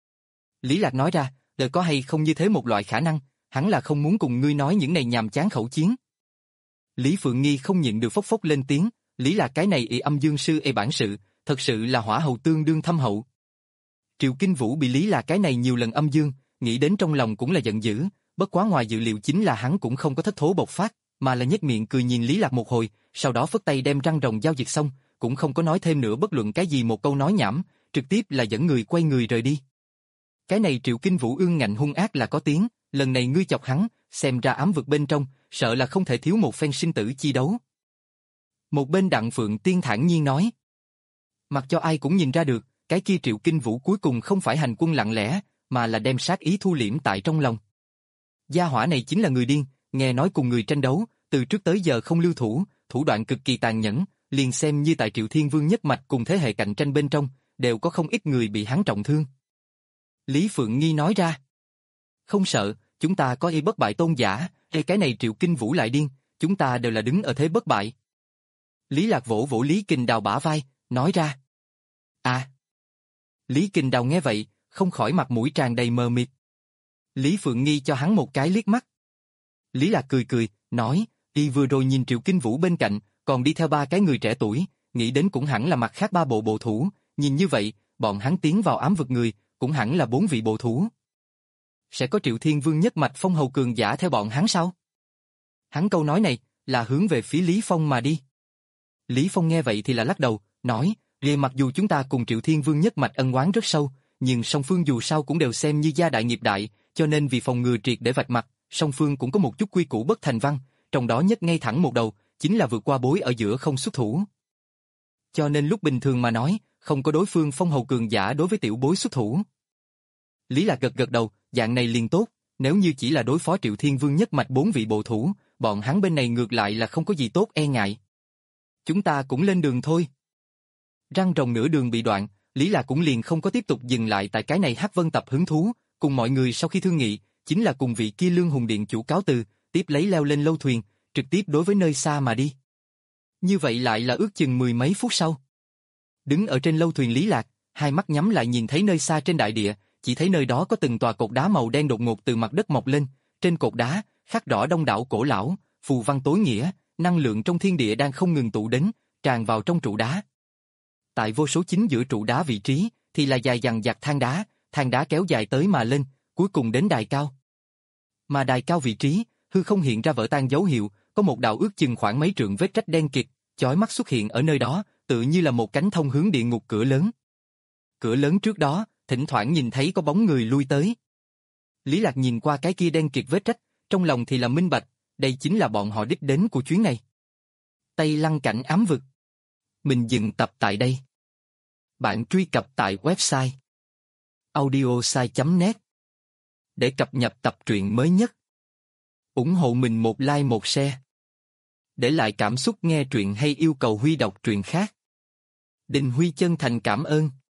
Lý Lạc nói ra, đời có hay không như thế một loại khả năng, hắn là không muốn cùng ngươi nói những này nhàm chán khẩu chiến. Lý Phượng Nghi không nhịn được phốc phốc lên tiếng, Lý Lạc cái này ỷ âm dương sư ê bản sự, thật sự là hỏa hầu tương đương thâm hậu. Triệu Kinh Vũ bị Lý Lạc cái này nhiều lần âm dương, nghĩ đến trong lòng cũng là giận dữ, bất quá ngoài dự liệu chính là hắn cũng không có thất thố bộc phát, mà là nhếch miệng cười nhìn Lý Lạc một hồi, sau đó phất tay đem răng rồng giao dịch xong, cũng không có nói thêm nữa bất luận cái gì một câu nói nhảm, trực tiếp là dẫn người quay người rời đi. Cái này Triệu Kinh Vũ ương ngạnh hung ác là có tiếng, lần này ngươi chọc hắn, xem ra ám vực bên trong, sợ là không thể thiếu một phen sinh tử chi đấu. Một bên Đặng Phượng Tiên thản nhiên nói. Mặc cho ai cũng nhìn ra được, cái kia Triệu Kinh Vũ cuối cùng không phải hành quân lặng lẽ, mà là đem sát ý thu liễm tại trong lòng. Gia hỏa này chính là người điên, nghe nói cùng người tranh đấu, từ trước tới giờ không lưu thủ, thủ đoạn cực kỳ tàn nhẫn, liền xem như tại Triệu Thiên Vương nhất mạch cùng thế hệ cạnh tranh bên trong, đều có không ít người bị hắn trọng thương. Lý Phượng Nghi nói ra. Không sợ, chúng ta có y bất bại tôn giả, hay cái này Triệu Kinh Vũ lại điên, chúng ta đều là đứng ở thế bất bại. Lý Lạc vỗ vỗ Lý Kình Đào bả vai, nói ra. À. Lý Kình Đào nghe vậy, không khỏi mặt mũi tràn đầy mờ mịt. Lý Phượng Nghi cho hắn một cái liếc mắt. Lý Lạc cười cười, nói, y vừa rồi nhìn Triệu Kinh Vũ bên cạnh, còn đi theo ba cái người trẻ tuổi, nghĩ đến cũng hẳn là mặt khác ba bộ bộ thủ, nhìn như vậy, bọn hắn tiến vào ám vực người, cũng hẳn là bốn vị bộ thủ. Sẽ có Triệu Thiên Vương nhất mạch phong hầu cường giả theo bọn hắn sao? Hắn câu nói này, là hướng về phía Lý Phong mà đi. Lý Phong nghe vậy thì là lắc đầu, nói, vì mặc dù chúng ta cùng Triệu Thiên Vương nhất mạch ân oán rất sâu, nhưng song phương dù sao cũng đều xem như gia đại nghiệp đại, cho nên vì phòng ngừa triệt để vạch mặt, song phương cũng có một chút quy củ bất thành văn, trong đó nhất ngay thẳng một đầu, chính là vượt qua bối ở giữa không xuất thủ. Cho nên lúc bình thường mà nói, không có đối phương phong hầu cường giả đối với tiểu bối xuất thủ. Lý Lạc gật gật đầu, dạng này liền tốt, nếu như chỉ là đối phó Triệu Thiên Vương nhất mạch bốn vị bộ thủ, bọn hắn bên này ngược lại là không có gì tốt e ngại. Chúng ta cũng lên đường thôi. Răng rồng nửa đường bị đoạn, Lý Lạc cũng liền không có tiếp tục dừng lại tại cái này Hắc Vân tập hứng thú, cùng mọi người sau khi thương nghị, chính là cùng vị kia Lương Hùng Điện chủ cáo từ, tiếp lấy leo lên lâu thuyền, trực tiếp đối với nơi xa mà đi. Như vậy lại là ước chừng mười mấy phút sau. Đứng ở trên lâu thuyền Lý Lạc, hai mắt nhắm lại nhìn thấy nơi xa trên đại địa, chỉ thấy nơi đó có từng tòa cột đá màu đen đột ngột từ mặt đất mọc lên, trên cột đá, khắc rõ đông đảo cổ lão, phù văn tối nghĩa, năng lượng trong thiên địa đang không ngừng tụ đến, tràn vào trong trụ đá. Tại vô số chính giữa trụ đá vị trí, thì là dài dằng dặc thang đá, thang đá kéo dài tới mà lên, cuối cùng đến đài cao. Mà đài cao vị trí, hư không hiện ra vỡ tan dấu hiệu, có một đạo ước chừng khoảng mấy trượng vết rách đen kịt, chói mắt xuất hiện ở nơi đó, tự như là một cánh thông hướng địa ngục cửa lớn. Cửa lớn trước đó, thỉnh thoảng nhìn thấy có bóng người lui tới. Lý Lạc nhìn qua cái kia đen kịt vết rách, trong lòng thì là minh bạch, đây chính là bọn họ đích đến của chuyến này. Tây Lăng cảnh ám vực. Mình dừng tập tại đây. Bạn truy cập tại website audiosai chấm net để cập nhật tập truyện mới nhất. Ủng hộ mình một like một share. Để lại cảm xúc nghe truyện hay yêu cầu Huy đọc truyện khác. Đình Huy chân thành cảm ơn.